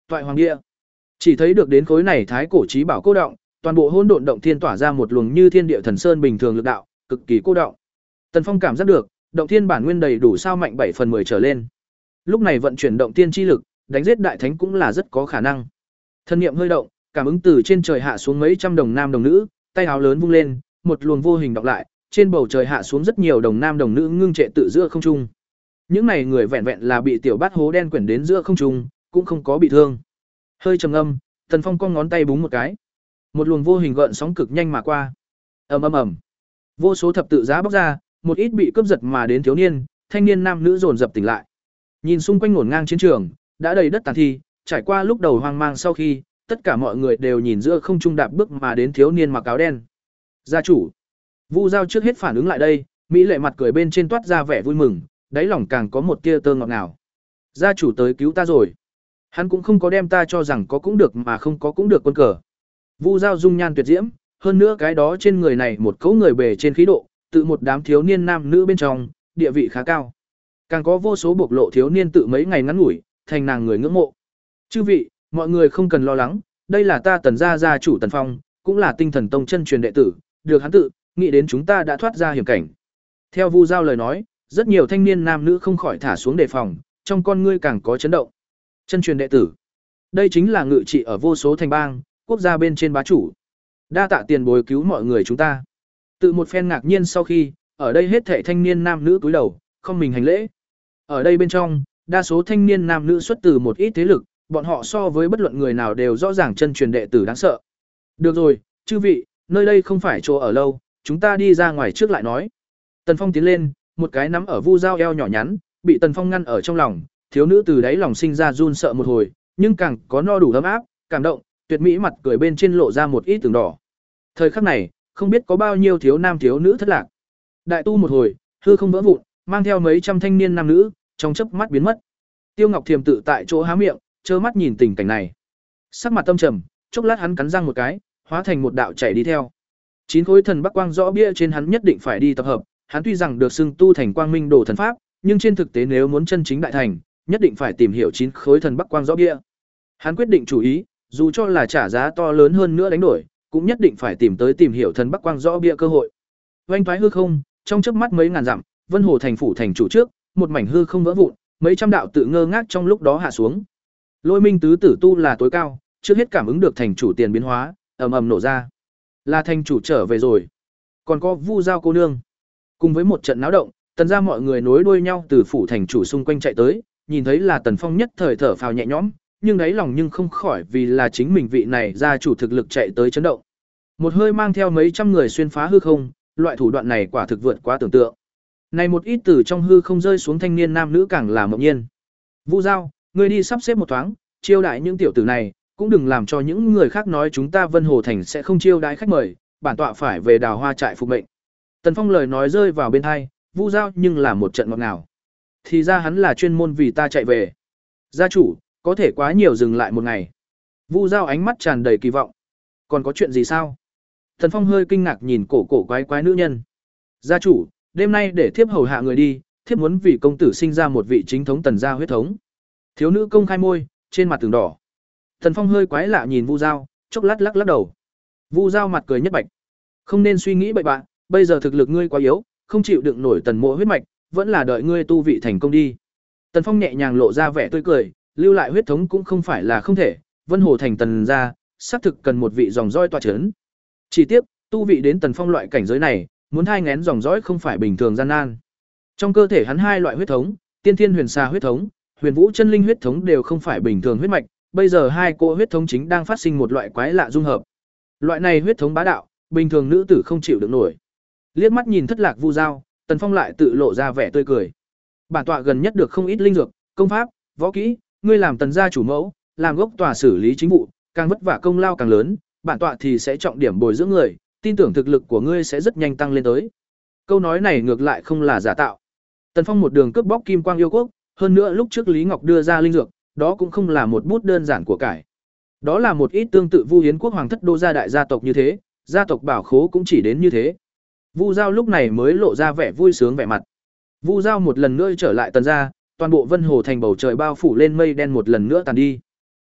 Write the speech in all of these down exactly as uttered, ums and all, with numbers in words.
toại hoàng địa. Chỉ thấy được đến khối này thái cổ chí bảo cô động, toàn bộ hỗn độn động thiên tỏa ra một luồng như thiên địa thần sơn bình thường lực đạo, cực kỳ cô động. Tần Phong cảm giác được, động thiên bản nguyên đầy đủ sao mạnh bảy phần mười trở lên. Lúc này vận chuyển động thiên chi lực, đánh giết đại thánh cũng là rất có khả năng. Thân niệm hơi động, cảm ứng từ trên trời hạ xuống mấy trăm đồng nam đồng nữ, tay áo lớn vung lên, một luồng vô hình đọc lại, trên bầu trời hạ xuống rất nhiều đồng nam đồng nữ ngưng trệ tự giữa không trung. Những này người vẹn vẹn là bị tiểu bát hố đen quyển đến giữa không trung, cũng không có bị thương. Hơi trầm ngâm, Tần Phong cong ngón tay búng một cái. Một luồng vô hình gợn sóng cực nhanh mà qua. Ầm ầm ầm. Vô số thập tự giá bóc ra, một ít bị cướp giật mà đến thiếu niên, thanh niên nam nữ dồn dập tỉnh lại. Nhìn xung quanh ngổn ngang chiến trường, đã đầy đất tàn thi, trải qua lúc đầu hoang mang sau khi, tất cả mọi người đều nhìn giữa không trung đạp bước mà đến thiếu niên mặc áo đen. Gia chủ. Vu Giao trước hết phản ứng lại đây, mỹ lệ mặt cười bên trên toát ra vẻ vui mừng, đáy lòng càng có một tia tơ ngọt ngào. Gia chủ tới cứu ta rồi. Hắn cũng không có đem ta cho rằng có cũng được mà không có cũng được quân cờ. Vu Giao dung nhan tuyệt diễm, hơn nữa cái đó trên người này một cấu người bề trên khí độ, tự một đám thiếu niên nam nữ bên trong, địa vị khá cao. Càng có vô số bộc lộ thiếu niên tự mấy ngày ngắn ngủi, thành nàng người ngưỡng mộ. Chư vị, mọi người không cần lo lắng, đây là ta Tần gia gia chủ Tần Phong, cũng là Tinh Thần Tông chân truyền đệ tử, được hắn tự, nghĩ đến chúng ta đã thoát ra hiểm cảnh. Theo Vu Giao lời nói, rất nhiều thanh niên nam nữ không khỏi thả xuống đề phòng, trong con ngươi càng có chấn động. Chân truyền đệ tử, đây chính là ngự trị ở vô số thành bang, quốc gia bên trên bá chủ. Đa tạ tiền bối cứu mọi người chúng ta. Tự một phen ngạc nhiên sau khi, ở đây hết thảy thanh niên nam nữ cúi đầu, không mình hành lễ. Ở đây bên trong, đa số thanh niên nam nữ xuất từ một ít thế lực, bọn họ so với bất luận người nào đều rõ ràng chân truyền đệ tử đáng sợ. Được rồi, chư vị, nơi đây không phải chỗ ở lâu, chúng ta đi ra ngoài trước lại nói. Tần Phong tiến lên, một cái nắm ở Vu Giao eo nhỏ nhắn, bị Tần Phong ngăn ở trong lòng, thiếu nữ từ đáy lòng sinh ra run sợ một hồi, nhưng càng có no đủ ấm áp, cảm động, tuyệt mỹ mặt cười bên trên lộ ra một ít tường đỏ. Thời khắc này, không biết có bao nhiêu thiếu nam thiếu nữ thất lạc. Đại tu một hồi, hư không vỡ vụn, mang theo mấy trăm thanh niên nam nữ, trong chớp mắt biến mất. Tiêu Ngọc Thiềm tự tại chỗ há miệng, trơ mắt nhìn tình cảnh này. Sắc mặt tâm trầm, chốc lát hắn cắn răng một cái, hóa thành một đạo chảy đi theo. Chín khối thần bắc quang rõ bia trên hắn nhất định phải đi tập hợp, hắn tuy rằng được xưng tu thành quang minh đồ thần pháp, nhưng trên thực tế nếu muốn chân chính đại thành, nhất định phải tìm hiểu chín khối thần bắc quang rõ bia. Hắn quyết định chủ ý, dù cho là trả giá to lớn hơn nữa đánh đổi, cũng nhất định phải tìm tới tìm hiểu thần bắc quang rõ bia cơ hội. Oanh thoái hư không, trong chớp mắt mấy ngàn dặm, Vân Hồ thành phủ thành chủ trước, một mảnh hư không vỡ vụn, mấy trăm đạo tự ngơ ngác trong lúc đó hạ xuống. Lôi Minh tứ tử tu là tối cao, trước hết cảm ứng được thành chủ tiền biến hóa, ầm ầm nổ ra. Là thành chủ trở về rồi. Còn có Vu Giao cô nương. Cùng với một trận náo động, Tần gia mọi người nối đuôi nhau từ phủ thành chủ xung quanh chạy tới, nhìn thấy là Tần Phong nhất thời thở phào nhẹ nhõm, nhưng đáy lòng nhưng không khỏi vì là chính mình vị này gia chủ thực lực chạy tới chấn động. Một hơi mang theo mấy trăm người xuyên phá hư không, loại thủ đoạn này quả thực vượt quá tưởng tượng. Này một ít từ trong hư không rơi xuống thanh niên nam nữ càng là ngẫu nhiên. Vu Giao, ngươi đi sắp xếp một thoáng, chiêu đãi những tiểu tử này, cũng đừng làm cho những người khác nói chúng ta Vân Hồ thành sẽ không chiêu đãi khách mời, bản tọa phải về Đào Hoa trại phục mệnh. Tần Phong lời nói rơi vào bên tai, Vu Giao nhưng là một trận ngọt ngào. Thì ra hắn là chuyên môn vì ta chạy về. Gia chủ, có thể quá nhiều dừng lại một ngày. Vu Giao ánh mắt tràn đầy kỳ vọng. Còn có chuyện gì sao? Tần Phong hơi kinh ngạc nhìn cổ cổ quái quái nữ nhân. Gia chủ, đêm nay để thiếp hầu hạ người đi, thiếp muốn vì công tử sinh ra một vị chính thống Tần gia huyết thống. Thiếu nữ công khai môi, trên mặt tường đỏ. Tần Phong hơi quái lạ nhìn Vu Giao, chốc lát lắc lắc đầu. Vu Giao mặt cười nhất bạch. Không nên suy nghĩ bậy bạ, bây giờ thực lực ngươi quá yếu, không chịu đựng nổi Tần mộ huyết mạch, vẫn là đợi ngươi tu vị thành công đi. Tần Phong nhẹ nhàng lộ ra vẻ tươi cười, lưu lại huyết thống cũng không phải là không thể, Vân Hồ thành Tần gia, xác thực cần một vị dòng dõi tọa chấn. Chỉ tiếc, tu vị đến Tần Phong loại cảnh giới này, muốn thai nghén dòng dõi không phải bình thường gian nan. Trong cơ thể hắn hai loại huyết thống, Tiên Thiên Huyền Xà huyết thống, Huyền Vũ Chân Linh huyết thống đều không phải bình thường huyết mạch, bây giờ hai cỗ huyết thống chính đang phát sinh một loại quái lạ dung hợp. Loại này huyết thống bá đạo, bình thường nữ tử không chịu được nổi. Liếc mắt nhìn thất lạc Vu Giao, Tần Phong lại tự lộ ra vẻ tươi cười. Bản tọa gần nhất được không ít linh dược, công pháp, võ kỹ, ngươi làm Tần gia chủ mẫu, làm gốc tòa xử lý chính vụ, càng vất vả công lao càng lớn, bản tọa thì sẽ trọng điểm bồi dưỡng người, tin tưởng thực lực của ngươi sẽ rất nhanh tăng lên tới. Câu nói này ngược lại không là giả tạo. Tần Phong một đường cướp bóc Kim Quang yêu quốc, hơn nữa lúc trước Lý Ngọc đưa ra linh dược, đó cũng không là một bút đơn giản của cải. Đó là một ít tương tự Vu Hiến quốc hoàng thất đô gia đại gia tộc như thế, gia tộc bảo khố cũng chỉ đến như thế. Vu Giao lúc này mới lộ ra vẻ vui sướng vẻ mặt. Vu Giao một lần nữa trở lại Tần gia, toàn bộ Vân Hồ thành bầu trời bao phủ lên mây đen một lần nữa tàn đi.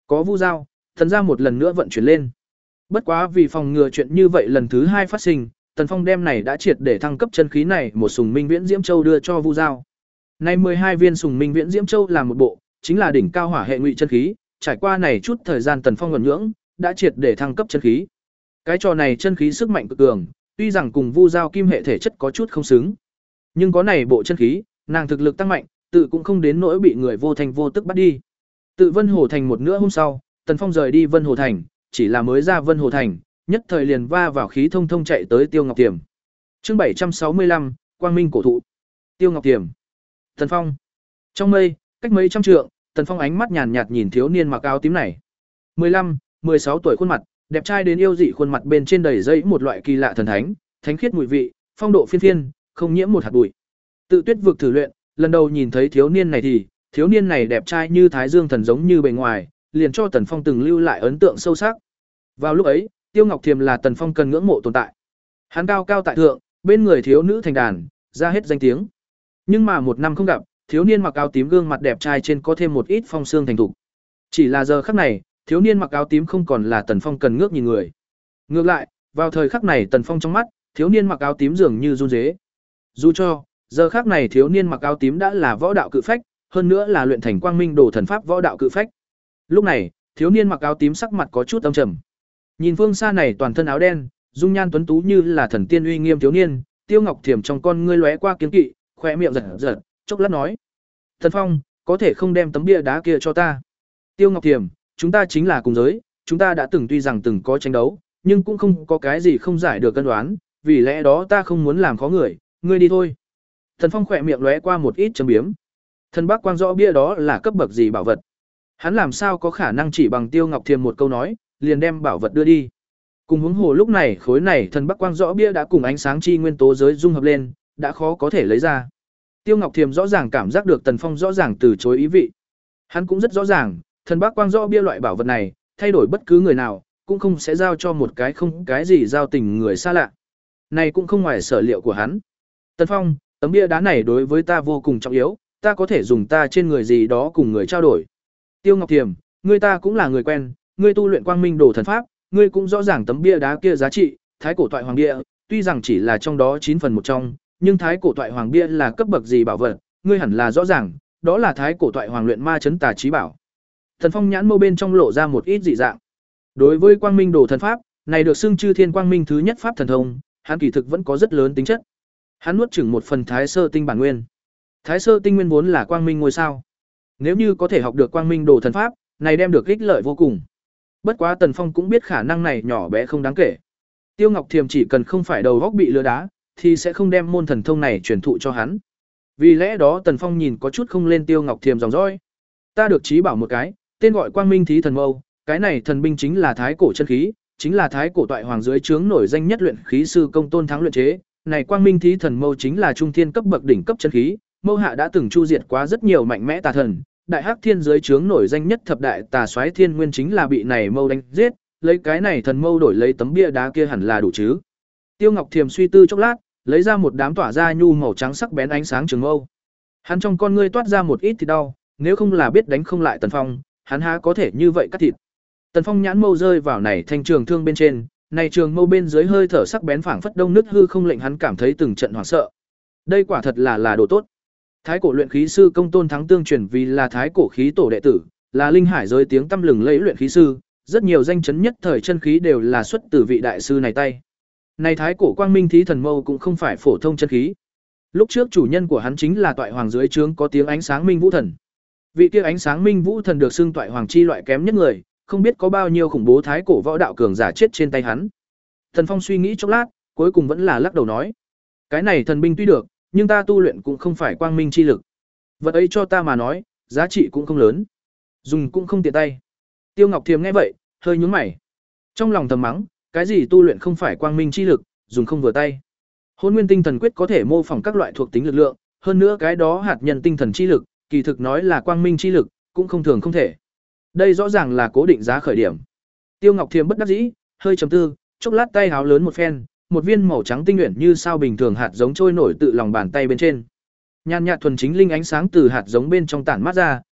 Có Vu Giao, Tần gia một lần nữa vận chuyển lên. Bất quá vì phòng ngừa chuyện như vậy lần thứ hai phát sinh, Tần Phong đem này đã triệt để thăng cấp chân khí này một sùng minh viễn diễm châu đưa cho Vu Giao. Nay mười hai viên sùng minh viễn diễm châu làm một bộ, chính là đỉnh cao hỏa hệ ngụy chân khí, trải qua này chút thời gian Tần Phong ngẩn nhưỡng, đã triệt để thăng cấp chân khí. Cái trò này chân khí sức mạnh cực cường, tuy rằng cùng Vu Giao kim hệ thể chất có chút không xứng, nhưng có này bộ chân khí, nàng thực lực tăng mạnh, tự cũng không đến nỗi bị người vô thành vô tức bắt đi. Tự Vân Hồ thành một nửa hôm sau, Tần Phong rời đi Vân Hồ thành, chỉ là mới ra Vân Hồ thành, nhất thời liền va vào khí thông thông chạy tới Tiêu Ngọc Tiềm. Chương bảy trăm sáu mươi lăm, Quang Minh cổ thụ. Tiêu Ngọc Tiềm. Tần Phong. Trong mây, cách mấy trăm trượng, Tần Phong ánh mắt nhàn nhạt nhìn thiếu niên mặc áo tím này. mười lăm, mười sáu tuổi khuôn mặt, đẹp trai đến yêu dị khuôn mặt bên trên đầy dây một loại kỳ lạ thần thánh, thánh khiết mùi vị, phong độ phiên phiên, không nhiễm một hạt bụi. Tự Tuyết vực thử luyện, lần đầu nhìn thấy thiếu niên này thì, thiếu niên này đẹp trai như Thái Dương thần giống như bề ngoài, liền cho Tần Phong từng lưu lại ấn tượng sâu sắc. Vào lúc ấy, Tiêu Ngọc Thiềm là Tần Phong cần ngưỡng mộ tồn tại. Hắn cao cao tại thượng, bên người thiếu nữ thành đàn, ra hết danh tiếng. Nhưng mà một năm không gặp, thiếu niên mặc áo tím gương mặt đẹp trai trên có thêm một ít phong sương thành thục. Chỉ là giờ khắc này, thiếu niên mặc áo tím không còn là Tần Phong cần ngước nhìn người. Ngược lại, vào thời khắc này Tần Phong trong mắt, thiếu niên mặc áo tím dường như run rế. Dù cho, giờ khắc này thiếu niên mặc áo tím đã là võ đạo cự phách, hơn nữa là luyện thành quang minh đồ thần pháp võ đạo cự phách. Lúc này, thiếu niên mặc áo tím sắc mặt có chút âm trầm. Nhìn phương xa này toàn thân áo đen, dung nhan tuấn tú như là thần tiên uy nghiêm thiếu niên, Tiêu Ngọc Thiềm trong con ngươi lóe qua kiêng kỵ, khóe miệng giật giật, chốc lát nói: "Tần Phong, có thể không đem tấm bia đá kia cho ta?" Tiêu Ngọc Thiềm, chúng ta chính là cùng giới, chúng ta đã từng tuy rằng từng có tranh đấu, nhưng cũng không có cái gì không giải được cân đoán, vì lẽ đó ta không muốn làm khó người, ngươi đi thôi. Tần Phong khỏe miệng lóe qua một ít châm biếm. Thần Bắc Quang rõ bia đó là cấp bậc gì bảo vật? Hắn làm sao có khả năng chỉ bằng Tiêu Ngọc Thiềm một câu nói, liền đem bảo vật đưa đi? Cùng huống hồ lúc này khối này Thần Bắc Quang rõ bia đã cùng ánh sáng chi nguyên tố giới dung hợp lên, đã khó có thể lấy ra. Tiêu Ngọc Thiềm rõ ràng cảm giác được Tần Phong rõ ràng từ chối ý vị. Hắn cũng rất rõ ràng, Thần Bắc Quang rõ bia loại bảo vật này, thay đổi bất cứ người nào, cũng không sẽ giao cho một cái không cái gì giao tình người xa lạ. Này cũng không ngoài sở liệu của hắn. Tần Phong, tấm bia đá này đối với ta vô cùng trọng yếu, ta có thể dùng ta trên người gì đó cùng người trao đổi. Tiêu Ngọc Thiềm, ngươi ta cũng là người quen, ngươi tu luyện quang minh đồ thần pháp, ngươi cũng rõ ràng tấm bia đá kia giá trị, thái cổ toại hoàng bia, tuy rằng chỉ là trong đó chín phần một trong, nhưng thái cổ toại hoàng bia là cấp bậc gì bảo vật, ngươi hẳn là rõ ràng, đó là thái cổ toại hoàng luyện ma chấn tà chí bảo. Thần Phong nhãn mâu bên trong lộ ra một ít dị dạng. Đối với quang minh đồ thần pháp, này được xưng chư thiên quang minh thứ nhất pháp thần thông, hắn kỳ thực vẫn có rất lớn tính chất. Hắn nuốt chửng một phần thái sơ tinh bản nguyên. Thái sơ tinh nguyên vốn là quang minh ngôi sao. Nếu như có thể học được quang minh đồ thần pháp, này đem được ích lợi vô cùng. Bất quá Tần Phong cũng biết khả năng này nhỏ bé không đáng kể. Tiêu Ngọc Thiềm chỉ cần không phải đầu góc bị lừa đá, thì sẽ không đem môn thần thông này truyền thụ cho hắn. Vì lẽ đó Tần Phong nhìn có chút không lên Tiêu Ngọc Thiềm dòng dõi. Ta được trí bảo một cái, tên gọi Quang Minh Thí Thần Mâu, cái này thần binh chính là thái cổ chân khí, chính là thái cổ toại hoàng dưới trướng nổi danh nhất luyện khí sư Công Tôn Thắng luyện chế. Này Quang Minh Thí Thần Mâu chính là trung thiên cấp bậc đỉnh cấp chân khí, mâu hạ đã từng chu diệt quá rất nhiều mạnh mẽ tà thần. Đại Hắc Thiên dưới trướng nổi danh nhất thập đại tà soái Thiên Nguyên chính là bị này mâu đánh giết, lấy cái này thần mâu đổi lấy tấm bia đá kia hẳn là đủ chứ. Tiêu Ngọc Thiềm suy tư chốc lát, lấy ra một đám tỏa ra nhu màu trắng sắc bén ánh sáng trường mâu. Hắn trong con ngươi toát ra một ít thịt đau, nếu không là biết đánh không lại Tần Phong, hắn há có thể như vậy cắt thịt. Tần Phong nhãn mâu rơi vào này thanh trường thương bên trên, này trường mâu bên dưới hơi thở sắc bén phảng phất đông nứt hư không lệnh hắn cảm thấy từng trận hoảng sợ. Đây quả thật là là đồ tốt. Thái cổ luyện khí sư Công Tôn Thắng tương truyền vì là thái cổ khí tổ đệ tử, là linh hải giới tiếng tăm lừng lẫy luyện khí sư, rất nhiều danh chấn nhất thời chân khí đều là xuất từ vị đại sư này tay. Này thái cổ Quang Minh Thí Thần Mâu cũng không phải phổ thông chân khí. Lúc trước chủ nhân của hắn chính là toại hoàng dưới trướng có tiếng ánh sáng Minh Vũ Thần. Vị kia ánh sáng Minh Vũ Thần được xưng toại hoàng chi loại kém nhất người, không biết có bao nhiêu khủng bố thái cổ võ đạo cường giả chết trên tay hắn. Thần Phong suy nghĩ chốc lát, cuối cùng vẫn là lắc đầu nói: "Cái này thần binh tuy được, nhưng ta tu luyện cũng không phải quang minh chi lực. Vật ấy cho ta mà nói, giá trị cũng không lớn, dùng cũng không tiện tay." Tiêu Ngọc Thiềm nghe vậy, hơi nhướng mày. Trong lòng thầm mắng, cái gì tu luyện không phải quang minh chi lực, dùng không vừa tay. Hôn Nguyên Tinh Thần Quyết có thể mô phỏng các loại thuộc tính lực lượng, hơn nữa cái đó hạt nhân tinh thần chi lực, kỳ thực nói là quang minh chi lực, cũng không thường không thể. Đây rõ ràng là cố định giá khởi điểm. Tiêu Ngọc Thiềm bất đắc dĩ, hơi trầm tư, chốc lát tay háo lớn một phen, một viên màu trắng tinh luyện như sao bình thường hạt giống trôi nổi tự lòng bàn tay bên trên. Nhàn nhạt thuần chính linh ánh sáng từ hạt giống bên trong tản mát ra,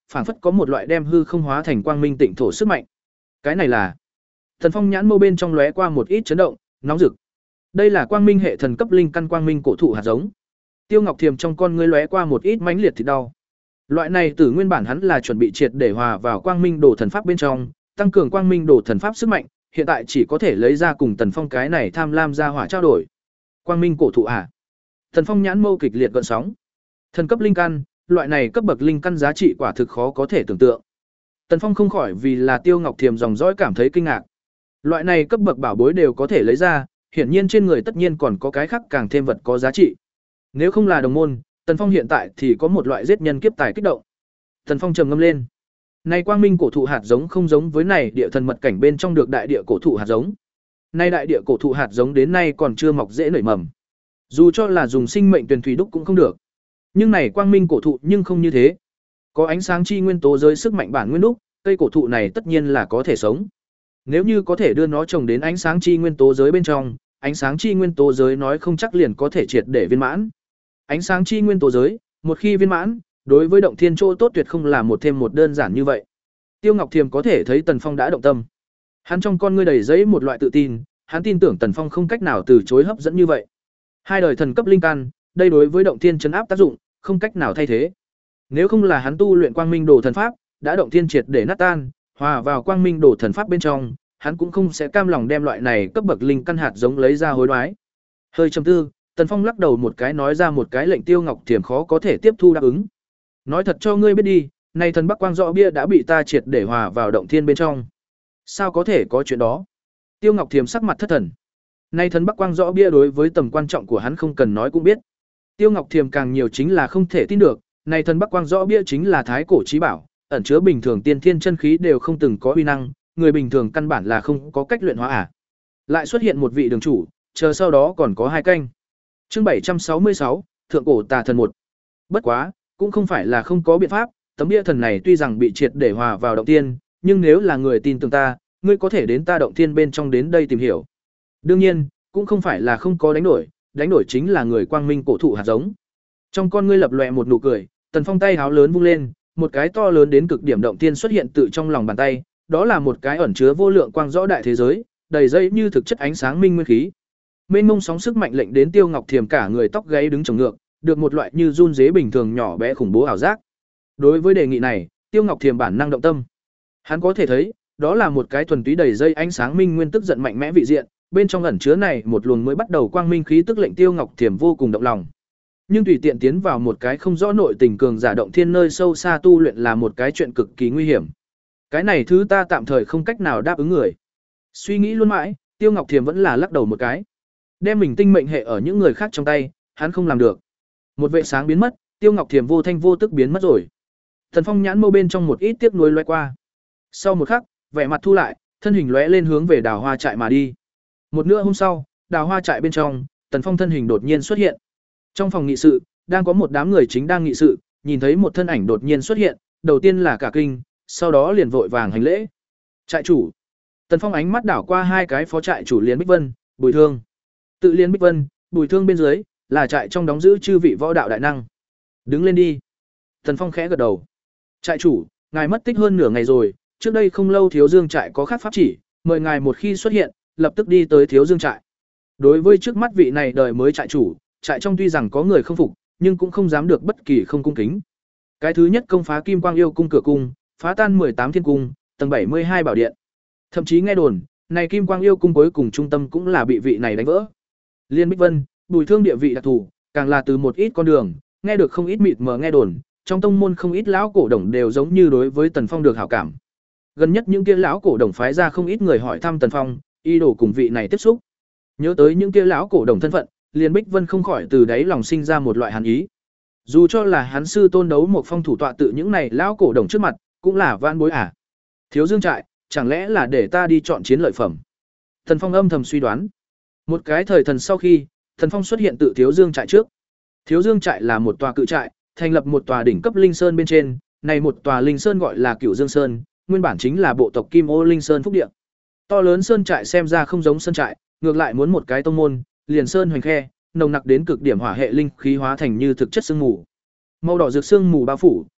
phảng phất có một loại đem hư không hóa thành quang minh tịnh thổ sức mạnh. Cái này là Thần Phong nhãn mâu bên trong lóe qua một ít chấn động, nóng rực. Đây là quang minh hệ thần cấp linh căn quang minh cổ thụ hạt giống. Tiêu Ngọc Thiềm trong con ngươi lóe qua một ít mãnh liệt thì đau. Loại này từ nguyên bản hắn là chuẩn bị triệt để hòa vào quang minh đồ thần pháp bên trong, tăng cường quang minh đồ thần pháp sức mạnh, hiện tại chỉ có thể lấy ra cùng Tần Phong cái này tham lam ra hỏa trao đổi. Quang minh cổ thụ à? Tần Phong nhãn mâu kịch liệt gợn sóng. Thần cấp linh căn, loại này cấp bậc linh căn giá trị quả thực khó có thể tưởng tượng. Tần Phong không khỏi vì là Tiêu Ngọc Thiềm dòng dõi cảm thấy kinh ngạc. Loại này cấp bậc bảo bối đều có thể lấy ra, hiển nhiên trên người tất nhiên còn có cái khác càng thêm vật có giá trị. Nếu không là đồng môn, Tần Phong hiện tại thì có một loại giết nhân kiếp tài kích động. Tần Phong trầm ngâm lên. Này quang minh cổ thụ hạt giống không giống với này địa thần mật cảnh bên trong được đại địa cổ thụ hạt giống. Nay đại địa cổ thụ hạt giống đến nay còn chưa mọc dễ nảy mầm. Dù cho là dùng sinh mệnh tuyển thủy đúc cũng không được. Nhưng này quang minh cổ thụ nhưng không như thế. Có ánh sáng chi nguyên tố giới sức mạnh bản nguyên đúc, cây cổ thụ này tất nhiên là có thể sống. Nếu như có thể đưa nó trồng đến ánh sáng chi nguyên tố giới bên trong, ánh sáng chi nguyên tố giới nói không chắc liền có thể triệt để viên mãn. Ánh sáng chi nguyên tố giới, một khi viên mãn, đối với động thiên chỗ tốt tuyệt không là một thêm một đơn giản như vậy. Tiêu Ngọc Thiềm có thể thấy Tần Phong đã động tâm. Hắn trong con ngươi đầy giấy một loại tự tin, hắn tin tưởng Tần Phong không cách nào từ chối hấp dẫn như vậy. Hai đời thần cấp linh căn, đây đối với động thiên trấn áp tác dụng, không cách nào thay thế. Nếu không là hắn tu luyện quang minh đồ thần pháp, đã động thiên triệt để nát tan, hòa vào quang minh đồ thần pháp bên trong, hắn cũng không sẽ cam lòng đem loại này cấp bậc linh căn hạt giống lấy ra hối đoái. Hơi trầm tư, Tần Phong lắc đầu một cái nói ra một cái lệnh Tiêu Ngọc Thiềm khó có thể tiếp thu đáp ứng. Nói thật cho ngươi biết đi, này thần Bắc Quang Rõ bia đã bị ta triệt để hòa vào động thiên bên trong. Sao có thể có chuyện đó? Tiêu Ngọc Thiềm sắc mặt thất thần. Này thần Bắc Quang Rõ bia đối với tầm quan trọng của hắn không cần nói cũng biết. Tiêu Ngọc Thiềm càng nhiều chính là không thể tin được, này thần Bắc Quang Rõ bia chính là thái cổ chí bảo, ẩn chứa bình thường tiên thiên chân khí đều không từng có uy năng, người bình thường căn bản là không có cách luyện hóa à? Lại xuất hiện một vị đường chủ, chờ sau đó còn có hai canh. Chương bảy trăm sáu mươi sáu, Thượng cổ tà thần một. Bất quá, cũng không phải là không có biện pháp, tấm bia thần này tuy rằng bị triệt để hòa vào động tiên, nhưng nếu là người tin tưởng ta, ngươi có thể đến ta động thiên bên trong đến đây tìm hiểu. Đương nhiên, cũng không phải là không có đánh đổi, đánh đổi chính là người quang minh cổ thụ hạt giống. Trong con ngươi lập lòe một nụ cười, Tần Phong tay háo lớn vung lên, một cái to lớn đến cực điểm động tiên xuất hiện tự trong lòng bàn tay, đó là một cái ẩn chứa vô lượng quang rõ đại thế giới, đầy dây như thực chất ánh sáng minh nguyên khí. Mênh mông sóng sức mạnh lệnh đến Tiêu Ngọc Thiềm cả người tóc gáy đứng trồng ngược, được một loại như run rế bình thường nhỏ bé khủng bố ảo giác. Đối với đề nghị này, Tiêu Ngọc Thiềm bản năng động tâm. Hắn có thể thấy, đó là một cái thuần túy đầy dây ánh sáng minh nguyên tức giận mạnh mẽ vị diện, bên trong ẩn chứa này một luồng mới bắt đầu quang minh khí tức lệnh Tiêu Ngọc Thiềm vô cùng động lòng. Nhưng tùy tiện tiến vào một cái không rõ nội tình cường giả động thiên nơi sâu xa tu luyện là một cái chuyện cực kỳ nguy hiểm. Cái này thứ ta tạm thời không cách nào đáp ứng người. Suy nghĩ luôn mãi, Tiêu Ngọc Thiềm vẫn là lắc đầu một cái. Đem mình tinh mệnh hệ ở những người khác trong tay, hắn không làm được. Một vệ sáng biến mất, Tiêu Ngọc Thiềm vô thanh vô tức biến mất rồi. Thần Phong nhãn mâu bên trong một ít tiếc nuối lóe qua. Sau một khắc, vẻ mặt thu lại, thân hình lóe lên hướng về Đào Hoa trại mà đi. Một nửa hôm sau, Đào Hoa trại bên trong, Tần Phong thân hình đột nhiên xuất hiện. Trong phòng nghị sự, đang có một đám người chính đang nghị sự, nhìn thấy một thân ảnh đột nhiên xuất hiện, đầu tiên là cả kinh, sau đó liền vội vàng hành lễ. Trại chủ. Tần Phong ánh mắt đảo qua hai cái phó trại chủ Liên Bích Vân, Bùi Thương. Tự Liên Bích Vân, Bùi Thương bên dưới là trại trong đóng giữ chư vị võ đạo đại năng. Đứng lên đi. Tần Phong khẽ gật đầu. Trại chủ, ngài mất tích hơn nửa ngày rồi, trước đây không lâu Thiếu Dương trại có khác pháp chỉ, mời ngài một khi xuất hiện, lập tức đi tới Thiếu Dương trại. Đối với trước mắt vị này đời mới trại chủ, trại trong tuy rằng có người không phục, nhưng cũng không dám được bất kỳ không cung kính. Cái thứ nhất công phá Kim Quang Yêu cung cửa cung, phá tan mười tám thiên cung, tầng bảy mươi hai bảo điện. Thậm chí nghe đồn, này Kim Quang Yêu cung cuối cùng trung tâm cũng là bị vị này đánh vỡ. Liên Bích Vân, Bùi Thương địa vị đặc thù, càng là từ một ít con đường, nghe được không ít mịt mờ nghe đồn, trong tông môn không ít lão cổ đồng đều giống như đối với Tần Phong được hảo cảm. Gần nhất những kia lão cổ đồng phái ra không ít người hỏi thăm Tần Phong, ý đồ cùng vị này tiếp xúc. Nhớ tới những kia lão cổ đồng thân phận, Liên Bích Vân không khỏi từ đáy lòng sinh ra một loại hàn ý. Dù cho là hắn sư tôn đấu một phong thủ tọa tự những này lão cổ đồng trước mặt, cũng là van bối à. Thiếu Dương trại, chẳng lẽ là để ta đi chọn chiến lợi phẩm? Tần Phong âm thầm suy đoán. Một cái thời thần sau khi, Tần Phong xuất hiện tự Thiếu Dương trại trước. Thiếu Dương trại là một tòa cự trại, thành lập một tòa đỉnh cấp linh sơn bên trên, này một tòa linh sơn gọi là Cửu Dương Sơn, nguyên bản chính là bộ tộc Kim Ô Linh Sơn phúc địa. To lớn sơn trại xem ra không giống sơn trại, ngược lại muốn một cái tông môn, liền sơn hoành khe, nồng nặc đến cực điểm hỏa hệ linh khí hóa thành như thực chất sương mù. Màu đỏ rực sương mù bao phủ,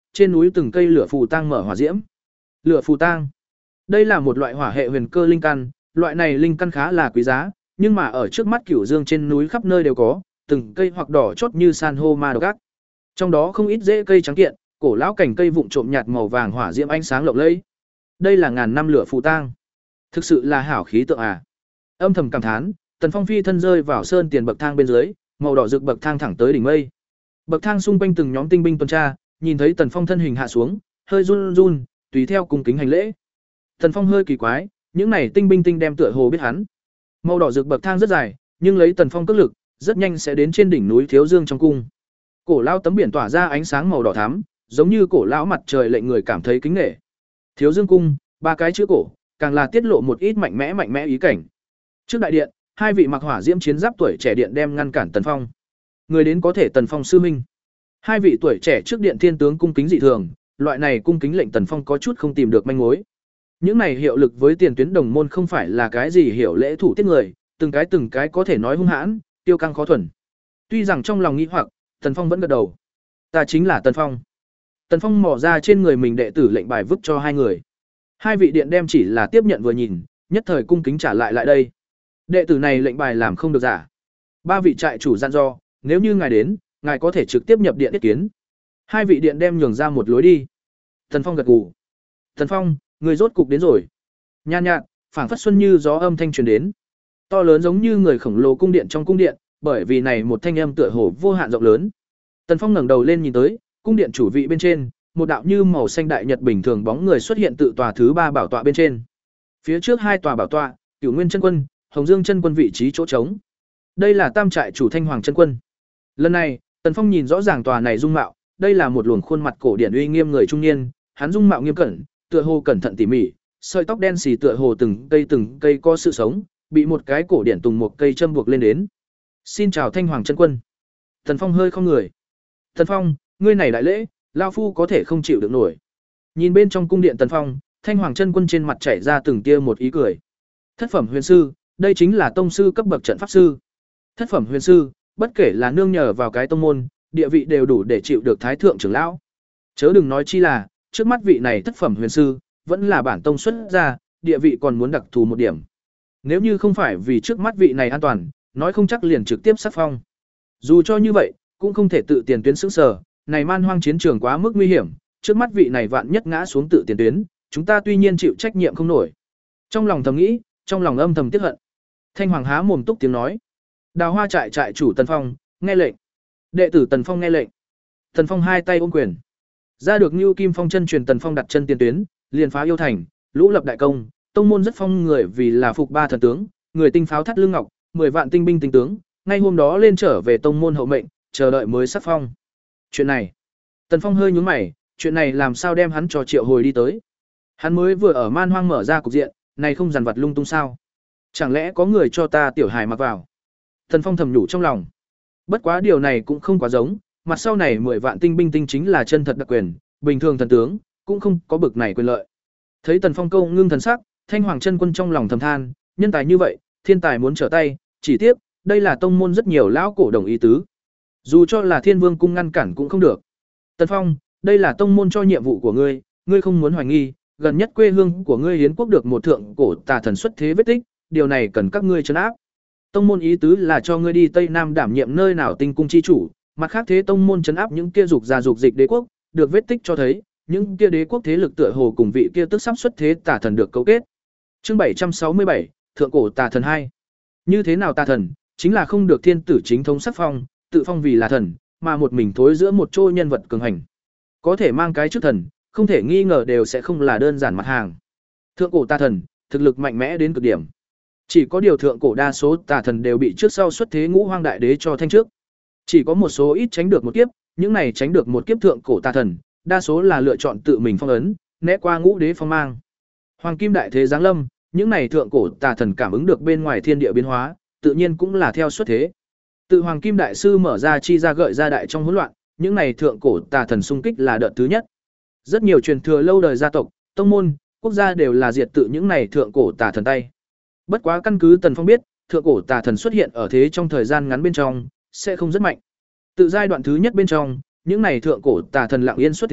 trên núi từng cây lửa phù tang mở hỏa diễm. Lửa phù tang, đây là một loại hỏa hệ huyền cơ linh căn, loại này linh căn khá là quý giá, nhưng mà ở trước mắt Cửu Dương trên núi khắp nơi đều có, từng cây hoặc đỏ chót như san hô ma độc ác. Trong đó không ít rễ cây trắng kiện, cổ lão cảnh cây vụn trộm nhạt màu vàng hỏa diễm ánh sáng lộng lẫy. Đây là ngàn năm lửa phù tang, thực sự là hảo khí tượng à. Âm thầm cảm thán, Tần Phong phi thân rơi vào sơn tiền bậc thang bên dưới, màu đỏ rực bậc thang thẳng tới đỉnh mây. Bậc thang xung quanh từng nhóm tinh binh tuần tra, nhìn thấy Tần Phong thân hình hạ xuống, hơi run run, tùy theo cung kính hành lễ. Tần Phong hơi kỳ quái, những này tinh binh tinh đem tựa hồ biết hắn. Màu đỏ rực bậc thang rất dài, nhưng lấy Tần Phong cước lực, rất nhanh sẽ đến trên đỉnh núi Thiếu Dương trong cung. Cổ lão tấm biển tỏa ra ánh sáng màu đỏ thắm, giống như cổ lão mặt trời lệnh người cảm thấy kính nể. Thiếu Dương cung, ba cái chữ cổ, càng là tiết lộ một ít mạnh mẽ mạnh mẽ ý cảnh. Trước đại điện, hai vị mặc hỏa diễm chiến giáp tuổi trẻ điện đem ngăn cản Tần Phong. Người đến có thể Tần Phong sư minh. Hai vị tuổi trẻ trước điện thiên tướng cung kính dị thường, loại này cung kính lệnh Tần Phong có chút không tìm được manh mối. Những này hiệu lực với tiền tuyến đồng môn không phải là cái gì hiểu lễ thủ tiết người, từng cái từng cái có thể nói hung hãn, tiêu căng khó thuần. Tuy rằng trong lòng nghĩ hoặc, Tần Phong vẫn gật đầu. Ta chính là Tần Phong. Tần Phong mò ra trên người mình đệ tử lệnh bài vứt cho hai người. Hai vị điện đem chỉ là tiếp nhận vừa nhìn, nhất thời cung kính trả lại lại đây. Đệ tử này lệnh bài làm không được giả. Ba vị trại chủ dặn dò, nếu như ngài đến, ngài có thể trực tiếp nhập điện ý kiến. Hai vị điện đem nhường ra một lối đi. Tần Phong gật gù. Tần Phong, người rốt cục đến rồi. Nhan nhạt, phảng phất xuân như gió âm thanh truyền đến. To lớn giống như người khổng lồ cung điện trong cung điện, bởi vì này một thanh âm tựa hồ vô hạn rộng lớn. Tần Phong ngẩng đầu lên nhìn tới, cung điện chủ vị bên trên, một đạo như màu xanh đại nhật bình thường bóng người xuất hiện tự tòa thứ ba bảo tọa bên trên. Phía trước hai tòa bảo tọa, Cửu Nguyên chân quân, Hồng Dương chân quân vị trí chỗ trống. Đây là tam trại chủ Thanh Hoàng chân quân. Lần này, Tần Phong nhìn rõ ràng tòa này dung mạo, đây là một luồng khuôn mặt cổ điển uy nghiêm người trung niên, hắn dung mạo nghiêm cẩn, tựa hồ cẩn thận tỉ mỉ, sợi tóc đen xì tựa hồ từng cây từng cây có sự sống, bị một cái cổ điển tùng một cây châm buộc lên đến. Xin chào Thanh Hoàng chân quân. Tần Phong hơi không người. Tần Phong, ngươi này đại lễ, lão phu có thể không chịu được nổi. Nhìn bên trong cung điện Tần Phong, Thanh Hoàng chân quân trên mặt chảy ra từng tia một ý cười. Thất phẩm huyền sư, đây chính là tông sư cấp bậc trận pháp sư. Thất phẩm huyền sư, bất kể là nương nhờ vào cái tông môn, địa vị đều đủ để chịu được thái thượng trưởng lão. Chớ đừng nói chi là, trước mắt vị này thất phẩm huyền sư, vẫn là bản tông xuất ra, địa vị còn muốn đặc thù một điểm. Nếu như không phải vì trước mắt vị này an toàn, nói không chắc liền trực tiếp sát phong. Dù cho như vậy, cũng không thể tự tiền tuyến sững sờ, này man hoang chiến trường quá mức nguy hiểm, trước mắt vị này vạn nhất ngã xuống tự tiền tuyến, chúng ta tuy nhiên chịu trách nhiệm không nổi. Trong lòng thầm nghĩ, trong lòng âm thầm tiếc hận. Thanh Hoàng há mồm túc tiếng nói. Đào Hoa trại trại chủ Tần Phong, nghe lệnh. Đệ tử Tần Phong nghe lệnh. Tần Phong hai tay ôm quyền. Ra được Nưu Kim Phong chân truyền Tần Phong đặt chân tiền tuyến, liền phá yêu thành, lũ lập đại công, tông môn rất phong người vì là phục ba thần tướng, người tinh pháo thắt lưng ngọc, mười vạn tinh binh tinh tướng, ngay hôm đó lên trở về tông môn hậu mệnh, chờ đợi mới sắc phong. Chuyện này, Tần Phong hơi nhướng mày, chuyện này làm sao đem hắn cho triệu hồi đi tới? Hắn mới vừa ở man hoang mở ra cục diện, này không dằn vặt lung tung sao? Chẳng lẽ có người cho ta tiểu hài mặc vào? Tần Phong thầm nhủ trong lòng. Bất quá điều này cũng không quá giống, mặt sau này mười vạn tinh binh tinh chính là chân thật đặc quyền, bình thường thần tướng cũng không có bực này quyền lợi. Thấy Tần Phong câu ngưng thần sắc, Thanh Hoàng chân quân trong lòng thầm than, nhân tài như vậy, thiên tài muốn trở tay, chỉ tiếc, đây là tông môn rất nhiều lão cổ đồng ý tứ. Dù cho là Thiên Vương cung ngăn cản cũng không được. Tần Phong, đây là tông môn cho nhiệm vụ của ngươi, ngươi không muốn hoài nghi, gần nhất quê hương của ngươi Yến quốc được một thượng cổ tà thần xuất thế vết tích, điều này cần các ngươi trấn áp. Tông môn ý tứ là cho ngươi đi Tây Nam đảm nhiệm nơi nào tinh cung chi chủ, mặt khác thế tông môn trấn áp những kia dục gia dục dịch đế quốc, được vết tích cho thấy, những kia đế quốc thế lực tựa hồ cùng vị kia tức sắp xuất thế tà thần được cấu kết. Chương bảy trăm sáu mươi bảy, thượng cổ tà thần hai. Như thế nào tà thần, chính là không được thiên tử chính thống sắc phong, tự phong vì là thần, mà một mình thối giữa một chỗ nhân vật cường hành. Có thể mang cái chức thần, không thể nghi ngờ đều sẽ không là đơn giản mặt hàng. Thượng cổ tà thần, thực lực mạnh mẽ đến cực điểm. Chỉ có điều thượng cổ đa số tà thần đều bị trước sau xuất thế ngũ hoang đại đế cho thanh trước. Chỉ có một số ít tránh được một kiếp, những này tránh được một kiếp thượng cổ tà thần, đa số là lựa chọn tự mình phong ấn, né qua ngũ đế phong mang. Hoàng kim đại thế giáng lâm, những này thượng cổ tà thần cảm ứng được bên ngoài thiên địa biến hóa, tự nhiên cũng là theo xuất thế. Tự Hoàng kim đại sư mở ra chi ra gợi ra đại trong hỗn loạn, những này thượng cổ tà thần xung kích là đợt thứ nhất. Rất nhiều truyền thừa lâu đời gia tộc, tông môn, quốc gia đều là diệt tự những này thượng cổ tà thần tay. Bất quá căn cứ Tần Phong biết, thượng cổ tà thần xuất hiện ở thế trong thời gian ngắn bên trong, sẽ không rất mạnh. Tự giai đoạn thứ nhất bên trong, những này thượng cổ tà thần lặng yên xuất thế,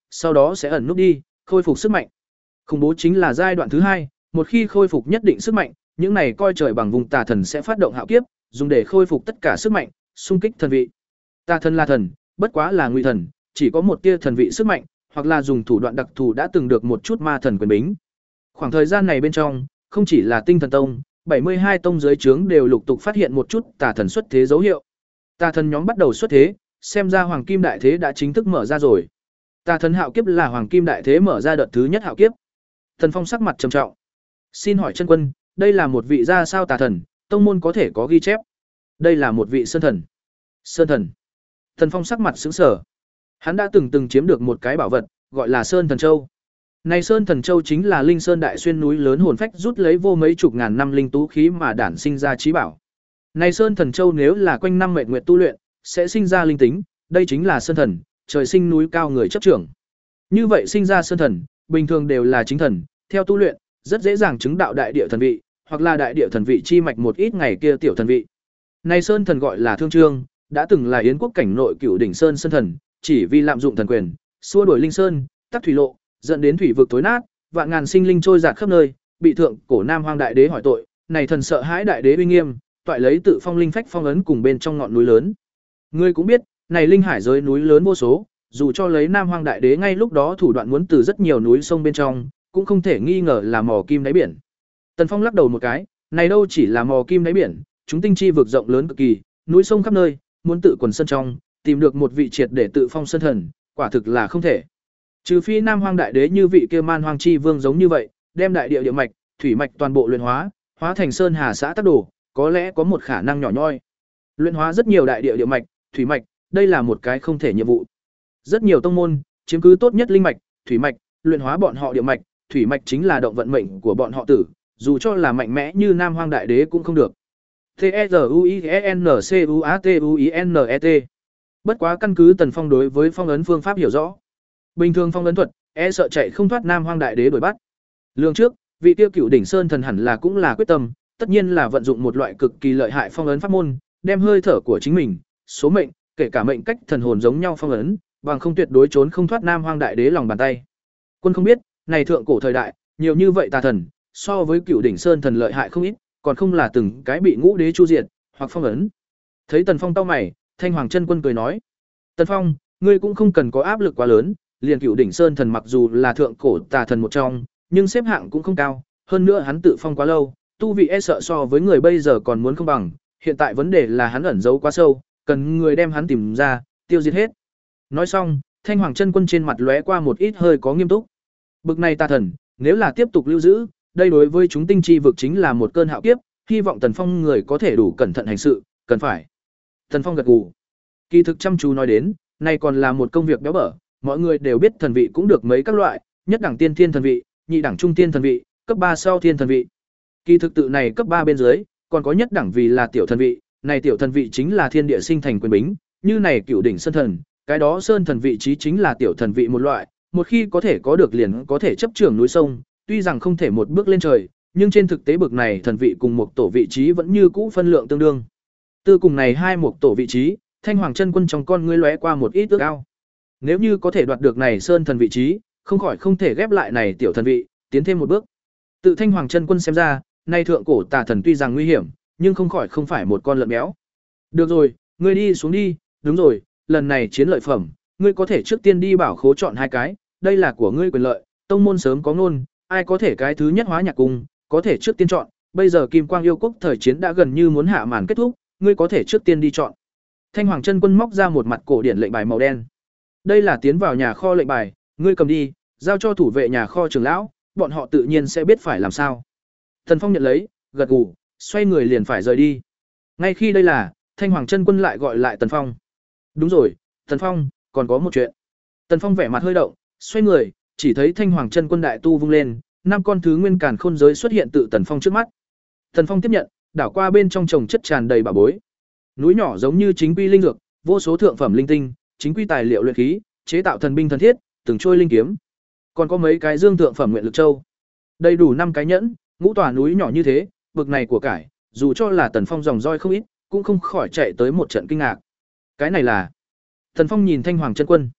sau đó sẽ ẩn núp đi, khôi phục sức mạnh. Khủng bố chính là giai đoạn thứ hai, một khi khôi phục nhất định sức mạnh, những này coi trời bằng vùng tà thần sẽ phát động hạo kiếp, dùng để khôi phục tất cả sức mạnh, xung kích thần vị. Tà thần là thần, bất quá là ngụy thần, chỉ có một tia thần vị sức mạnh, hoặc là dùng thủ đoạn đặc thù đã từng được một chút ma thần quyền bính. Khoảng thời gian này bên trong, không chỉ là Tinh Thần Tông, bảy mươi hai tông dưới trướng đều lục tục phát hiện một chút tà thần xuất thế dấu hiệu. Tà thần nhóm bắt đầu xuất thế, xem ra Hoàng Kim Đại Thế đã chính thức mở ra rồi. Tà thần hạo kiếp là Hoàng Kim Đại Thế mở ra đợt thứ nhất hạo kiếp. Thần Phong sắc mặt trầm trọng. Xin hỏi chân quân, đây là một vị ra sao tà thần, tông môn có thể có ghi chép? Đây là một vị sơn thần. Sơn thần. Thần Phong sắc mặt sững sờ. Hắn đã từng từng chiếm được một cái bảo vật, gọi là Sơn Thần Châu. Này Sơn Thần Châu chính là Linh Sơn Đại Xuyên núi lớn hồn phách rút lấy vô mấy chục ngàn năm linh tú khí mà đản sinh ra trí bảo. Này Sơn Thần Châu nếu là quanh năm mệnh nguyệt tu luyện, sẽ sinh ra linh tính, đây chính là sơn thần, trời sinh núi cao người chấp trưởng. Như vậy sinh ra sơn thần, bình thường đều là chính thần, theo tu luyện, rất dễ dàng chứng đạo đại địa thần vị, hoặc là đại địa thần vị chi mạch một ít ngày kia tiểu thần vị. Này sơn thần gọi là Thương Trương, đã từng là Yến quốc cảnh nội cửu đỉnh sơn sơn thần, chỉ vì lạm dụng thần quyền, xua đuổi linh sơn, tắc thủy lộ, dẫn đến thủy vực tối nát, vạn ngàn sinh linh trôi dạt khắp nơi, bị thượng cổ Nam Hoang đại đế hỏi tội, này thần sợ hãi đại đế uy nghiêm, toại lấy tự phong linh phách phong ấn cùng bên trong ngọn núi lớn. Ngươi cũng biết, này linh hải giới núi lớn vô số, dù cho lấy Nam Hoang đại đế ngay lúc đó thủ đoạn muốn từ rất nhiều núi sông bên trong, cũng không thể nghi ngờ là mò kim đáy biển. Tần Phong lắc đầu một cái, này đâu chỉ là mò kim đáy biển, chúng tinh chi vực rộng lớn cực kỳ, núi sông khắp nơi, muốn tự quần sân trong, tìm được một vị triệt để tự phong sơn thần, quả thực là không thể. Trừ phi Nam Hoang đại đế như vị kia Man Hoang chi vương giống như vậy, đem đại địa địa mạch, thủy mạch toàn bộ luyện hóa, hóa thành sơn hà xã tắc đồ, có lẽ có một khả năng nhỏ nhoi. Luyện hóa rất nhiều đại địa địa mạch, thủy mạch, đây là một cái không thể nhiệm vụ. Rất nhiều tông môn chiếm cứ tốt nhất linh mạch, thủy mạch, luyện hóa bọn họ địa mạch, thủy mạch chính là động vận mệnh của bọn họ tử, dù cho là mạnh mẽ như Nam Hoang đại đế cũng không được. T E R U I E N C U A T U I N E T. Bất quá căn cứ Tần Phong đối với phong ấn phương pháp hiểu rõ. Bình thường phong ấn thuật, e sợ chạy không thoát Nam Hoang đại đế đuổi bắt. Lương trước, vị tiêu cửu đỉnh sơn thần hẳn là cũng là quyết tâm, tất nhiên là vận dụng một loại cực kỳ lợi hại phong ấn pháp môn, đem hơi thở của chính mình, số mệnh, kể cả mệnh cách thần hồn giống nhau phong ấn, bằng không tuyệt đối trốn không thoát Nam Hoang đại đế lòng bàn tay. Quân không biết, này thượng cổ thời đại, nhiều như vậy tà thần, so với cửu đỉnh sơn thần lợi hại không ít, còn không là từng cái bị ngũ đế chu diệt, hoặc phong ấn. Thấy Tần Phong cau mày, Thanh Hoàng chân quân cười nói: "Tần Phong, ngươi cũng không cần có áp lực quá lớn, liền cửu đỉnh sơn thần mặc dù là thượng cổ tà thần một trong, nhưng xếp hạng cũng không cao, hơn nữa hắn tự phong quá lâu, tu vị e sợ so với người bây giờ còn muốn không bằng, hiện tại vấn đề là hắn ẩn giấu quá sâu, cần người đem hắn tìm ra, tiêu diệt hết." Nói xong, Thanh Hoàng chân quân trên mặt lóe qua một ít hơi có nghiêm túc. Bực này tà thần, nếu là tiếp tục lưu giữ, đây đối với chúng tinh chi vực chính là một cơn hạo kiếp, hy vọng Tần Phong người có thể đủ cẩn thận hành sự, cần phải. Tần Phong gật gù. Kỳ thực chăm chú nói đến, này còn là một công việc béo bở, mọi người đều biết thần vị cũng được mấy các loại, nhất đẳng tiên thiên thần vị, nhị đẳng trung tiên thần vị, cấp ba sau thiên thần vị. Kỳ thực tự này cấp ba bên dưới, còn có nhất đẳng vì là tiểu thần vị, này tiểu thần vị chính là thiên địa sinh thành quyền bính, như này cửu đỉnh sơn thần, cái đó sơn thần vị trí chính là tiểu thần vị một loại, một khi có thể có được liền có thể chấp trưởng núi sông, tuy rằng không thể một bước lên trời, nhưng trên thực tế bực này thần vị cùng một tổ vị trí vẫn như cũ phân lượng tương đương. Từ cùng này hai một tổ vị trí, Thanh Hoàng chân quân trong con ngươi lóe qua một ít ước ao. Nếu như có thể đoạt được này sơn thần vị trí, không khỏi không thể ghép lại này tiểu thần vị, tiến thêm một bước. Tự Thanh Hoàng chân quân xem ra, nay thượng cổ tà thần tuy rằng nguy hiểm, nhưng không khỏi không phải một con lợn béo. Được rồi, ngươi đi xuống đi, đúng rồi, lần này chiến lợi phẩm, ngươi có thể trước tiên đi bảo khố chọn hai cái, đây là của ngươi quyền lợi, tông môn sớm có ngôn, ai có thể cái thứ nhất hóa nhạc cung, có thể trước tiên chọn, bây giờ Kim Quang yêu quốc thời chiến đã gần như muốn hạ màn kết thúc, ngươi có thể trước tiên đi chọn. Thanh Hoàng chân quân móc ra một mặt cổ điển lệnh bài màu đen. Đây là tiến vào nhà kho lệnh bài, ngươi cầm đi, giao cho thủ vệ nhà kho trưởng lão, bọn họ tự nhiên sẽ biết phải làm sao. Thần Phong nhận lấy, gật gù, xoay người liền phải rời đi. Ngay khi đây là, Thanh Hoàng chân quân lại gọi lại Tần Phong. Đúng rồi, Tần Phong, còn có một chuyện. Tần Phong vẻ mặt hơi động, xoay người, chỉ thấy Thanh Hoàng chân quân đại tu vung lên, năm con thứ nguyên càn khôn giới xuất hiện tự Tần Phong trước mắt. Tần Phong tiếp nhận, đảo qua bên trong chồng chất tràn đầy bảo bối. Núi nhỏ giống như chính quy linh dược, vô số thượng phẩm linh tinh, chính quy tài liệu luyện khí, chế tạo thần binh thần thiết, từng trôi linh kiếm. Còn có mấy cái dương thượng phẩm nguyện lực châu. Đầy đủ năm cái nhẫn, ngũ tòa núi nhỏ như thế, bực này của cải, dù cho là Tần Phong dòng roi không ít, cũng không khỏi chạy tới một trận kinh ngạc. Cái này là? Tần Phong nhìn Thanh Hoàng chân quân.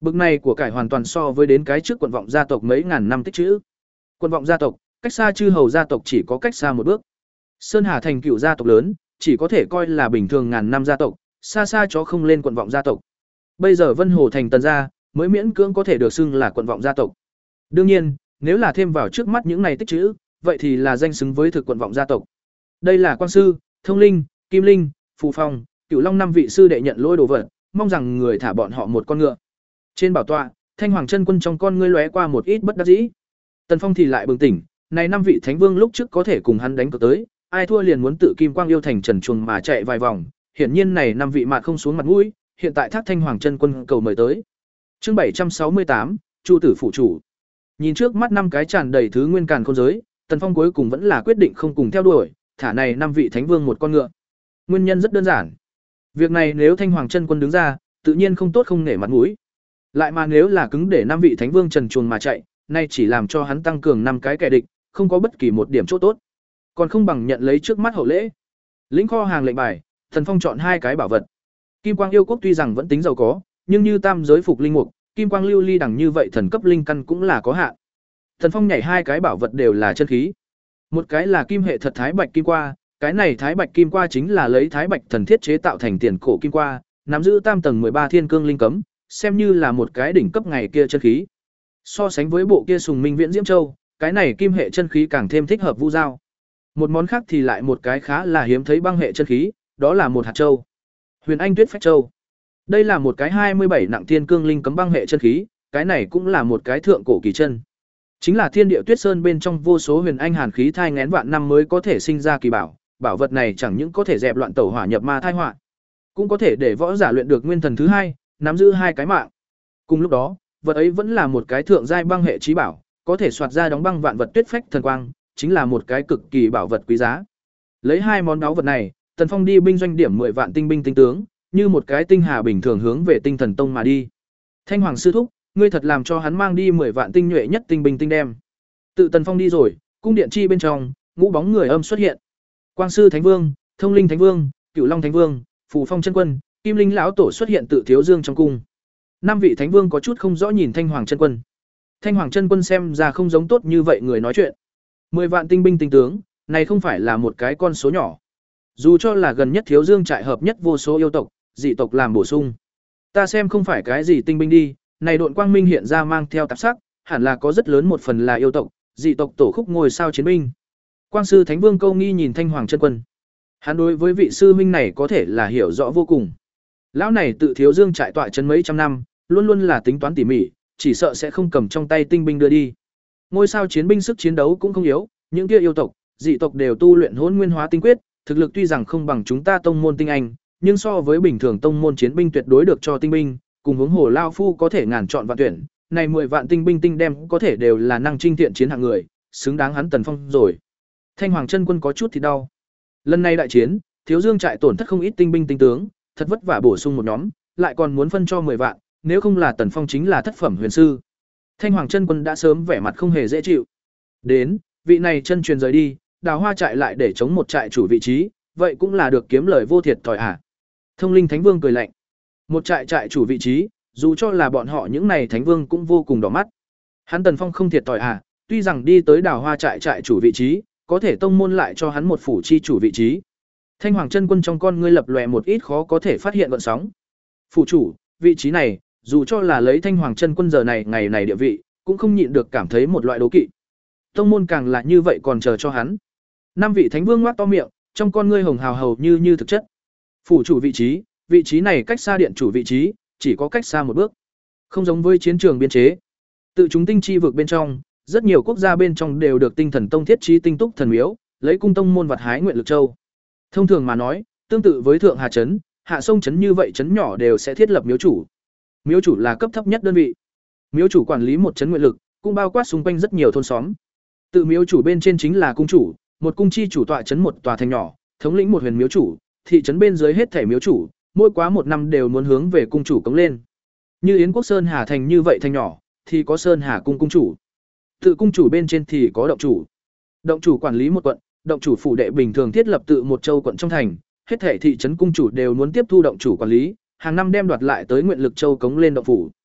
Bực này của cải hoàn toàn so với đến cái trước quận vọng gia tộc mấy ngàn năm tích trữ. Quận vọng gia tộc, cách xa chư hầu gia tộc chỉ có cách xa một bước. Sơn Hà thành cựu gia tộc lớn, chỉ có thể coi là bình thường ngàn năm gia tộc, xa xa chó không lên quận vọng gia tộc. Bây giờ Vân Hồ thành Tần gia, mới miễn cưỡng có thể được xưng là quận vọng gia tộc. Đương nhiên, nếu là thêm vào trước mắt những này tích trữ, vậy thì là danh xứng với thực quận vọng gia tộc. Đây là Quang sư, Thông Linh, Kim Linh, Phù Phong, Cửu Long năm vị sư đệ nhận lỗi đồ vật, mong rằng người thả bọn họ một con ngựa. Trên bảo tọa, Thanh Hoàng chân quân trong con ngươi lóe qua một ít bất đắc dĩ. Tần Phong thì lại bừng tỉnh, này năm vị thánh vương lúc trước có thể cùng hắn đánh cược tới, ai thua liền muốn tự Kim Quang yêu thành trần chuồng mà chạy vài vòng, hiển nhiên này năm vị mạt không xuống mặt mũi, hiện tại thác Thanh Hoàng chân quân cầu mời tới. Chương bảy trăm sáu mươi tám, Chu tử phụ chủ. Nhìn trước mắt năm cái tràn đầy thứ nguyên càn khôn giới, Tần Phong cuối cùng vẫn là quyết định không cùng theo đuổi, thả này năm vị thánh vương một con ngựa. Nguyên nhân rất đơn giản. Việc này nếu Thanh Hoàng chân quân đứng ra, tự nhiên không tốt không nể mặt mũi. Lại mà nếu là cứng để năm vị thánh vương trần truồng mà chạy, nay chỉ làm cho hắn tăng cường năm cái kẻ địch, không có bất kỳ một điểm chỗ tốt. Còn không bằng nhận lấy trước mắt hậu lễ. Lĩnh kho hàng lệnh bài, Tần Phong chọn hai cái bảo vật. Kim Quang yêu quốc tuy rằng vẫn tính giàu có, nhưng như tam giới phục linh mục, Kim Quang lưu ly đằng như vậy thần cấp linh căn cũng là có hạn. Tần Phong nhảy hai cái bảo vật đều là chân khí. Một cái là kim hệ thật thái bạch kim qua, cái này thái bạch kim qua chính là lấy thái bạch thần thiết chế tạo thành tiền cổ kim qua, nắm giữ tam tầng mười ba thiên cương linh cấm, xem như là một cái đỉnh cấp ngày kia chân khí. So sánh với bộ kia sùng minh viễn diễm châu, cái này kim hệ chân khí càng thêm thích hợp vu giao. Một món khác thì lại một cái khá là hiếm thấy băng hệ chân khí, đó là một hạt châu. Huyền Anh Tuyết Phách Châu. Đây là một cái hai mươi bảy nặng thiên cương linh cấm băng hệ chân khí, cái này cũng là một cái thượng cổ kỳ chân. Chính là Thiên Địa Tuyết Sơn bên trong vô số huyền anh hàn khí thai nghén vạn năm mới có thể sinh ra kỳ bảo, bảo vật này chẳng những có thể dẹp loạn tẩu hỏa nhập ma thai họa, cũng có thể để võ giả luyện được nguyên thần thứ hai, nắm giữ hai cái mạng. Cùng lúc đó, vật ấy vẫn là một cái thượng giai băng hệ chí bảo, có thể soạt ra đóng băng vạn vật tuyết phách thần quang, chính là một cái cực kỳ bảo vật quý giá. Lấy hai món báu vật này, Tần Phong đi binh doanh điểm mười vạn tinh binh tinh tướng, như một cái tinh hà bình thường hướng về Tinh Thần Tông mà đi. Thanh Hoàng sư thúc, ngươi thật làm cho hắn mang đi mười vạn tinh nhuệ nhất tinh binh tinh đem. Tự Tần Phong đi rồi, cung điện chi bên trong, ngũ bóng người âm xuất hiện. Quang sư Thánh Vương, Thông Linh Thánh Vương, Cửu Long Thánh Vương, Phù Phong chân quân, Kim Linh lão tổ xuất hiện tự Thiếu Dương trong cung. Năm vị thánh vương có chút không rõ nhìn Thanh Hoàng chân quân. Thanh Hoàng chân quân xem ra không giống tốt như vậy người nói chuyện. Mười vạn tinh binh tinh tướng, này không phải là một cái con số nhỏ. Dù cho là gần nhất Thiếu Dương trại hợp nhất vô số yêu tộc, dị tộc làm bổ sung. Ta xem không phải cái gì tinh binh đi, này độn quang minh hiện ra mang theo tạp sắc, hẳn là có rất lớn một phần là yêu tộc, dị tộc tổ khúc ngôi sao chiến binh. Quang sư Thánh Vương câu nghi nhìn Thanh Hoàng chân quân. Hắn đối với vị sư huynh này có thể là hiểu rõ vô cùng. Lão này tự Thiếu Dương trại tọa trấn mấy trăm năm, luôn luôn là tính toán tỉ mỉ, chỉ sợ sẽ không cầm trong tay tinh binh đưa đi. Ngôi sao chiến binh sức chiến đấu cũng không yếu, những kia yêu tộc, dị tộc đều tu luyện Hỗn Nguyên Hóa Tinh Quyết, thực lực tuy rằng không bằng chúng ta tông môn tinh anh, nhưng so với bình thường tông môn chiến binh tuyệt đối được cho tinh binh, cùng hướng hồ lao phu có thể ngàn chọn vạn tuyển, này mười vạn tinh binh tinh đem có thể đều là năng trinh thiện chiến hạng người, xứng đáng hắn Tần Phong rồi. Thanh Hoàng chân quân có chút thì đau. Lần này đại chiến, Thiếu Dương trại tổn thất không ít tinh binh tinh tướng, thật vất vả bổ sung một nhóm, lại còn muốn phân cho mười vạn, nếu không là Tần Phong chính là thất phẩm huyền sư. Thanh Hoàng chân quân đã sớm vẻ mặt không hề dễ chịu. Đến, vị này chân truyền rời đi, Đào Hoa trại lại để chống một trại chủ vị trí, vậy cũng là được kiếm lời vô thiệt thòi à. Thông Linh Thánh Vương cười lạnh. Một trại trại chủ vị trí, dù cho là bọn họ những này thánh vương cũng vô cùng đỏ mắt. Hắn Tần Phong không thiệt thòi à, tuy rằng đi tới Đào Hoa trại trại chủ vị trí, có thể tông môn lại cho hắn một phủ chi chủ vị trí. Thanh Hoàng chân quân trong con ngươi lập lòe một ít khó có thể phát hiện gợn sóng. Phủ chủ, vị trí này, dù cho là lấy Thanh Hoàng chân quân giờ này ngày này địa vị, cũng không nhịn được cảm thấy một loại đố kỵ. Tông môn càng là như vậy còn chờ cho hắn. Năm vị thánh vương ngoác to miệng, trong con ngươi hồng hào hầu như như thực chất. Phủ chủ vị trí, vị trí này cách xa điện chủ vị trí, chỉ có cách xa một bước. Không giống với chiến trường biên chế. Tự chúng tinh chi vực bên trong, rất nhiều quốc gia bên trong đều được Tinh Thần Tông thiết trí tinh túc thần miếu, lấy cung tông môn vật hái nguyện lực châu. Thông thường mà nói, tương tự với thượng hà trấn, hạ sông trấn như vậy trấn nhỏ đều sẽ thiết lập miếu chủ. Miếu chủ là cấp thấp nhất đơn vị. Miếu chủ quản lý một trấn nguyện lực, cũng bao quát xung quanh rất nhiều thôn xóm. Tự miếu chủ bên trên chính là cung chủ, một cung chi chủ tọa trấn một tòa thành nhỏ, thống lĩnh một huyền miếu chủ, thị trấn bên dưới hết thể miếu chủ, mỗi quá một năm đều muốn hướng về cung chủ cống lên. Như Yến Quốc Sơn Hà thành như vậy thành nhỏ, thì có Sơn Hà cung cung chủ. Tự cung chủ bên trên thì có động chủ. Động chủ quản lý một quận, động chủ phủ đệ bình thường thiết lập tự một châu quận trong thành, hết thể thị trấn cung chủ đều muốn tiếp thu động chủ quản lý, hàng năm đem đoạt lại tới nguyện lực châu cống lên động phủ.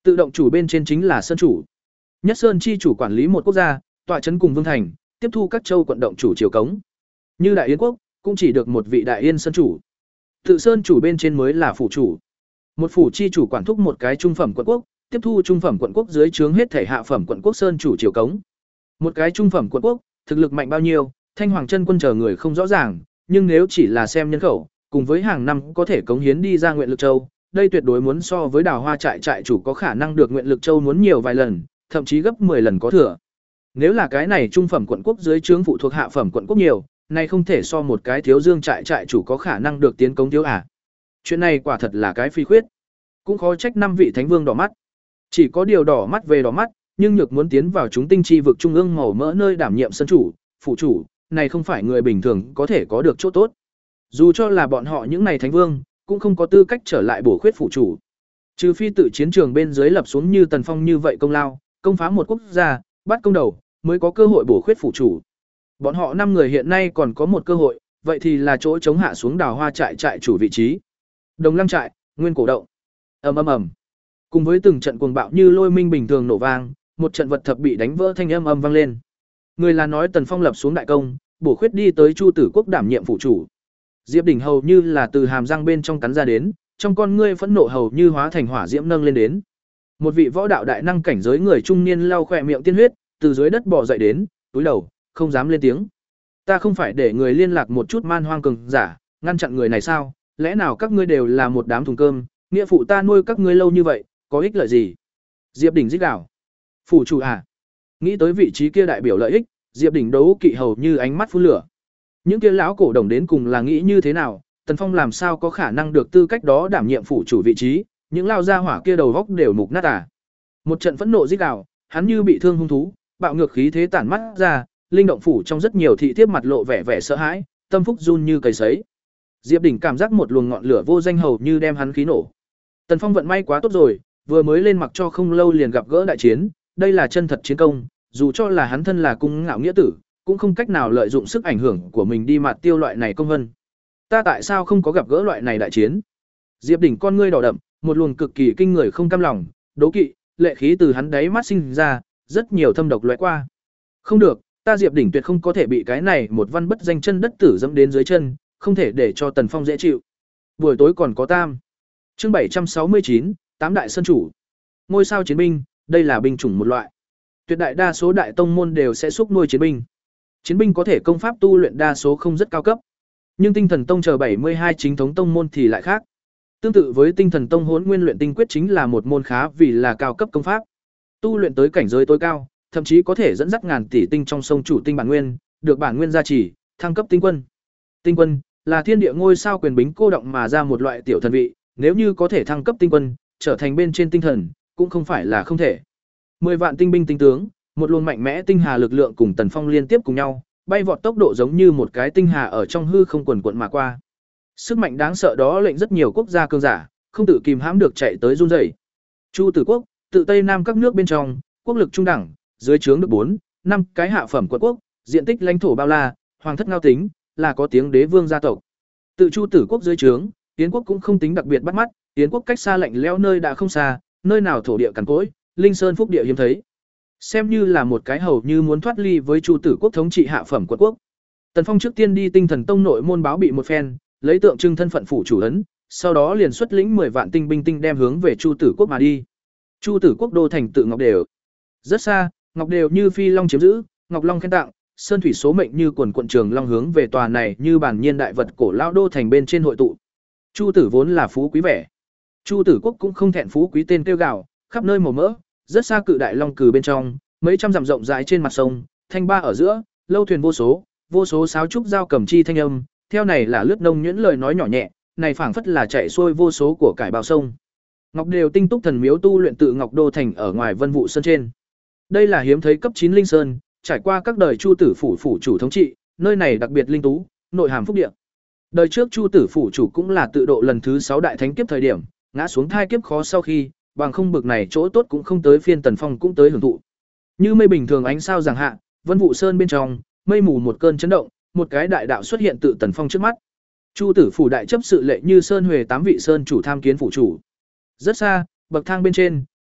Tự động chủ bên trên chính là sơn chủ. Nhất sơn chi chủ quản lý một quốc gia, tọa trấn cùng vương thành, tiếp thu các châu quận động chủ triều cống. Như Đại Yên quốc, cũng chỉ được một vị Đại Yên sơn chủ. Tự sơn chủ bên trên mới là phủ chủ. Một phủ chi chủ quản thúc một cái trung phẩm quận quốc, tiếp thu trung phẩm quận quốc dưới trướng hết thể hạ phẩm quận quốc sơn chủ triều cống. Một cái trung phẩm quận quốc, thực lực mạnh bao nhiêu, Thanh Hoàng chân quân chờ người không rõ ràng, nhưng nếu chỉ là xem nhân khẩu, cùng với hàng năm có thể cống hiến đi ra nguyện lực châu, đây tuyệt đối muốn so với Đào Hoa trại trại chủ có khả năng được nguyện lực châu muốn nhiều vài lần, thậm chí gấp mười lần có thừa. Nếu là cái này trung phẩm quận quốc dưới trướng phụ thuộc hạ phẩm quận quốc nhiều, này không thể so một cái thiếu dương trại trại chủ có khả năng được tiến cống thiếu à. Chuyện này quả thật là cái phi khuyết. Cũng khó trách năm vị thánh vương đỏ mắt. Chỉ có điều đỏ mắt về đỏ mắt, nhưng nhược muốn tiến vào chúng tinh chi vực trung ương màu mỡ nơi đảm nhiệm sân chủ, phụ chủ, này không phải người bình thường có thể có được chỗ tốt. Dù cho là bọn họ những này thánh vương, cũng không có tư cách trở lại bổ khuyết phụ chủ. Trừ phi tự chiến trường bên dưới lập xuống như Tần Phong như vậy công lao, công phá một quốc gia, bắt công đầu, mới có cơ hội bổ khuyết phụ chủ. Bọn họ năm người hiện nay còn có một cơ hội, vậy thì là chỗ chống hạ xuống Đào Hoa trại trại chủ vị trí. Đồng Lăng trại, Nguyên Cổ động. Ầm ầm ầm. Cùng với từng trận cuồng bạo như lôi minh bình thường nổ vang, một trận vật thập bị đánh vỡ thanh âm âm vang lên. Người là nói Tần Phong lập xuống đại công, bổ khuyết đi tới Chu Tử Quốc đảm nhiệm phụ chủ. Diệp Đỉnh hầu như là từ hàm răng bên trong cắn ra đến, trong con ngươi phẫn nộ hầu như hóa thành hỏa diễm nâng lên đến. Một vị võ đạo đại năng cảnh giới người trung niên lau khỏe miệng tiên huyết, từ dưới đất bò dậy đến, túi đầu, không dám lên tiếng. Ta không phải để người liên lạc một chút man hoang cường giả, ngăn chặn người này sao? Lẽ nào các ngươi đều là một đám thùng cơm, nghĩa phụ ta nuôi các ngươi lâu như vậy, có ích lợi gì? Diệp Đỉnh rít gào. Phủ chủ à? Nghĩ tới vị trí kia đại biểu lợi ích, Diệp Đỉnh đấu kỵ hầu như ánh mắt phun lửa. Những kia lão cổ đồng đến cùng là nghĩ như thế nào, Tần Phong làm sao có khả năng được tư cách đó đảm nhiệm phủ chủ vị trí, những lao gia hỏa kia đầu góc đều mục nát à. Một trận phẫn nộ rít gào, hắn như bị thương hung thú, bạo ngược khí thế tản mắt ra, linh động phủ trong rất nhiều thị thiếp mặt lộ vẻ vẻ sợ hãi, tâm phúc run như cầy sấy. Diệp Đỉnh cảm giác một luồng ngọn lửa vô danh hầu như đem hắn khí nổ. Tần Phong vận may quá tốt rồi, vừa mới lên mặc cho không lâu liền gặp gỡ đại chiến, đây là chân thật chiến công, dù cho là hắn thân là cung ngạo nghĩa tử, cũng không cách nào lợi dụng sức ảnh hưởng của mình đi mạt tiêu loại này công vân. Ta tại sao không có gặp gỡ loại này đại chiến? Diệp Đỉnh con ngươi đỏ đậm, một luồng cực kỳ kinh người không cam lòng, đố kỵ, lệ khí từ hắn đáy mắt sinh ra, rất nhiều thâm độc lóe qua. Không được, ta Diệp Đỉnh tuyệt không có thể bị cái này một văn bất danh chân đất tử dẫm đến dưới chân, không thể để cho Tần Phong dễ chịu. Buổi tối còn có tam. Chương bảy trăm sáu mươi chín, tám đại sơn chủ. Ngôi sao chiến binh, đây là binh chủng một loại. Tuyệt đại đa số đại tông môn đều sẽ xúc nuôi chiến binh. Chiến binh có thể công pháp tu luyện đa số không rất cao cấp, nhưng Tinh Thần Tông chờ bảy mươi hai chính thống tông môn thì lại khác. Tương tự với Tinh Thần Tông Hỗn Nguyên Luyện Tinh Quyết chính là một môn khá vì là cao cấp công pháp. Tu luyện tới cảnh giới tối cao, thậm chí có thể dẫn dắt ngàn tỷ tinh trong sông chủ tinh bản nguyên, được bản nguyên gia trì, thăng cấp tinh quân. Tinh quân là thiên địa ngôi sao quyền bính cô động mà ra một loại tiểu thần vị, nếu như có thể thăng cấp tinh quân, trở thành bên trên tinh thần, cũng không phải là không thể. Mười vạn tinh binh tinh tướng, một luồng mạnh mẽ tinh hà lực lượng cùng Tần Phong liên tiếp cùng nhau, bay vọt tốc độ giống như một cái tinh hà ở trong hư không quần quần mà qua. Sức mạnh đáng sợ đó lệnh rất nhiều quốc gia cường giả không tự kìm hãm được chạy tới run rẩy. Chu Tử Quốc, tự Tây Nam các nước bên trong, quốc lực trung đẳng, dưới trướng được bốn, năm cái hạ phẩm quận quốc, diện tích lãnh thổ bao la, hoàng thất ngao tính, là có tiếng đế vương gia tộc. Tự Chu Tử Quốc dưới trướng, Yến quốc cũng không tính đặc biệt bắt mắt, Yến quốc cách xa lạnh lẽo nơi đã không xa, nơi nào thổ địa cằn cỗi, linh sơn phúc địa hiếm thấy. Xem như là một cái hầu như muốn thoát ly với Chu Tử Quốc thống trị hạ phẩm quận quốc. Tần Phong trước tiên đi Tinh Thần Tông nội môn báo bị một phen, lấy tượng trưng thân phận phủ chủ ấn, sau đó liền xuất lĩnh mười vạn tinh binh tinh đem hướng về Chu Tử Quốc mà đi. Chu Tử Quốc đô thành tự Ngọc Đều. Rất xa, Ngọc Đều như phi long chiếm giữ, Ngọc Long khen tặng, sơn thủy số mệnh như quần quận trường long hướng về tòa này như bản nhiên đại vật cổ lao đô thành bên trên hội tụ. Chu Tử vốn là phú quý vẻ. Chu Tử Quốc cũng không thẹn phú quý tên kêu gào, khắp nơi màu mỡ, rất xa cự đại long cừ bên trong, mấy trăm dặm rộng rãi trên mặt sông, thanh ba ở giữa, lâu thuyền vô số, vô số sáo trúc giao cầm chi thanh âm, theo này là lướt nông nhuyễn lời nói nhỏ nhẹ, này phảng phất là chạy xuôi vô số của cải bào sông. Ngọc Đều tinh túc thần miếu tu luyện tự Ngọc Đô thành ở ngoài Vân Vũ sơn trên. Đây là hiếm thấy cấp chín linh sơn, trải qua các đời Chu Tử phủ phủ chủ thống trị, nơi này đặc biệt linh tú, nội hàm phúc địa. Đời trước Chu Tử phủ chủ cũng là tự độ lần thứ sáu đại thánh kiếp thời điểm, ngã xuống thai kiếp khó sau khi, bằng không bực này chỗ tốt cũng không tới phiên Tần Phong cũng tới hưởng thụ. Như mây bình thường ánh sao giằng hạ, Vân Vũ sơn bên trong, mây mù một cơn chấn động, một cái đại đạo xuất hiện tự Tần Phong trước mắt. Chu Tử phủ đại chấp sự lệ như sơn huề tám vị sơn chủ tham kiến phủ chủ. Rất xa, bậc thang bên trên,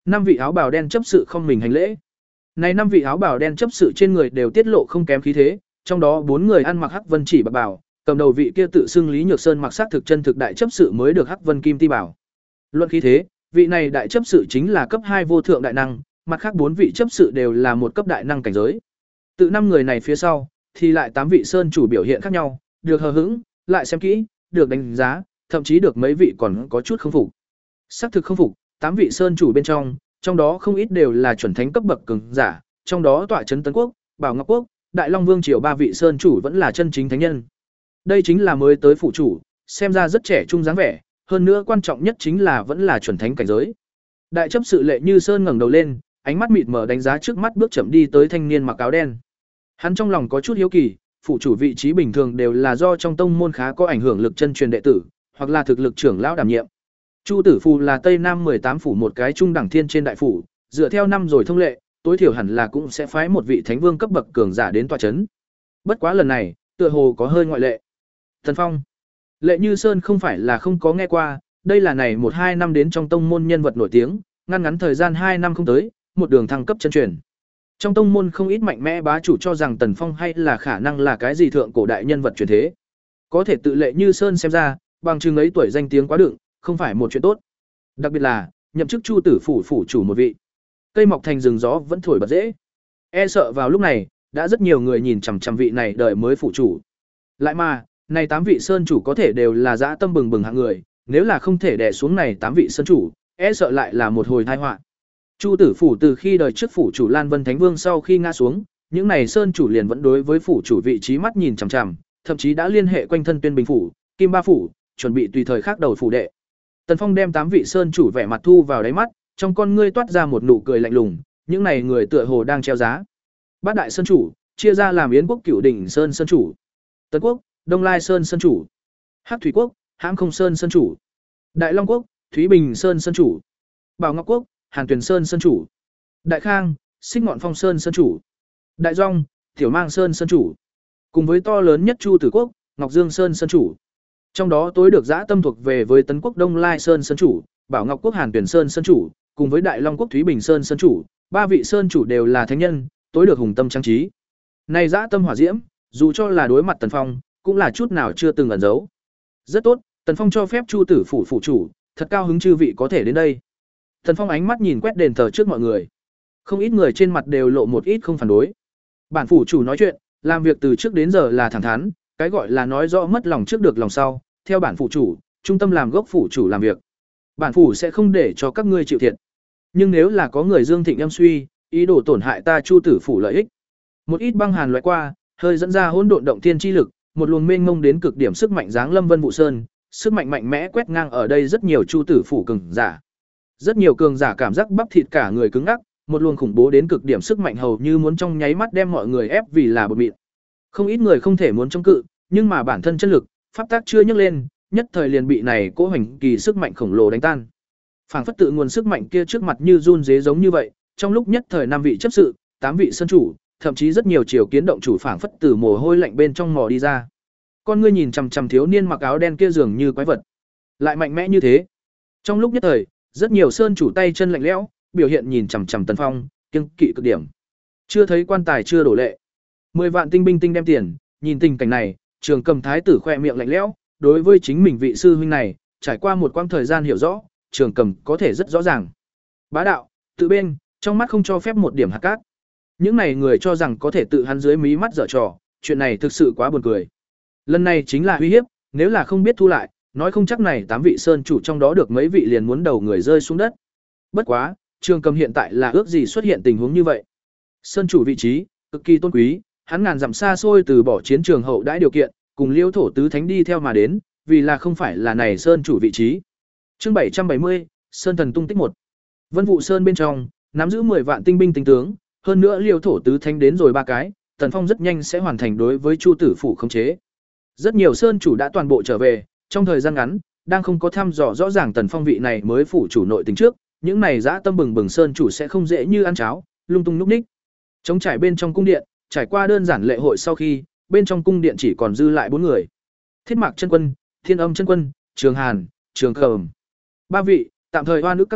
năm vị áo bào đen chấp sự không mình hành lễ. Này năm vị áo bào đen chấp sự trên người đều tiết lộ không kém khí thế, trong đó bốn người ăn mặc hắc vân chỉ bạc bào, cầm đầu vị kia tự xưng Lý Nhược Sơn mặc sắc thực chân thực đại chấp sự mới được hắc vân kim ti bảo. Luận khí thế, vị này đại chấp sự chính là cấp hai vô thượng đại năng, mặt khác bốn vị chấp sự đều là một cấp đại năng cảnh giới. Tự năm người này phía sau, thì lại tám vị sơn chủ biểu hiện khác nhau, được hờ hững, lại xem kỹ, được đánh giá, thậm chí được mấy vị còn có chút không phục. Sắc thực không phục, tám vị sơn chủ bên trong, trong đó không ít đều là chuẩn thánh cấp bậc cường giả, trong đó tọa trấn Tấn Quốc, Bảo Ngọc Quốc, Đại Long Vương triều ba vị sơn chủ vẫn là chân chính thánh nhân. Đây chính là mới tới phụ chủ, xem ra rất trẻ trung dáng vẻ, hơn nữa quan trọng nhất chính là vẫn là chuẩn thánh cảnh giới. Đại chấp sự Lệ Như Sơn ngẩng đầu lên, ánh mắt mịt mờ đánh giá trước mắt bước chậm đi tới thanh niên mặc áo đen. Hắn trong lòng có chút hiếu kỳ, phụ chủ vị trí bình thường đều là do trong tông môn khá có ảnh hưởng lực chân truyền đệ tử, hoặc là thực lực trưởng lão đảm nhiệm. Chu Tử Phù là Tây Nam mười tám phủ một cái trung đẳng thiên trên đại phủ, dựa theo năm rồi thông lệ, tối thiểu hẳn là cũng sẽ phái một vị thánh vương cấp bậc cường giả đến tọa chấn. Bất quá lần này, tựa hồ có hơi ngoại lệ. Thần Phong, Lệ Như Sơn không phải là không có nghe qua, đây là này một hai năm đến trong tông môn nhân vật nổi tiếng, ngăn ngắn thời gian hai năm không tới, một đường thăng cấp chân truyền. Trong tông môn không ít mạnh mẽ bá chủ cho rằng Tần Phong hay là khả năng là cái gì thượng cổ đại nhân vật truyền thế. Có thể tự Lệ Như Sơn xem ra, bằng chừng ấy tuổi danh tiếng quá đựng, không phải một chuyện tốt. Đặc biệt là, nhậm chức Chu Tử phủ phủ chủ một vị. Cây mọc thành rừng gió vẫn thổi bật dễ. E sợ vào lúc này, đã rất nhiều người nhìn chằm chằm vị này đợi mới phủ chủ. Lại mà, này tám vị sơn chủ có thể đều là dã tâm bừng bừng hạng người, nếu là không thể đè xuống này tám vị sơn chủ, e sợ lại là một hồi tai họa. Chu Tử phủ từ khi đời trước phủ chủ Lan Vân Thánh Vương sau khi ngã xuống, những này sơn chủ liền vẫn đối với phủ chủ vị trí mắt nhìn chằm chằm, thậm chí đã liên hệ quanh thân Tuyên Bình phủ, Kim Ba phủ, chuẩn bị tùy thời khác đầu phủ đệ. Tần Phong đem tám vị sơn chủ vẻ mặt thu vào đáy mắt, trong con ngươi toát ra một nụ cười lạnh lùng, những này người tựa hồ đang treo giá. Bát đại sơn chủ, chia ra làm Yến quốc Cửu Đỉnh Sơn sơn chủ, Tấn quốc, Đông Lai Sơn sơn chủ, Hắc Thủy quốc, Hãm Không Sơn sơn chủ, Đại Long quốc, Thúy Bình Sơn sơn chủ, Bảo Ngọc quốc, Hàn Tuyền Sơn sơn chủ, Đại Khang, Xích Ngọn Phong Sơn sơn chủ, Đại Dung, Tiểu Mang Sơn sơn chủ, cùng với to lớn nhất Chu Tử quốc, Ngọc Dương Sơn sơn chủ. Trong đó tối được dã tâm thuộc về với Tấn quốc Đông Lai Sơn sơn chủ, Bảo Ngọc quốc Hàn Tuyền Sơn sơn chủ, cùng với Đại Long quốc Thúy Bình Sơn sơn chủ, ba vị sơn chủ đều là thánh nhân, tối được hùng tâm trang trí. Này dã tâm hỏa diễm, dù cho là đối mặt Tần Phong, cũng là chút nào chưa từng ẩn giấu. Rất tốt, Tần Phong cho phép Chu Tử phủ phủ chủ, thật cao hứng chư vị có thể đến đây. Tần Phong ánh mắt nhìn quét đền thờ trước mọi người. Không ít người trên mặt đều lộ một ít không phản đối. Bản phủ chủ nói chuyện, làm việc từ trước đến giờ là thẳng thắn, cái gọi là nói rõ mất lòng trước được lòng sau, theo bản phủ chủ, trung tâm làm gốc phủ chủ làm việc. Bản phủ sẽ không để cho các ngươi chịu thiệt. Nhưng nếu là có người dương thịnh âm suy, ý đồ tổn hại ta Chu Tử phủ lợi ích, một ít băng hàn loại qua, hơi dẫn ra hỗn độn động thiên chi lực, một luồng mênh mông đến cực điểm sức mạnh giáng lâm Vân Vũ Sơn, sức mạnh mạnh mẽ quét ngang ở đây rất nhiều Chu Tử phủ cường giả. Rất nhiều cường giả cảm giác bắp thịt cả người cứng ngắc, một luồng khủng bố đến cực điểm sức mạnh hầu như muốn trong nháy mắt đem mọi người ép vì là bột mịn. Không ít người không thể muốn chống cự, nhưng mà bản thân chân lực, pháp tác chưa nhấc lên, nhất thời liền bị này cỗ hành kỳ sức mạnh khổng lồ đánh tan. Phảng phất tự nguồn sức mạnh kia trước mặt như run rế giống như vậy, trong lúc nhất thời năm vị chấp sự, tám vị sơn chủ, thậm chí rất nhiều triều kiến động chủ phảng phất từ mồ hôi lạnh bên trong mò đi ra. Con ngươi nhìn chằm chằm thiếu niên mặc áo đen kia dường như quái vật, lại mạnh mẽ như thế. Trong lúc nhất thời, rất nhiều sơn chủ tay chân lạnh lẽo, biểu hiện nhìn chằm chằm Tần Phong, kiêng kỵ cực điểm. Chưa thấy quan tài chưa đổ lệ. Mười vạn tinh binh tinh đem tiền, nhìn tình cảnh này, Trường Cầm thái tử khoe miệng lạnh lẽo, đối với chính mình vị sư huynh này, trải qua một quãng thời gian hiểu rõ, Trường Cầm có thể rất rõ ràng. Bá đạo, tự bên, trong mắt không cho phép một điểm hạt cát. Những này người cho rằng có thể tự hắn dưới mí mắt dở trò, chuyện này thực sự quá buồn cười. Lần này chính là uy hiếp, nếu là không biết thu lại, nói không chắc này tám vị sơn chủ trong đó được mấy vị liền muốn đầu người rơi xuống đất. Bất quá, Trường Cầm hiện tại là ước gì xuất hiện tình huống như vậy. Sơn chủ vị trí, cực kỳ tôn quý, hắn ngàn dặm xa xôi từ bỏ chiến trường hậu đãi điều kiện, cùng Liêu thổ tứ thánh đi theo mà đến, vì là không phải là này sơn chủ vị trí. Chương bảy trăm bảy mươi, Sơn thần tung tích một. Vân Vũ Sơn bên trong, nắm giữ mười vạn tinh binh tinh tướng, hơn nữa Liêu thổ tứ thánh đến rồi ba cái, Tần Phong rất nhanh sẽ hoàn thành đối với Chu Tử phủ khống chế. Rất nhiều sơn chủ đã toàn bộ trở về, trong thời gian ngắn, đang không có thăm dò rõ ràng Tần Phong vị này mới phủ chủ nội tình trước, những này dã tâm bừng bừng sơn chủ sẽ không dễ như ăn cháo, lung tung núp ních. Trống trải bên trong cung điện, trải qua đơn giản lệ hội sau khi, bên trong cung điện chỉ còn dư lại bốn người. Thiết Mạc chân quân, Thiên Âm chân quân, Trường Hàn, Trường Cầm. Ba vị, tạm thời oan ức các ngươi,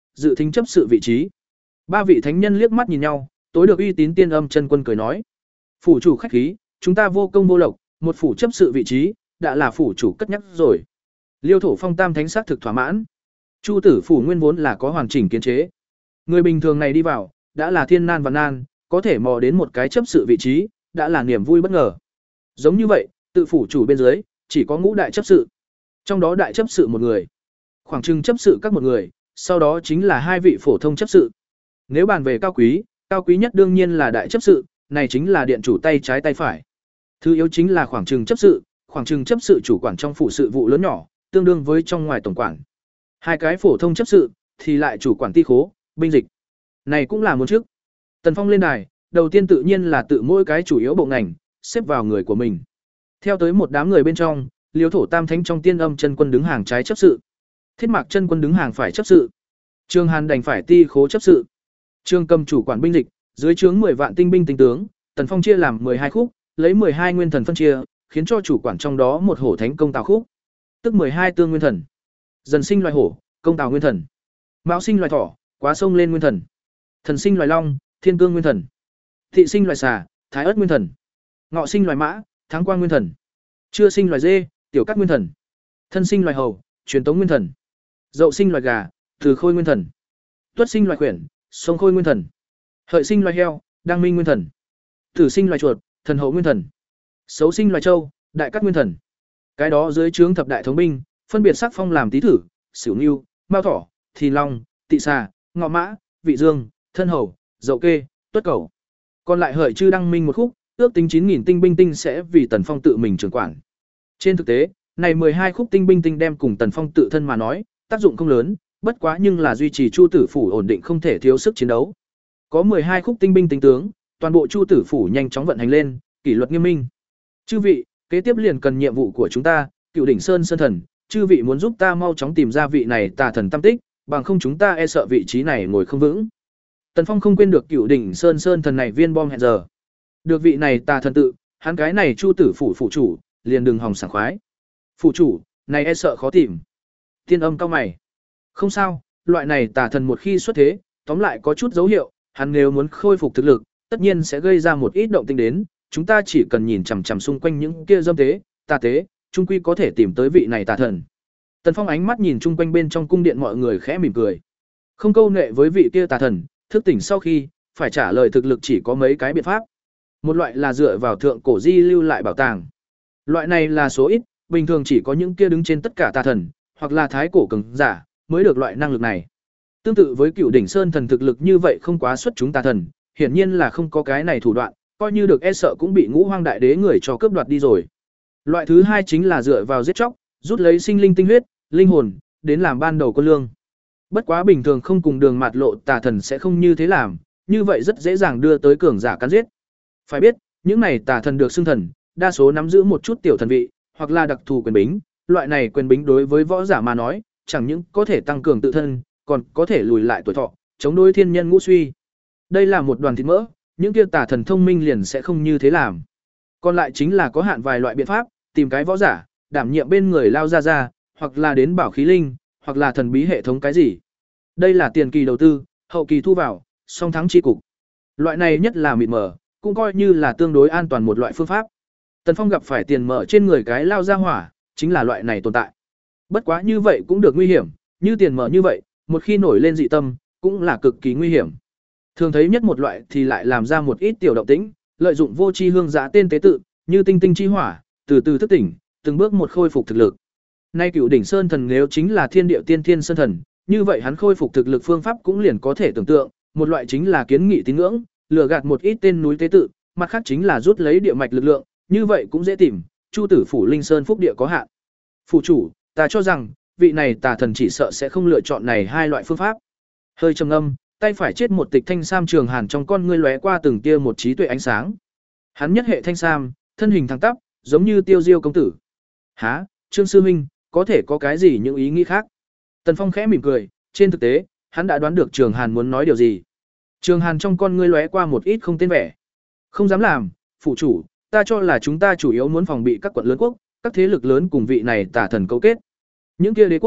dự thính chấp sự vị trí. Ba vị thánh nhân liếc mắt nhìn nhau, tối được uy tín Tiên Âm chân quân cười nói: "Phủ chủ khách khí, chúng ta vô công vô lộc, một phủ chấp sự vị trí, đã là phủ chủ cất nhắc rồi." Liêu Thổ Phong tam thánh xác thực thỏa mãn. Chu tử phủ nguyên vốn là có hoàn chỉnh kiến chế. Người bình thường này đi vào, đã là thiên nan và nan, có thể mò đến một cái chấp sự vị trí, đã là niềm vui bất ngờ. Giống như vậy, tự phủ chủ bên dưới, chỉ có ngũ đại chấp sự. Trong đó đại chấp sự một người, khoảng chừng chấp sự các một người, sau đó chính là hai vị phổ thông chấp sự. Nếu bàn về cao quý, cao quý nhất đương nhiên là đại chấp sự, này chính là điện chủ tay trái tay phải. Thứ yếu chính là khoảng chừng chấp sự, khoảng chừng chấp sự chủ quản trong phủ sự vụ lớn nhỏ, tương đương với trong ngoài tổng quản. Hai cái phổ thông chấp sự thì lại chủ quản ti khố, binh dịch. Này cũng là một chức. Tần Phong lên đài, đầu tiên tự nhiên là tự mỗi cái chủ yếu bộ ngành xếp vào người của mình. Theo tới một đám người bên trong, Liêu Thổ Tam Thánh trong Tiên Âm chân quân đứng hàng trái chấp sự. Thiết Mạc chân quân đứng hàng phải chấp sự. Trương Hàn đành phải ti khố chấp sự. Trương Cầm chủ quản binh dịch, dưới trướng mười vạn tinh binh tinh tướng, Tần Phong chia làm mười hai khúc, lấy mười hai nguyên thần phân chia, khiến cho chủ quản trong đó một hổ thánh công tào khúc, tức mười hai tương nguyên thần. Dần sinh loài hổ, công tào nguyên thần. Mão sinh loài thỏ, quá sông lên nguyên thần. Thần sinh loài long, thiên cương nguyên thần. Thị sinh loài xà, thái ớt nguyên thần. Ngọ sinh loài mã, tháng quang nguyên thần. Trưa sinh loài dê, tiểu cát nguyên thần. Thân sinh loài hầu, truyền tống nguyên thần. Dậu sinh loài gà, từ khôi nguyên thần. Tuất sinh loài khuyển, sông khôi nguyên thần. Hợi sinh loài heo, đăng minh nguyên thần. Tử sinh loài chuột, thần hậu nguyên thần. Xấu sinh loài trâu, đại cát nguyên thần. Cái đó dưới trướng thập đại thống binh, phân biệt sắc phong làm tý thử, xỉu ngưu, mao thỏ, thì long, tị xà, ngọ mã, vị dương, thân hầu, dậu kê, tuất cẩu. Còn lại hợi chư đăng minh một khúc, ước tính chín nghìn tinh binh tinh sẽ vì Tần Phong tự mình trưởng quản. Trên thực tế, này mười hai khúc tinh binh tinh đem cùng Tần Phong tự thân mà nói, tác dụng không lớn, bất quá nhưng là duy trì Chu tử phủ ổn định không thể thiếu sức chiến đấu. Có mười hai khúc tinh binh tinh tướng, toàn bộ Chu tử phủ nhanh chóng vận hành lên, kỷ luật nghiêm minh. Chư vị, kế tiếp liền cần nhiệm vụ của chúng ta, Cựu Đỉnh Sơn Sơn Thần, chư vị muốn giúp ta mau chóng tìm ra vị này tà thần tâm tích, bằng không chúng ta e sợ vị trí này ngồi không vững. Tần Phong không quên được Cựu Đỉnh Sơn Sơn Thần này viên bom hẹn giờ. Được vị này tà thần tự, hắn cái này Chu tử phủ phủ chủ, liền đừng hòng sảng khoái. Phủ chủ, này e sợ khó tìm. Tiên Âm cao mày. Không sao, loại này tà thần một khi xuất thế, tóm lại có chút dấu hiệu, hắn nếu muốn khôi phục thực lực, tất nhiên sẽ gây ra một ít động tĩnh đến, chúng ta chỉ cần nhìn chằm chằm xung quanh những kia dâm tế, tà tế, chung quy có thể tìm tới vị này tà thần. Tần Phong ánh mắt nhìn chung quanh bên trong cung điện mọi người khẽ mỉm cười. Không câu nệ với vị kia tà thần, thức tỉnh sau khi, phải trả lời thực lực chỉ có mấy cái biện pháp. Một loại là dựa vào thượng cổ di lưu lại bảo tàng. Loại này là số ít, bình thường chỉ có những kia đứng trên tất cả tà thần, hoặc là thái cổ cường giả, mới được loại năng lực này. Tương tự với Cựu Đỉnh Sơn thần thực lực như vậy không quá xuất chúng tà thần, hiển nhiên là không có cái này thủ đoạn, coi như được e sợ cũng bị Ngũ Hoang Đại Đế người cho cướp đoạt đi rồi. Loại thứ hai chính là dựa vào giết chóc, rút lấy sinh linh tinh huyết, linh hồn, đến làm ban đầu quân lương. Bất quá bình thường không cùng đường mạt lộ tà thần sẽ không như thế làm, như vậy rất dễ dàng đưa tới cường giả cắn giết. Phải biết, những này tà thần được xưng thần, đa số nắm giữ một chút tiểu thần vị, hoặc là đặc thù quyền bính, loại này quyền bính đối với võ giả mà nói, chẳng những có thể tăng cường tự thân, còn có thể lùi lại tuổi thọ, chống đối thiên nhân ngũ suy. Đây là một đoàn thịt mỡ, những kia tà thần thông minh liền sẽ không như thế làm. Còn lại chính là có hạn vài loại biện pháp, tìm cái võ giả, đảm nhiệm bên người lao ra ra, hoặc là đến bảo khí linh, hoặc là thần bí hệ thống cái gì. Đây là tiền kỳ đầu tư, hậu kỳ thu vào, song thắng chi cục. Loại này nhất là mịt mờ, cũng coi như là tương đối an toàn một loại phương pháp. Tần Phong gặp phải tiền mở trên người cái lao ra hỏa, chính là loại này tồn tại. Bất quá như vậy cũng được nguy hiểm, như tiền mở như vậy, một khi nổi lên dị tâm, cũng là cực kỳ nguy hiểm. Thường thấy nhất một loại thì lại làm ra một ít tiểu động tĩnh, lợi dụng vô tri hương giá tên tế tự, như tinh tinh chi hỏa, từ từ thức tỉnh, từng bước một khôi phục thực lực. Nay Cựu Đỉnh Sơn thần nếu chính là thiên địa tiên thiên sơn thần, như vậy hắn khôi phục thực lực phương pháp cũng liền có thể tưởng tượng, một loại chính là kiến nghị tín ngưỡng, lừa gạt một ít tên núi tế tự, mặt khác chính là rút lấy địa mạch lực lượng, như vậy cũng dễ tìm, Chu tử phủ Linh Sơn phúc địa có hạn. Phủ chủ, ta cho rằng, vị này tà thần chỉ sợ sẽ không lựa chọn này hai loại phương pháp. Hơi trầm ngâm, tay phải chết một tịch thanh sam trường hàn trong con ngươi lóe qua từng tia một trí tuệ ánh sáng. Hắn nhất hệ thanh sam, thân hình thẳng tắp, giống như Tiêu Diêu công tử. Hả, Trương sư huynh, có thể có cái gì những ý nghĩ khác? Tần Phong khẽ mỉm cười, trên thực tế, hắn đã đoán được Trường Hàn muốn nói điều gì. Trường Hàn trong con ngươi lóe qua một ít không tên vẻ. Không dám làm, phụ chủ, ta cho là chúng ta chủ yếu muốn phòng bị các quận lớn quốc, các thế lực lớn cùng vị này tà thần cấu kết. Những kia đế quốc,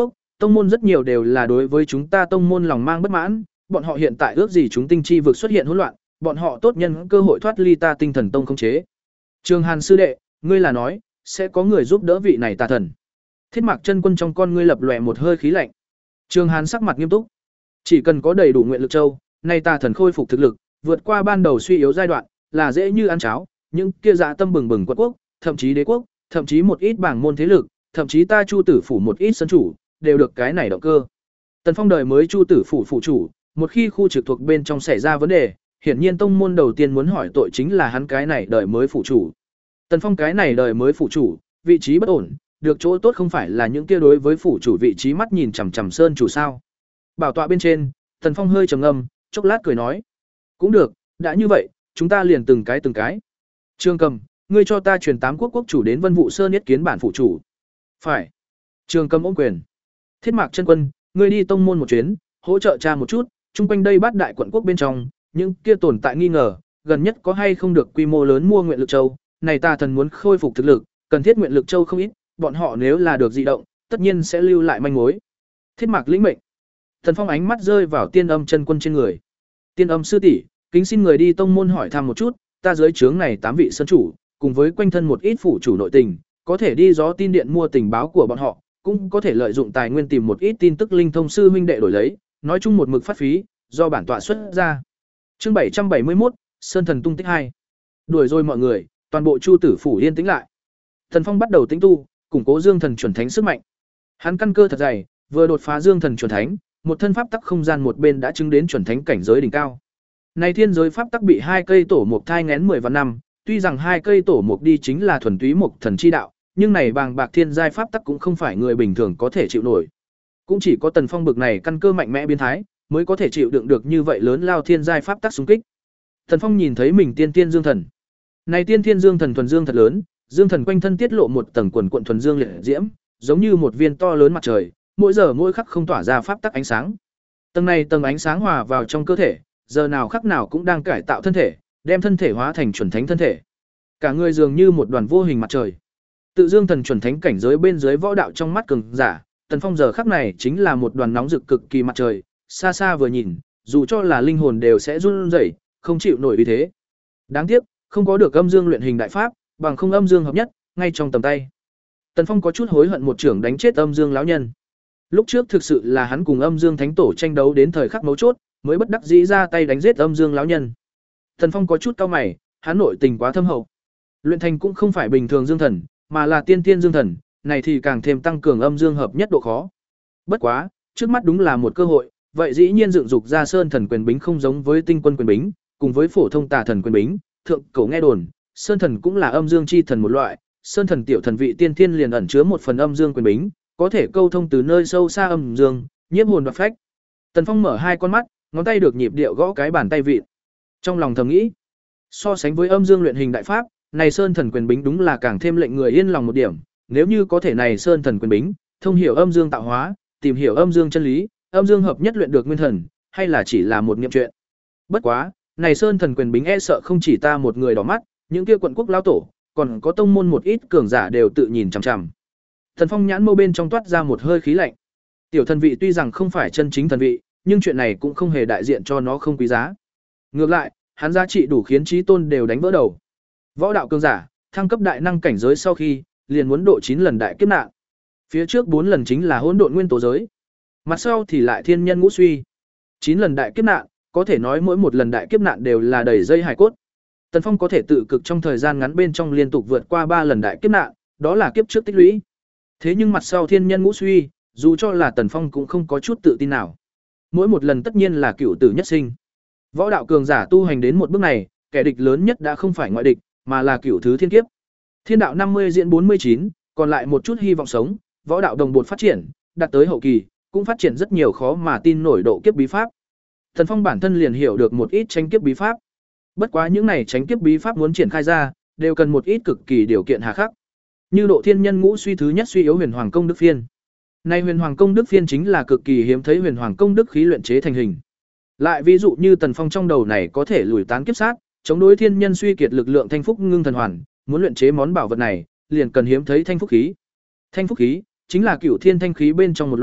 Tông môn rất nhiều đều là đối với chúng ta tông môn lòng mang bất mãn, bọn họ hiện tại ước gì chúng tinh chi vực xuất hiện hỗn loạn, bọn họ tốt nhân cơ hội thoát ly ta tinh thần tông khống chế. Trường Hàn sư đệ, ngươi là nói, sẽ có người giúp đỡ vị này tà thần. Thiết Mạc Chân Quân trong con ngươi lập lòe một hơi khí lạnh. Trường Hàn sắc mặt nghiêm túc. Chỉ cần có đầy đủ nguyện lực châu, nay tà thần khôi phục thực lực, vượt qua ban đầu suy yếu giai đoạn, là dễ như ăn cháo, những kia dạ tâm bừng bừng quận quốc, thậm chí đế quốc, thậm chí một ít bảng môn thế lực, thậm chí ta Chu tử phủ một ít sân chủ, đều được cái này động cơ. Tần Phong đời mới Chu tử phủ phủ chủ, một khi khu trực thuộc bên trong xảy ra vấn đề, hiển nhiên tông môn đầu tiên muốn hỏi tội chính là hắn cái này đời mới phủ chủ. Tần Phong cái này đời mới phủ chủ, vị trí bất ổn, được chỗ tốt không phải là những kia đối với phủ chủ vị trí mắt nhìn chằm chằm sơn chủ sao? Bảo tọa bên trên, Tần Phong hơi trầm ngâm, chốc lát cười nói: "Cũng được, đã như vậy, chúng ta liền từng cái từng cái. Trương Cầm, ngươi cho ta truyền tám quốc quốc chủ đến Vân Vũ Sơn yết kiến bản phủ chủ." "Phải." Trương Cầm ôm quyền. "Thiết Mạc Chân Quân, ngươi đi tông môn một chuyến, hỗ trợ tra một chút, chung quanh đây bát đại quận quốc bên trong, những kia tồn tại nghi ngờ, gần nhất có hay không được quy mô lớn mua nguyện lực châu, này ta thần muốn khôi phục thực lực, cần thiết nguyện lực châu không ít, bọn họ nếu là được dị động, tất nhiên sẽ lưu lại manh mối." Thiết Mạc lĩnh mệnh. Thần Phong ánh mắt rơi vào Tiên Âm Chân Quân trên người. "Tiên Âm sư tỷ, kính xin người đi tông môn hỏi thăm một chút, ta dưới trướng này tám vị sơn chủ, cùng với quanh thân một ít phủ chủ nội tình, có thể đi gió tin điện mua tình báo của bọn họ, cũng có thể lợi dụng tài nguyên tìm một ít tin tức linh thông sư huynh đệ đổi lấy, nói chung một mực phát phí, do bản tọa xuất ra." Chương bảy trăm bảy mươi mốt, Sơn thần tung tích hai. Đuổi rồi mọi người, toàn bộ Chu tử phủ yên tĩnh lại. Thần Phong bắt đầu tĩnh tu, củng cố Dương thần chuẩn thánh sức mạnh. Hắn căn cơ thật dày, vừa đột phá Dương thần chuẩn thánh, một thân pháp tắc không gian một bên đã chứng đến chuẩn thánh cảnh giới đỉnh cao. Này thiên giới pháp tắc bị hai cây tổ mục thai nghén mười vạn năm, tuy rằng hai cây tổ mục đi chính là thuần túy mục thần chi đạo, nhưng này bàng bạc thiên giai pháp tắc cũng không phải người bình thường có thể chịu nổi. Cũng chỉ có Tần Phong bực này căn cơ mạnh mẽ biến thái, mới có thể chịu đựng được như vậy lớn lao thiên giai pháp tắc xung kích. Tần Phong nhìn thấy mình tiên tiên dương thần. Này tiên tiên dương thần thuần dương thật lớn, dương thần quanh thân tiết lộ một tầng quần quần thuần dương liệt diễm, giống như một viên to lớn mặt trời, mỗi giờ mỗi khắc không tỏa ra pháp tắc ánh sáng. Tầng này tầng ánh sáng hòa vào trong cơ thể, giờ nào khắc nào cũng đang cải tạo thân thể, đem thân thể hóa thành chuẩn thánh thân thể. Cả người dường như một đoàn vô hình mặt trời. Tự dương thần chuẩn thánh cảnh giới bên dưới võ đạo trong mắt cường giả, Tần Phong giờ khắc này chính là một đoàn nóng rực cực kỳ mặt trời, xa xa vừa nhìn, dù cho là linh hồn đều sẽ run rẩy, không chịu nổi uy thế. Đáng tiếc, không có được âm dương luyện hình đại pháp, bằng không âm dương hợp nhất, ngay trong tầm tay. Tần Phong có chút hối hận một trưởng đánh chết âm dương lão nhân. Lúc trước thực sự là hắn cùng âm dương thánh tổ tranh đấu đến thời khắc mấu chốt, mới bất đắc dĩ ra tay đánh giết âm dương lão nhân. Tần Phong có chút cau mày, hắn nội tình quá thâm hậu. Luyện thành cũng không phải bình thường dương thần, mà là tiên tiên dương thần, này thì càng thêm tăng cường âm dương hợp nhất độ khó. Bất quá, trước mắt đúng là một cơ hội, vậy dĩ nhiên dựng dục ra sơn thần quyền bính không giống với tinh quân quyền bính, cùng với phổ thông tà thần quyền bính, thượng cổ nghe đồn, sơn thần cũng là âm dương chi thần một loại, sơn thần tiểu thần vị tiên thiên liền ẩn chứa một phần âm dương quyền bính, có thể câu thông từ nơi sâu xa âm dương, nhiếp hồn và phách. Tần Phong mở hai con mắt, ngón tay được nhịp điệu gõ cái bàn tay vịn. Trong lòng thầm nghĩ, so sánh với âm dương luyện hình đại pháp, này sơn thần quyền bính đúng là càng thêm lệnh người yên lòng một điểm, nếu như có thể này sơn thần quyền bính, thông hiểu âm dương tạo hóa, tìm hiểu âm dương chân lý, âm dương hợp nhất luyện được nguyên thần, hay là chỉ là một niệm chuyện. Bất quá, này sơn thần quyền bính e sợ không chỉ ta một người đỏ mắt, những kia quận quốc lão tổ, còn có tông môn một ít cường giả đều tự nhìn chằm chằm. Thần Phong nhãn mâu bên trong toát ra một hơi khí lạnh. Tiểu thần vị tuy rằng không phải chân chính thần vị, nhưng chuyện này cũng không hề đại diện cho nó không quý giá. Ngược lại, hắn giá trị đủ khiến chí tôn đều đánh vỡ đầu. Võ đạo cường giả, thăng cấp đại năng cảnh giới sau khi, liền muốn độ chín lần đại kiếp nạn. Phía trước bốn lần chính là hỗn độn nguyên tố giới, mặt sau thì lại thiên nhân ngũ suy. chín lần đại kiếp nạn, có thể nói mỗi một lần đại kiếp nạn đều là đầy dây hài cốt. Tần Phong có thể tự cực trong thời gian ngắn bên trong liên tục vượt qua ba lần đại kiếp nạn, đó là kiếp trước tích lũy. Thế nhưng mặt sau thiên nhân ngũ suy, dù cho là Tần Phong cũng không có chút tự tin nào. Mỗi một lần tất nhiên là cửu tử nhất sinh. Võ đạo cường giả tu hành đến một bước này, kẻ địch lớn nhất đã không phải ngoại địch, mà là cửu thứ thiên kiếp. Thiên đạo năm mươi diễn bốn mươi chín, còn lại một chút hy vọng sống, võ đạo đồng bột phát triển, đạt tới hậu kỳ, cũng phát triển rất nhiều khó mà tin nổi độ kiếp bí pháp. Tần Phong bản thân liền hiểu được một ít tránh kiếp bí pháp. Bất quá những này tránh kiếp bí pháp muốn triển khai ra, đều cần một ít cực kỳ điều kiện hà khắc. Như độ thiên nhân ngũ suy thứ nhất suy yếu huyền hoàng công đức phiên. Này huyền hoàng công đức phiên chính là cực kỳ hiếm thấy huyền hoàng công đức khí luyện chế thành hình. Lại ví dụ như Tần Phong trong đầu này có thể lùi tán kiếp sát, chống đối thiên nhân suy kiệt lực lượng thanh phúc ngưng thần hoàn, muốn luyện chế món bảo vật này, liền cần hiếm thấy thanh phúc khí. Thanh phúc khí chính là cửu thiên thanh khí bên trong một loại,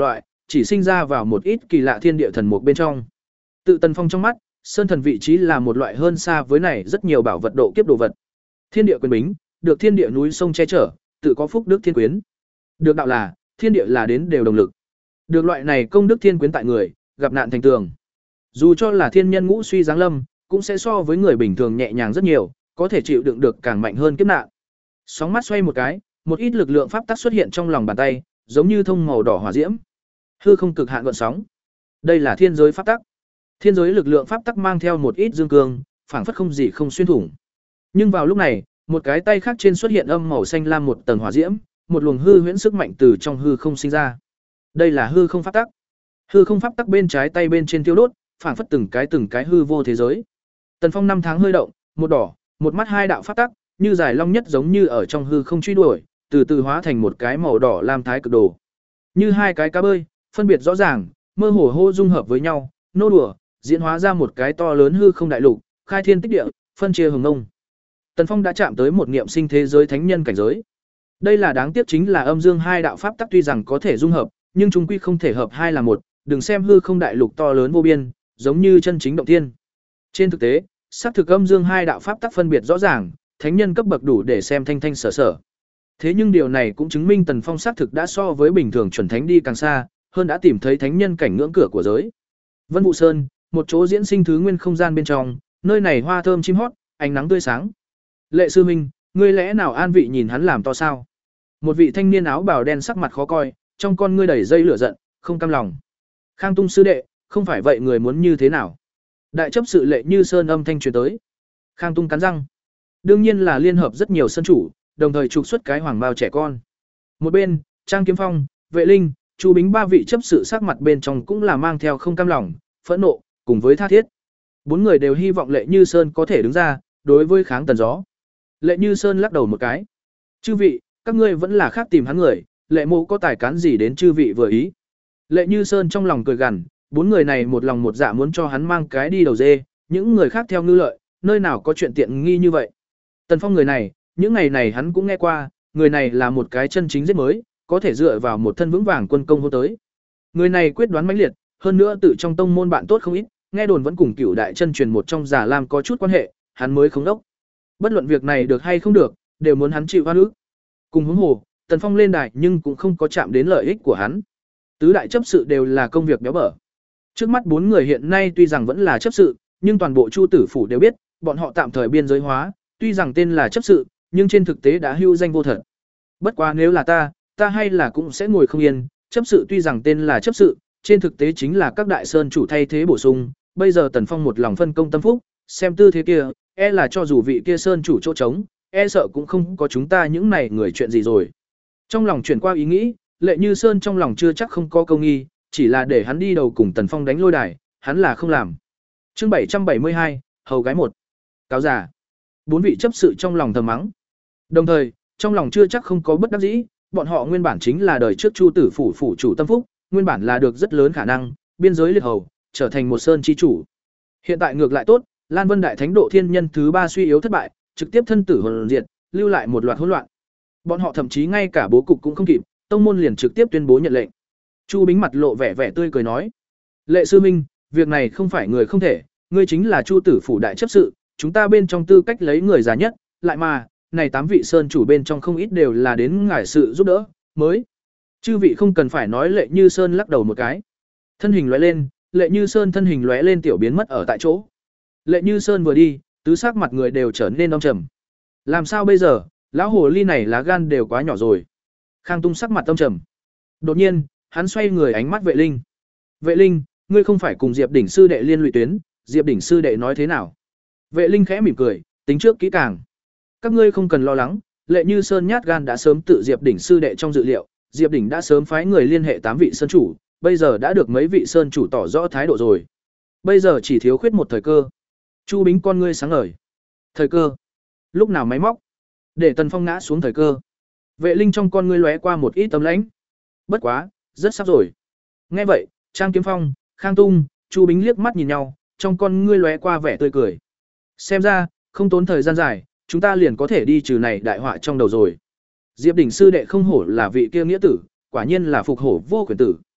chỉ sinh ra vào một ít kỳ lạ thiên địa thần mục bên trong. Tự Tần Phong trong mắt, sơn thần vị trí là một loại hơn xa với này rất nhiều bảo vật độ kiếp đồ vật. Thiên địa quyền bính, được thiên địa núi sông che chở, tự có phúc đức thiên quyến. Được đạo là, thiên địa là đến đều đồng lực. Được loại này công đức thiên quyến tại người, gặp nạn thành tường. Dù cho là thiên nhân ngũ suy giáng lâm, cũng sẽ so với người bình thường nhẹ nhàng rất nhiều, có thể chịu đựng được càng mạnh hơn kiếp nạn. Sóng mắt xoay một cái, một ít lực lượng pháp tắc xuất hiện trong lòng bàn tay, giống như thông màu đỏ hỏa diễm. Hư không cực hạn gợn sóng. Đây là thiên giới pháp tắc. Thiên giới lực lượng pháp tắc mang theo một ít dương cương, phảng phất không gì không xuyên thủng. Nhưng vào lúc này, một cái tay khác trên xuất hiện âm màu xanh lam một tầng hỏa diễm, một luồng hư huyễn sức mạnh từ trong hư không sinh ra. Đây là hư không pháp tắc. Hư không pháp tắc bên trái tay bên trên tiêu đốt, phảng phất từng cái từng cái hư vô thế giới. Tần Phong năm tháng hơi động, một đỏ, một mắt hai đạo pháp tắc, như dài long nhất giống như ở trong hư không truy đuổi, từ từ hóa thành một cái màu đỏ lam thái cực đồ. Như hai cái cá bơi, phân biệt rõ ràng, mơ hồ hô dung hợp với nhau, nô đùa, diễn hóa ra một cái to lớn hư không đại lục, khai thiên tích địa, phân chia hồng ngông. Tần Phong đã chạm tới một niệm sinh thế giới thánh nhân cảnh giới. Đây là đáng tiếc chính là âm dương hai đạo pháp tắc tuy rằng có thể dung hợp, nhưng chúng quy không thể hợp hai là một, đừng xem hư không đại lục to lớn vô biên, giống như chân chính động thiên. Trên thực tế, xác thực âm dương hai đạo pháp tắc phân biệt rõ ràng, thánh nhân cấp bậc đủ để xem thanh thanh sở sở. Thế nhưng điều này cũng chứng minh Tần Phong xác thực đã so với bình thường chuẩn thánh đi càng xa, hơn đã tìm thấy thánh nhân cảnh ngưỡng cửa của giới. Vân Vũ Sơn, một chỗ diễn sinh thứ nguyên không gian bên trong, nơi này hoa thơm chim hót, ánh nắng tươi sáng. Lệ sư minh, ngươi lẽ nào an vị nhìn hắn làm to sao? Một vị thanh niên áo bào đen sắc mặt khó coi, trong con ngươi đầy dây lửa giận, không cam lòng. Khang Tung sư đệ, không phải vậy người muốn như thế nào? Đại chấp sự Lệ Như Sơn âm thanh truyền tới. Khang Tung cắn răng. Đương nhiên là liên hợp rất nhiều sơn chủ, đồng thời trục xuất cái hoàng bao trẻ con. Một bên, Trang Kiếm Phong, Vệ Linh, Chu Bính ba vị chấp sự sắc mặt bên trong cũng là mang theo không cam lòng, phẫn nộ, cùng với tha thiết. Bốn người đều hy vọng Lệ Như Sơn có thể đứng ra, đối với kháng Tần Gió. Lệ Như Sơn lắc đầu một cái. Chư vị, các ngươi vẫn là khác tìm hắn người, Lệ Mộ có tài cán gì đến chư vị vừa ý. Lệ Như Sơn trong lòng cười gằn, bốn người này một lòng một dạ muốn cho hắn mang cái đi đầu dê, những người khác theo ngư lợi, nơi nào có chuyện tiện nghi như vậy. Tần Phong người này, những ngày này hắn cũng nghe qua, người này là một cái chân chính giết mới, có thể dựa vào một thân vững vàng quân công hôn tới. Người này quyết đoán mãnh liệt, hơn nữa tự trong tông môn bạn tốt không ít, nghe đồn vẫn cùng Cửu đại chân truyền một trong Già Lam có chút quan hệ, hắn mới không đốc. Bất luận việc này được hay không được, đều muốn hắn chịu oan ức. Cùng huống hồ, Tần Phong lên đài nhưng cũng không có chạm đến lợi ích của hắn. Tứ đại chấp sự đều là công việc béo bở. Trước mắt bốn người hiện nay tuy rằng vẫn là chấp sự, nhưng toàn bộ Chu Tử phủ đều biết, bọn họ tạm thời biên giới hóa, tuy rằng tên là chấp sự, nhưng trên thực tế đã hưu danh vô thật. Bất quá nếu là ta, ta hay là cũng sẽ ngồi không yên, chấp sự tuy rằng tên là chấp sự, trên thực tế chính là các đại sơn chủ thay thế bổ sung, bây giờ Tần Phong một lòng phân công tâm phúc, xem tư thế kia, e là cho dù vị kia sơn chủ chỗ trống, e sợ cũng không có chúng ta những này người chuyện gì rồi. Trong lòng chuyển qua ý nghĩ, Lệ Như Sơn trong lòng chưa chắc không có câu nghi, chỉ là để hắn đi đầu cùng Tần Phong đánh lôi đài, hắn là không làm. Chương bảy trăm bảy mươi hai, hầu gái một. Cáo giả. Bốn vị chấp sự trong lòng thầm mắng. Đồng thời, trong lòng chưa chắc không có bất đắc dĩ, bọn họ nguyên bản chính là đời trước Chu Tử phủ phủ chủ tâm phúc, nguyên bản là được rất lớn khả năng, biên giới liệt hầu, trở thành một sơn chi chủ. Hiện tại ngược lại tốt, Lan Vân Đại Thánh Độ Thiên Nhân thứ ba suy yếu thất bại, trực tiếp thân tử hồn diệt, lưu lại một loạt hỗn loạn. Bọn họ thậm chí ngay cả bố cục cũng không kịp, tông môn liền trực tiếp tuyên bố nhận lệnh. Chu Bính mặt lộ vẻ vẻ tươi cười nói: "Lệ sư minh, việc này không phải người không thể, ngươi chính là Chu Tử phủ đại chấp sự, chúng ta bên trong tư cách lấy người già nhất, lại mà, này tám vị sơn chủ bên trong không ít đều là đến ngài sự giúp đỡ, mới. Chư vị không cần phải nói." Lệ Như Sơn lắc đầu một cái. Thân hình lóe lên, Lệ Như Sơn thân hình lóe lên tiểu biến mất ở tại chỗ. Lệ Như Sơn vừa đi, tứ sắc mặt người đều trở nên âm trầm. Làm sao bây giờ, lão hồ ly này lá gan đều quá nhỏ rồi. Khang Tung sắc mặt âm trầm. Đột nhiên, hắn xoay người ánh mắt Vệ Linh. "Vệ Linh, ngươi không phải cùng Diệp đỉnh sư đệ liên lụy tuyến, Diệp đỉnh sư đệ nói thế nào?" Vệ Linh khẽ mỉm cười, tính trước kỹ càng. "Các ngươi không cần lo lắng, Lệ Như Sơn nhát gan đã sớm tự Diệp đỉnh sư đệ trong dự liệu, Diệp đỉnh đã sớm phái người liên hệ tám vị sơn chủ, bây giờ đã được mấy vị sơn chủ tỏ rõ thái độ rồi. Bây giờ chỉ thiếu khuyết một thời cơ." Chu Bính con ngươi sáng ngời. "Thời cơ? Lúc nào máy móc? Để Tần Phong ngã xuống thời cơ?" Vệ Linh trong con ngươi lóe qua một ít tấm lãnh. "Bất quá, rất sắp rồi." Nghe vậy, Trang Kiếm Phong, Khang Tung, Chu Bính liếc mắt nhìn nhau, trong con ngươi lóe qua vẻ tươi cười. Xem ra, không tốn thời gian dài, chúng ta liền có thể đi trừ này đại họa trong đầu rồi. Diệp đỉnh sư đệ không hổ là vị kia nghĩa tử, quả nhiên là phục hổ vô quyền tử.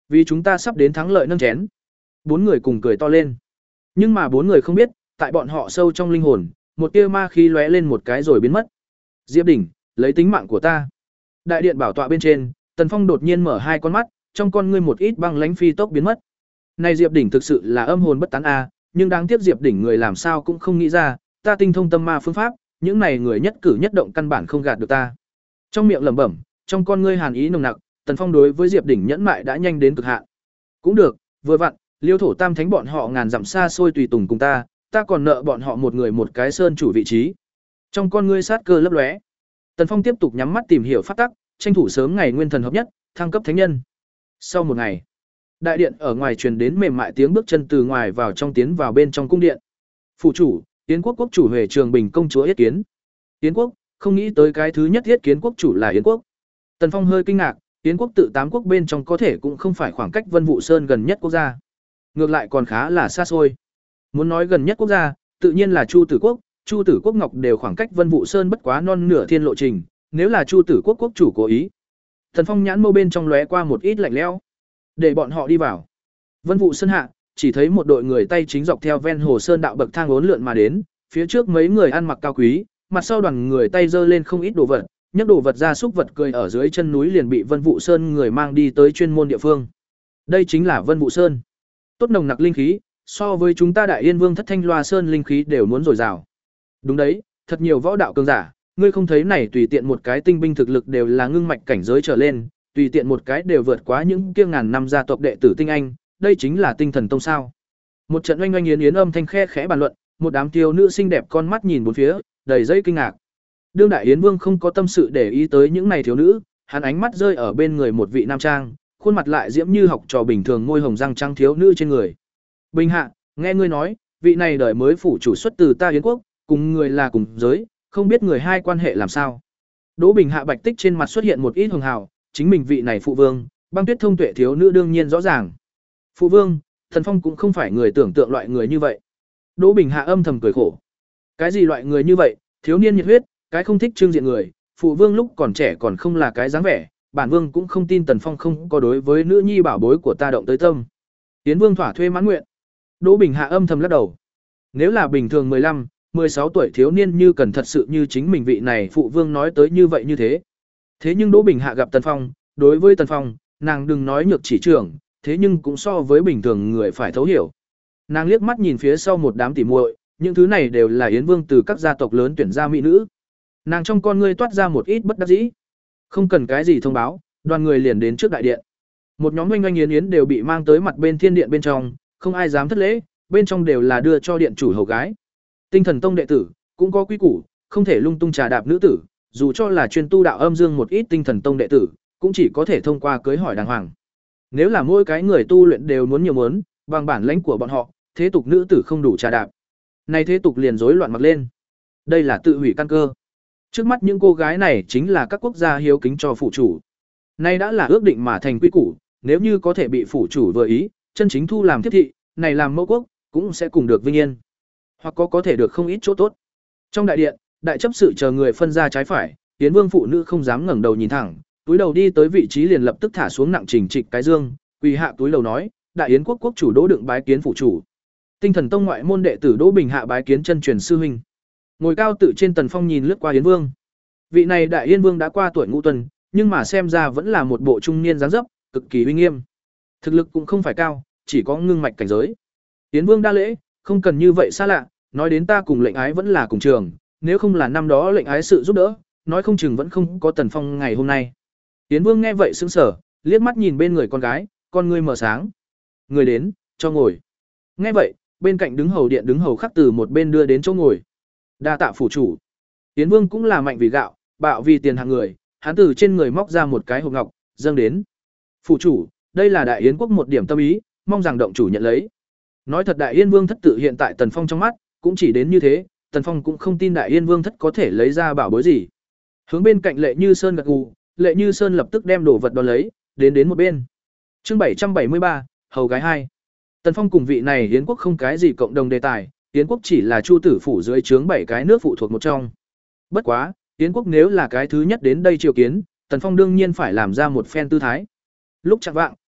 Vì chúng ta sắp đến thắng lợi nâng chén. Bốn người cùng cười to lên. Nhưng mà bốn người không biết, tại bọn họ sâu trong linh hồn, một tia ma khí lóe lên một cái rồi biến mất. Diệp Đỉnh, lấy tính mạng của ta. Đại điện bảo tọa bên trên, Tần Phong đột nhiên mở hai con mắt, trong con ngươi một ít băng lãnh phi tốc biến mất. Này Diệp Đỉnh thực sự là âm hồn bất tán a, nhưng đáng tiếc Diệp Đỉnh người làm sao cũng không nghĩ ra, ta tinh thông tâm ma phương pháp, những này người nhất cử nhất động căn bản không gạt được ta. Trong miệng lẩm bẩm, trong con ngươi hàn ý nồng nặc, Tần Phong đối với Diệp Đỉnh nhẫn mại đã nhanh đến cực hạn. Cũng được, vừa vặn, Liêu thổ tam thánh bọn họ ngàn dặm xa xôi tùy tùng cùng ta, ta còn nợ bọn họ một người một cái sơn chủ vị trí. Trong con ngươi sát cơ lấp lóe, Tần Phong tiếp tục nhắm mắt tìm hiểu pháp tắc, tranh thủ sớm ngày nguyên thần hợp nhất, thăng cấp thánh nhân. Sau một ngày, đại điện ở ngoài truyền đến mềm mại tiếng bước chân từ ngoài vào trong tiến vào bên trong cung điện. Phủ chủ, Yến quốc quốc chủ Huệ Trường Bình công chúa yết kiến. Yến quốc, không nghĩ tới cái thứ nhất yết kiến quốc chủ là Yến quốc. Tần Phong hơi kinh ngạc, Yến quốc tự tám quốc bên trong có thể cũng không phải khoảng cách Vân Vũ Sơn gần nhất quốc gia. Ngược lại còn khá là xa xôi. Muốn nói gần nhất quốc gia, tự nhiên là Chu Tử quốc, Chu Tử quốc Ngọc đều khoảng cách Vân Vũ Sơn bất quá non nửa thiên lộ trình, nếu là Chu Tử quốc quốc chủ cố ý. Tần Phong nhãn mâu bên trong lóe qua một ít lạnh lẽo. Để bọn họ đi vào. Vân Vũ Sơn hạ, chỉ thấy một đội người tay chính dọc theo ven hồ sơn đạo bậc thang uốn lượn mà đến, phía trước mấy người ăn mặc cao quý, mặt sau đoàn người tay giơ lên không ít đồ vật, nhấc đồ vật ra xúc vật cười ở dưới chân núi liền bị Vân Vũ Sơn người mang đi tới chuyên môn địa phương. Đây chính là Vân Vũ Sơn. Tốt nồng nặc linh khí, so với chúng ta Đại Yên Vương Thất Thanh Loa Sơn linh khí đều muốn dồi dào. Đúng đấy, thật nhiều võ đạo cường giả, ngươi không thấy này tùy tiện một cái tinh binh thực lực đều là ngưng mạch cảnh giới trở lên, tùy tiện một cái đều vượt quá những kia ngàn năm gia tộc đệ tử tinh anh, đây chính là Tinh Thần Tông sao? Một trận oanh oanh yến yến âm thanh khe khẽ bàn luận, một đám thiếu nữ xinh đẹp con mắt nhìn bốn phía, đầy dây kinh ngạc. Đương Đại Yến Vương không có tâm sự để ý tới những này thiếu nữ, hắn ánh mắt rơi ở bên người một vị nam trang, khuôn mặt lại diễm như học trò bình thường môi hồng răng trắng thiếu nữ trên người. Bình hạ, nghe ngươi nói, vị này đời mới phủ chủ xuất từ ta Yến quốc, cùng người là cùng giới, không biết người hai quan hệ làm sao. Đỗ Bình hạ bạch tích trên mặt xuất hiện một ít hường hào, chính mình vị này phụ vương, Băng Tuyết thông tuệ thiếu nữ đương nhiên rõ ràng. Phụ vương, Thần Phong cũng không phải người tưởng tượng loại người như vậy. Đỗ Bình hạ âm thầm cười khổ. Cái gì loại người như vậy, thiếu niên nhiệt huyết, cái không thích trương diện người, phụ vương lúc còn trẻ còn không là cái dáng vẻ, bản vương cũng không tin Tần Phong không có đối với nữ nhi bảo bối của ta động tới tâm. Tiến vương thỏa thuê mãn nguyện. Đỗ Bình hạ âm thầm lắc đầu. Nếu là bình thường mười lăm, mười sáu tuổi thiếu niên như cần thật sự như chính mình vị này phụ vương nói tới như vậy như thế. Thế nhưng Đỗ Bình hạ gặp Tần Phong, đối với Tần Phong, nàng đừng nói nhược chỉ trưởng, thế nhưng cũng so với bình thường người phải thấu hiểu. Nàng liếc mắt nhìn phía sau một đám tỉ muội, những thứ này đều là Yến Vương từ các gia tộc lớn tuyển ra mỹ nữ. Nàng trong con ngươi toát ra một ít bất đắc dĩ. Không cần cái gì thông báo, đoàn người liền đến trước đại điện. Một nhóm oanh oanh yến yến đều bị mang tới mặt bên thiên điện bên trong, không ai dám thất lễ, bên trong đều là đưa cho điện chủ hầu gái. Tinh Thần Tông đệ tử cũng có quy củ, không thể lung tung trà đạp nữ tử, dù cho là chuyên tu đạo âm dương một ít Tinh Thần Tông đệ tử, cũng chỉ có thể thông qua cưới hỏi đàng hoàng. Nếu là mỗi cái người tu luyện đều muốn nhiều muốn, bằng bản lãnh của bọn họ, thế tục nữ tử không đủ trà đạp. Này thế tục liền rối loạn mặc lên. Đây là tự hủy căn cơ. Trước mắt những cô gái này chính là các quốc gia hiếu kính cho phụ chủ. Nay đã là ước định mà thành quy củ, nếu như có thể bị phủ chủ vừa ý, chân chính thu làm thiết thị, này làm mẫu quốc, cũng sẽ cùng được vinh yên. Hoặc có có thể được không ít chỗ tốt. Trong đại điện, đại chấp sự chờ người phân ra trái phải, Yến Vương phụ nữ không dám ngẩng đầu nhìn thẳng, túi đầu đi tới vị trí liền lập tức thả xuống nặng trình trịch cái dương, quỳ hạ túi đầu nói, đại Yến quốc quốc chủ Đỗ Đựng bái kiến phụ chủ. Tinh Thần Tông ngoại môn đệ tử Đỗ Bình hạ bái kiến chân truyền sư huynh. Ngồi cao tự trên tần phong nhìn lướt qua Yến Vương. Vị này đại Yên Vương đã qua tuổi ngũ tuần, nhưng mà xem ra vẫn là một bộ trung niên dáng dấp, cực kỳ uy nghiêm. Thực lực cũng không phải cao, chỉ có ngưng mạch cảnh giới. Yến Vương đa lễ, không cần như vậy xa lạ, nói đến ta cùng lệnh ái vẫn là cùng trường, nếu không là năm đó lệnh ái sự giúp đỡ, nói không chừng vẫn không có tần phong ngày hôm nay. Yến Vương nghe vậy sững sờ, liếc mắt nhìn bên người con gái, con ngươi mở sáng. Người đến, cho ngồi. Nghe vậy, bên cạnh đứng hầu điện đứng hầu khắc từ một bên đưa đến chỗ ngồi. Đa tạ phủ chủ. Yến Vương cũng là mạnh vì gạo, bạo vì tiền hạng người, hắn từ trên người móc ra một cái hộp ngọc, dâng đến. Phủ chủ, đây là đại Yến quốc một điểm tâm ý, mong rằng động chủ nhận lấy. Nói thật đại Yên Vương thất tự hiện tại Tần Phong trong mắt, cũng chỉ đến như thế, Tần Phong cũng không tin đại Yên Vương thất có thể lấy ra bảo bối gì. Hướng bên cạnh Lệ Như Sơn gật gù, Lệ Như Sơn lập tức đem đồ vật đón lấy, đến đến một bên. Chương bảy trăm bảy mươi ba, hầu gái hai. Tần Phong cùng vị này Yến quốc không cái gì cộng đồng đề tài, Yến quốc chỉ là Chu tử phủ dưới trướng bảy cái nước phụ thuộc một trong. Bất quá, Yến quốc nếu là cái thứ nhất đến đây triều kiến, Tần Phong đương nhiên phải làm ra một phen tư thái. Lúc chạng vạng,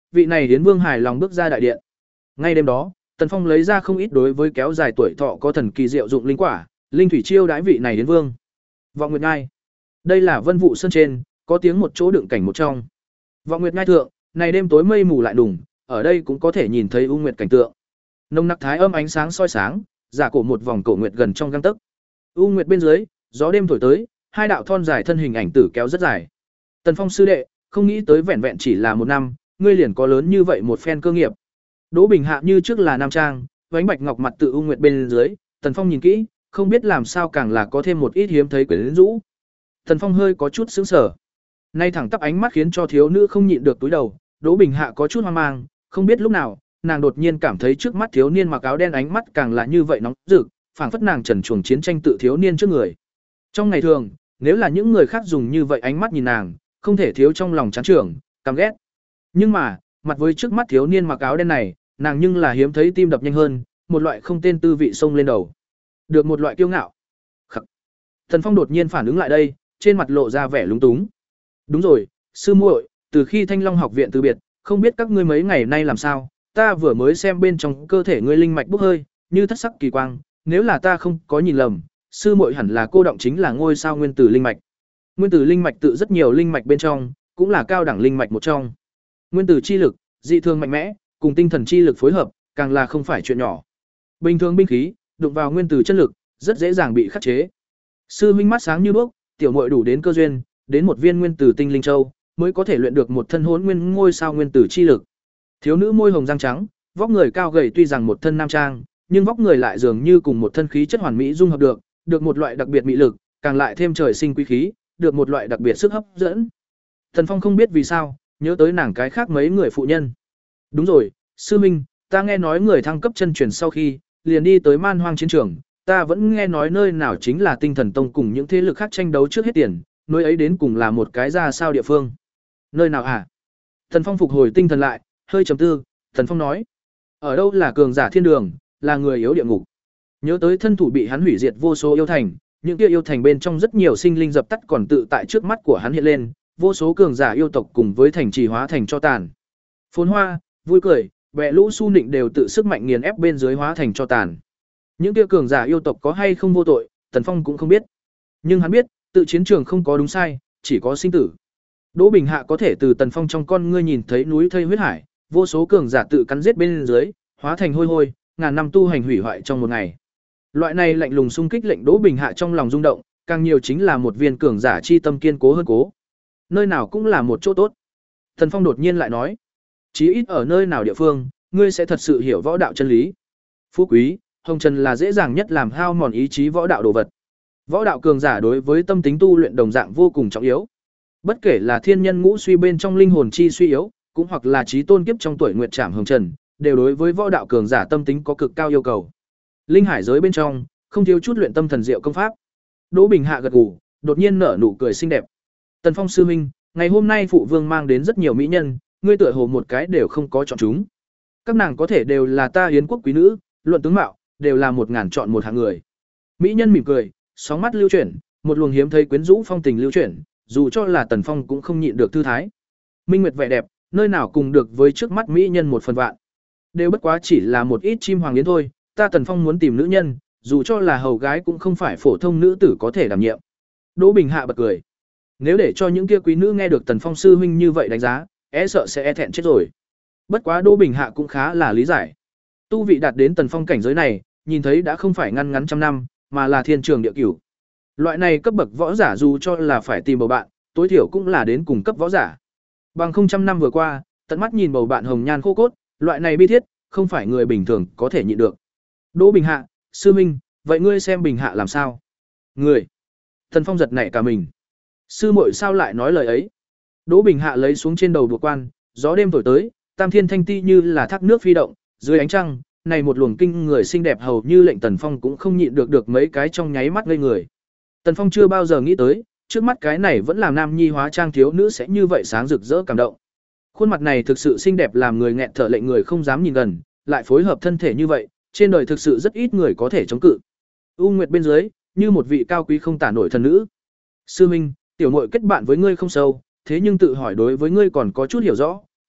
vị này Yến Vương hài lòng bước ra đại điện. Ngay đêm đó, Tần Phong lấy ra không ít đối với kéo dài tuổi thọ có thần kỳ diệu dụng linh quả, linh thủy chiêu đãi vị này Yến Vương. Vọng Nguyệt Ngai. Đây là Vân Vũ Sơn trên, có tiếng một chỗ đựng cảnh một trong. Vọng Nguyệt Ngai thượng, này đêm tối mây mù lại đùng, ở đây cũng có thể nhìn thấy u nguyệt cảnh tượng. Nồng nặc thái âm ánh sáng soi sáng, giả cổ một vòng cổ nguyệt gần trong gang tấc. U nguyệt bên dưới, gió đêm thổi tới, hai đạo thon dài thân hình ảnh tử kéo rất dài. Tần Phong sư đệ, không nghĩ tới vẹn vẹn chỉ là một năm, ngươi liền có lớn như vậy một phen cơ nghiệp. Đỗ Bình Hạ như trước là nam trang, vánh bạch ngọc mặt tự u nguyệt bên dưới, Tần Phong nhìn kỹ, không biết làm sao càng là có thêm một ít hiếm thấy quyến rũ. Tần Phong hơi có chút sững sờ. Nay thẳng tắp ánh mắt khiến cho thiếu nữ không nhịn được túi đầu, Đỗ Bình Hạ có chút hoang mang, không biết lúc nào, nàng đột nhiên cảm thấy trước mắt thiếu niên mặc áo đen ánh mắt càng là như vậy nóng rực, phảng phất nàng trần truồng chiến tranh tự thiếu niên trước người. Trong ngày thường, nếu là những người khác dùng như vậy ánh mắt nhìn nàng, không thể thiếu trong lòng chán trưởng, căm ghét. Nhưng mà, mặt với trước mắt thiếu niên mặc áo đen này, nàng nhưng là hiếm thấy tim đập nhanh hơn, một loại không tên tư vị xông lên đầu. Được một loại kiêu ngạo. Khắc. Thần Phong đột nhiên phản ứng lại đây, trên mặt lộ ra vẻ lúng túng. Đúng rồi, sư muội, từ khi Thanh Long học viện từ biệt, không biết các ngươi mấy ngày nay làm sao, ta vừa mới xem bên trong cơ thể ngươi linh mạch bốc hơi, như thất sắc kỳ quang, nếu là ta không có nhìn lầm, sư muội hẳn là cô động chính là ngôi sao nguyên tử linh mạch. Nguyên tử linh mạch tự rất nhiều linh mạch bên trong, cũng là cao đẳng linh mạch một trong. Nguyên tử chi lực, dị thường mạnh mẽ, cùng tinh thần chi lực phối hợp, càng là không phải chuyện nhỏ. Bình thường binh khí, đụng vào nguyên tử chất lực, rất dễ dàng bị khắc chế. Sư huynh mắt sáng như đuốc, tiểu muội đủ đến cơ duyên, đến một viên nguyên tử tinh linh châu, mới có thể luyện được một thân hỗn nguyên ngôi sao nguyên tử chi lực. Thiếu nữ môi hồng răng trắng, vóc người cao gầy tuy rằng một thân nam trang, nhưng vóc người lại dường như cùng một thân khí chất hoàn mỹ dung hợp được, được một loại đặc biệt mỹ lực, càng lại thêm trời sinh quý khí, được một loại đặc biệt sức hấp dẫn. Thần Phong không biết vì sao, nhớ tới nàng cái khác mấy người phụ nhân. Đúng rồi, sư minh, ta nghe nói người thăng cấp chân truyền sau khi, liền đi tới man hoang chiến trường, ta vẫn nghe nói nơi nào chính là tinh thần tông cùng những thế lực khác tranh đấu trước hết tiền, nơi ấy đến cùng là một cái ra sao địa phương. Nơi nào hả? Thần Phong phục hồi tinh thần lại, hơi trầm tư, Thần Phong nói, ở đâu là cường giả thiên đường, là người yếu địa ngục. Nhớ tới thân thủ bị hắn hủy diệt vô số yêu thành, những kia yêu thành bên trong rất nhiều sinh linh dập tắt còn tự tại trước mắt của hắn hiện lên, vô số cường giả yêu tộc cùng với thành trì hóa thành cho tàn. Phồn hoa, vui cười, bè lũ su nịnh đều tự sức mạnh nghiền ép bên dưới hóa thành cho tàn. Những kia cường giả yêu tộc có hay không vô tội, Tần Phong cũng không biết. Nhưng hắn biết, tự chiến trường không có đúng sai, chỉ có sinh tử. Đỗ Bình Hạ có thể từ Tần Phong trong con ngươi nhìn thấy núi thây huyết hải, vô số cường giả tự cắn giết bên dưới, hóa thành hôi hôi, ngàn năm tu hành hủy hoại trong một ngày. Loại này lạnh lùng xung kích lệnh Đỗ Bình Hạ trong lòng rung động, càng nhiều chính là một viên cường giả chi tâm kiên cố hơn cố. Nơi nào cũng là một chỗ tốt. Tần Phong đột nhiên lại nói, chí ít ở nơi nào địa phương, ngươi sẽ thật sự hiểu võ đạo chân lý. Phú quý, hồng trần là dễ dàng nhất làm hao mòn ý chí võ đạo đồ vật. Võ đạo cường giả đối với tâm tính tu luyện đồng dạng vô cùng trọng yếu. Bất kể là thiên nhân ngũ suy bên trong linh hồn chi suy yếu, cũng hoặc là trí tôn kiếp trong tuổi nguyệt trảm hồng trần, đều đối với võ đạo cường giả tâm tính có cực cao yêu cầu. Linh hải giới bên trong, không thiếu chút luyện tâm thần diệu công pháp. Đỗ Bình Hạ gật gù, đột nhiên nở nụ cười xinh đẹp. Tần Phong sư huynh, ngày hôm nay phụ vương mang đến rất nhiều mỹ nhân, ngươi tựa hồ một cái đều không có chọn chúng. Các nàng có thể đều là ta Yến quốc quý nữ, luận tướng mạo, đều là một ngàn chọn một hạng người. Mỹ nhân mỉm cười, sóng mắt lưu chuyển, một luồng hiếm thấy quyến rũ phong tình lưu chuyển, dù cho là Tần Phong cũng không nhịn được thư thái. Minh nguyệt vẻ đẹp, nơi nào cùng được với trước mắt mỹ nhân một phần vạn. Đều bất quá chỉ là một ít chim hoàng yến thôi, ta Tần Phong muốn tìm nữ nhân, dù cho là hầu gái cũng không phải phổ thông nữ tử có thể đảm nhiệm. Đỗ Bình Hạ bật cười. Nếu để cho những kia quý nữ nghe được Tần Phong sư huynh như vậy đánh giá, e sợ sẽ e thẹn chết rồi. Bất quá Đỗ Bình Hạ cũng khá là lý giải. Tu vị đạt đến Tần Phong cảnh giới này, nhìn thấy đã không phải ngăn ngắn trăm năm, mà là thiên trường địa cửu. Loại này cấp bậc võ giả dù cho là phải tìm bầu bạn, tối thiểu cũng là đến cùng cấp võ giả. Bằng không trăm năm vừa qua, tận mắt nhìn bầu bạn hồng nhan khô cốt, loại này bi thiết, không phải người bình thường có thể nhịn được. Đỗ Bình Hạ, sư minh, vậy ngươi xem Bình Hạ làm sao? Người. Tần Phong giật nảy cả mình. Sư muội sao lại nói lời ấy? Đỗ Bình Hạ lấy xuống trên đầu đùa quan, gió đêm thổi tới, tam thiên thanh ti như là thác nước phi động, dưới ánh trăng, này một luồng kinh người xinh đẹp hầu như lệnh Tần Phong cũng không nhịn được được mấy cái trong nháy mắt ngây người. Tần Phong chưa bao giờ nghĩ tới, trước mắt cái này vẫn làm nam nhi hóa trang thiếu nữ sẽ như vậy sáng rực rỡ cảm động. Khuôn mặt này thực sự xinh đẹp làm người nghẹt thở lệnh người không dám nhìn gần, lại phối hợp thân thể như vậy, trên đời thực sự rất ít người có thể chống cự. U Nguyệt bên dưới, như một vị cao quý không tả nổi thần nữ. Sư Minh, tiểu muội kết bạn với ngươi không sâu, thế nhưng tự hỏi đối với ngươi còn có chút hiểu rõ,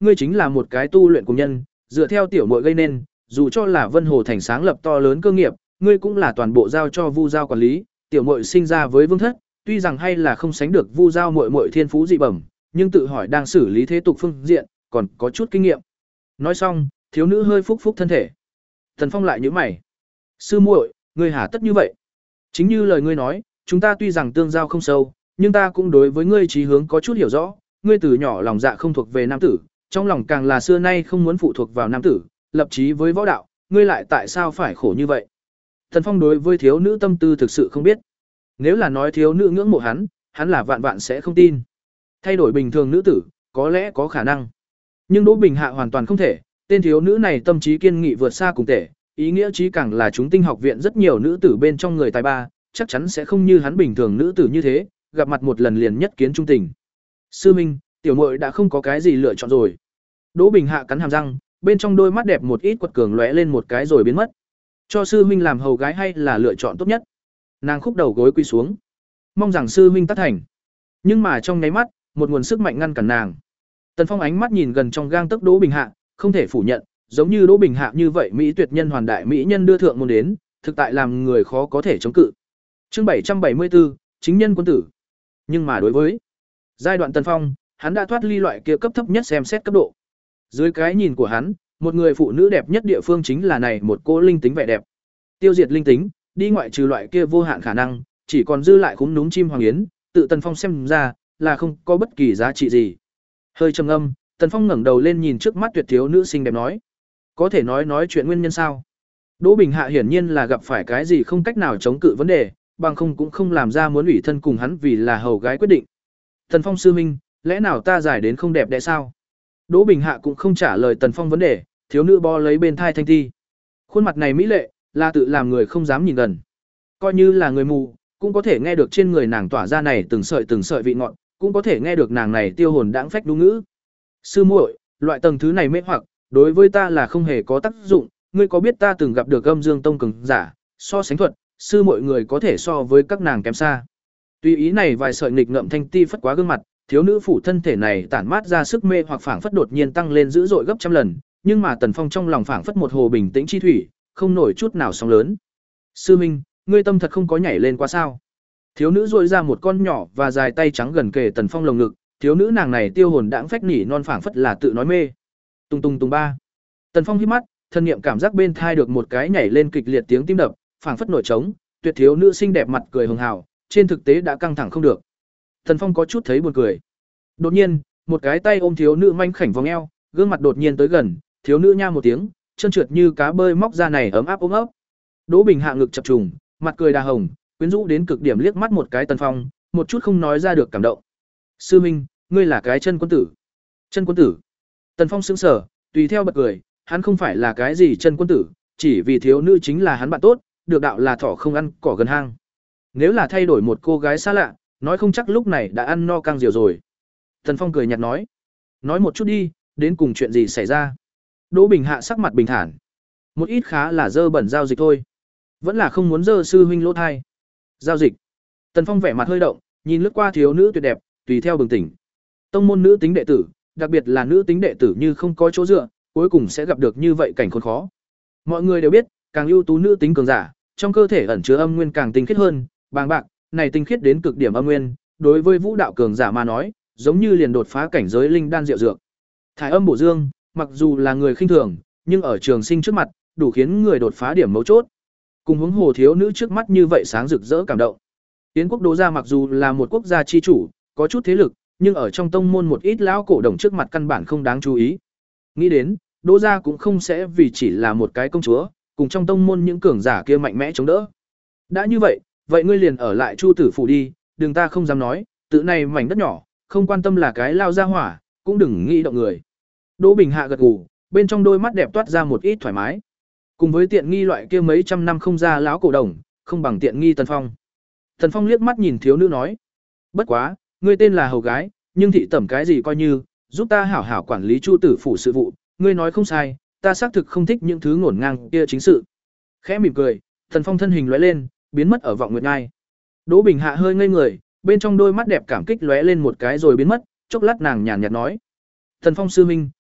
ngươi chính là một cái tu luyện cùng nhân, dựa theo tiểu muội gây nên, dù cho là Vân Hồ thành sáng lập to lớn cơ nghiệp, ngươi cũng là toàn bộ giao cho Vu Giao quản lý, tiểu muội sinh ra với Vương Thất, tuy rằng hay là không sánh được Vu Giao muội muội thiên phú dị bẩm, nhưng tự hỏi đang xử lý thế tục phương diện, còn có chút kinh nghiệm. Nói xong, thiếu nữ hơi phúc phúc thân thể. Tần Phong lại nhíu mày. Sư muội, ngươi hà tất như vậy? Chính như lời ngươi nói, chúng ta tuy rằng tương giao không sâu, nhưng ta cũng đối với ngươi chí hướng có chút hiểu rõ, ngươi từ nhỏ lòng dạ không thuộc về nam tử, trong lòng càng là xưa nay không muốn phụ thuộc vào nam tử, lập chí với võ đạo, ngươi lại tại sao phải khổ như vậy? Tần Phong đối với thiếu nữ tâm tư thực sự không biết. Nếu là nói thiếu nữ ngưỡng mộ hắn, hắn là vạn vạn sẽ không tin. Thay đổi bình thường nữ tử, có lẽ có khả năng. Nhưng Đỗ Bình Hạ hoàn toàn không thể, tên thiếu nữ này tâm trí kiên nghị vượt xa cùng thể, ý nghĩa trí càng là chúng tinh học viện rất nhiều nữ tử bên trong người tài ba, chắc chắn sẽ không như hắn bình thường nữ tử như thế, gặp mặt một lần liền nhất kiến trung tình. Sư Minh, tiểu muội đã không có cái gì lựa chọn rồi. Đỗ Bình Hạ cắn hàm răng, bên trong đôi mắt đẹp một ít quật cường lóe lên một cái rồi biến mất. Cho sư huynh làm hầu gái hay là lựa chọn tốt nhất? Nàng khúc đầu gối quỳ xuống, mong rằng sư huynh tác thành. Nhưng mà trong nháy mắt, một nguồn sức mạnh ngăn cản nàng. Tần Phong ánh mắt nhìn gần trong gang tấc Đỗ Bình Hạ, không thể phủ nhận, giống như Đỗ Bình Hạ như vậy mỹ tuyệt nhân hoàn đại mỹ nhân đưa thượng môn đến, thực tại làm người khó có thể chống cự. Chương bảy trăm bảy mươi tư, chính nhân quân tử. Nhưng mà đối với giai đoạn Tần Phong, hắn đã thoát ly loại kia cấp thấp nhất xem xét cấp độ. Dưới cái nhìn của hắn, một người phụ nữ đẹp nhất địa phương chính là này một cô linh tính vẻ đẹp. Tiêu diệt linh tính, đi ngoại trừ loại kia vô hạn khả năng, chỉ còn dư lại khúm núm chim hoàng yến, tự Tần Phong xem ra là không có bất kỳ giá trị gì. Hơi trầm ngâm, Tần Phong ngẩng đầu lên nhìn trước mắt tuyệt thiếu nữ xinh đẹp nói: "Có thể nói nói chuyện nguyên nhân sao?" Đỗ Bình Hạ hiển nhiên là gặp phải cái gì không cách nào chống cự vấn đề, bằng không cũng không làm ra muốn ủy thân cùng hắn vì là hầu gái quyết định. "Tần Phong sư huynh, lẽ nào ta giải đến không đẹp đẽ sao?" Đỗ Bình Hạ cũng không trả lời Tần Phong vấn đề, thiếu nữ bo lấy bên thai thanh thi. Khuôn mặt này mỹ lệ, là tự làm người không dám nhìn gần. Coi như là người mù, cũng có thể nghe được trên người nàng tỏa ra này từng sợi từng sợi vị ngọt, cũng có thể nghe được nàng này tiêu hồn đãng phách đú ngữ. Sư muội, loại tầng thứ này mê hoặc, đối với ta là không hề có tác dụng, ngươi có biết ta từng gặp được Âm Dương Tông cường giả, so sánh thuật, sư muội người có thể so với các nàng kém xa. Tuy ý này vài sợi nghịch ngợm thanh ti phất quá gương mặt, thiếu nữ phủ thân thể này tản mát ra sức mê hoặc phảng phất đột nhiên tăng lên dữ dội gấp trăm lần, nhưng mà Tần Phong trong lòng phảng phất một hồ bình tĩnh chi thủy, không nổi chút nào sóng lớn. Sư minh, ngươi tâm thật không có nhảy lên quá sao? Thiếu nữ duỗi ra một con nhỏ và dài tay trắng gần kề Tần Phong lồng ngực, thiếu nữ nàng này tiêu hồn đãng phách nỉ non phảng phất là tự nói mê. Tung tung tung ba. Tần Phong hít mắt, thân niệm cảm giác bên thai được một cái nhảy lên kịch liệt tiếng tim đập, phảng phất nổi trống, tuyệt thiếu nữ xinh đẹp mặt cười hường hào, trên thực tế đã căng thẳng không được. Tần Phong có chút thấy buồn cười. Đột nhiên, một cái tay ôm thiếu nữ manh khảnh vòng eo, gương mặt đột nhiên tới gần, thiếu nữ nha một tiếng, chân trượt như cá bơi móc ra này ấm áp ôm ấp. Đỗ Bình Hạ ngực chập trùng, mặt cười đà hồng, quyến rũ đến cực điểm liếc mắt một cái Tần Phong, một chút không nói ra được cảm động. Sư minh, ngươi là cái chân quân tử. Chân quân tử? Tần Phong sững sờ, tùy theo bật cười, hắn không phải là cái gì chân quân tử, chỉ vì thiếu nữ chính là hắn bạn tốt, được đạo là thỏ không ăn cỏ gần hang. Nếu là thay đổi một cô gái xa lạ, nói không chắc lúc này đã ăn no căng diều rồi. Tần Phong cười nhạt nói, nói một chút đi, đến cùng chuyện gì xảy ra. Đỗ Bình Hạ sắc mặt bình thản, một ít khá là dơ bẩn giao dịch thôi, vẫn là không muốn dơ sư huynh lỗ thai. Giao dịch? Tần Phong vẻ mặt hơi động, nhìn lướt qua thiếu nữ tuyệt đẹp, tùy theo bừng tỉnh. Tông môn nữ tính đệ tử, đặc biệt là nữ tính đệ tử như không có chỗ dựa, cuối cùng sẽ gặp được như vậy cảnh khốn khó. Mọi người đều biết, càng ưu tú nữ tính cường giả, trong cơ thể ẩn chứa âm nguyên càng tinh khiết hơn, bàng bạc, này tinh khiết đến cực điểm âm nguyên, đối với vũ đạo cường giả mà nói, giống như liền đột phá cảnh giới linh đan diệu dược. Thải âm bổ dương, mặc dù là người khinh thường, nhưng ở trường sinh trước mặt, đủ khiến người đột phá điểm mấu chốt. Cùng huống hồ thiếu nữ trước mắt như vậy sáng rực rỡ cảm động. Tiến quốc Đỗ gia mặc dù là một quốc gia chi chủ, có chút thế lực, nhưng ở trong tông môn một ít lão cổ đồng trước mặt căn bản không đáng chú ý. Nghĩ đến, Đỗ gia cũng không sẽ vì chỉ là một cái công chúa, cùng trong tông môn những cường giả kia mạnh mẽ chống đỡ. Đã như vậy, vậy ngươi liền ở lại Chu tử phủ đi, đừng ta không dám nói, tự này mảnh đất nhỏ, không quan tâm là cái lao ra hỏa, cũng đừng nghĩ động người. Đỗ Bình Hạ gật gù, bên trong đôi mắt đẹp toát ra một ít thoải mái. Cùng với tiện nghi loại kia mấy trăm năm không ra lão cổ đồng, không bằng tiện nghi Tần Phong. Tần Phong liếc mắt nhìn thiếu nữ nói, bất quá, ngươi tên là hầu gái, nhưng thị tẩm cái gì coi như, giúp ta hảo hảo quản lý Chu tử phủ sự vụ, ngươi nói không sai, ta xác thực không thích những thứ ngổn ngang kia chính sự. Khẽ mỉm cười, Tần Phong thân hình lóe lên, biến mất ở vọng nguyệt ngai. Đỗ Bình Hạ hơi ngây người, bên trong đôi mắt đẹp cảm kích lóe lên một cái rồi biến mất, chốc lát nàng nhàn nhạt nói, Tần Phong sư huynh,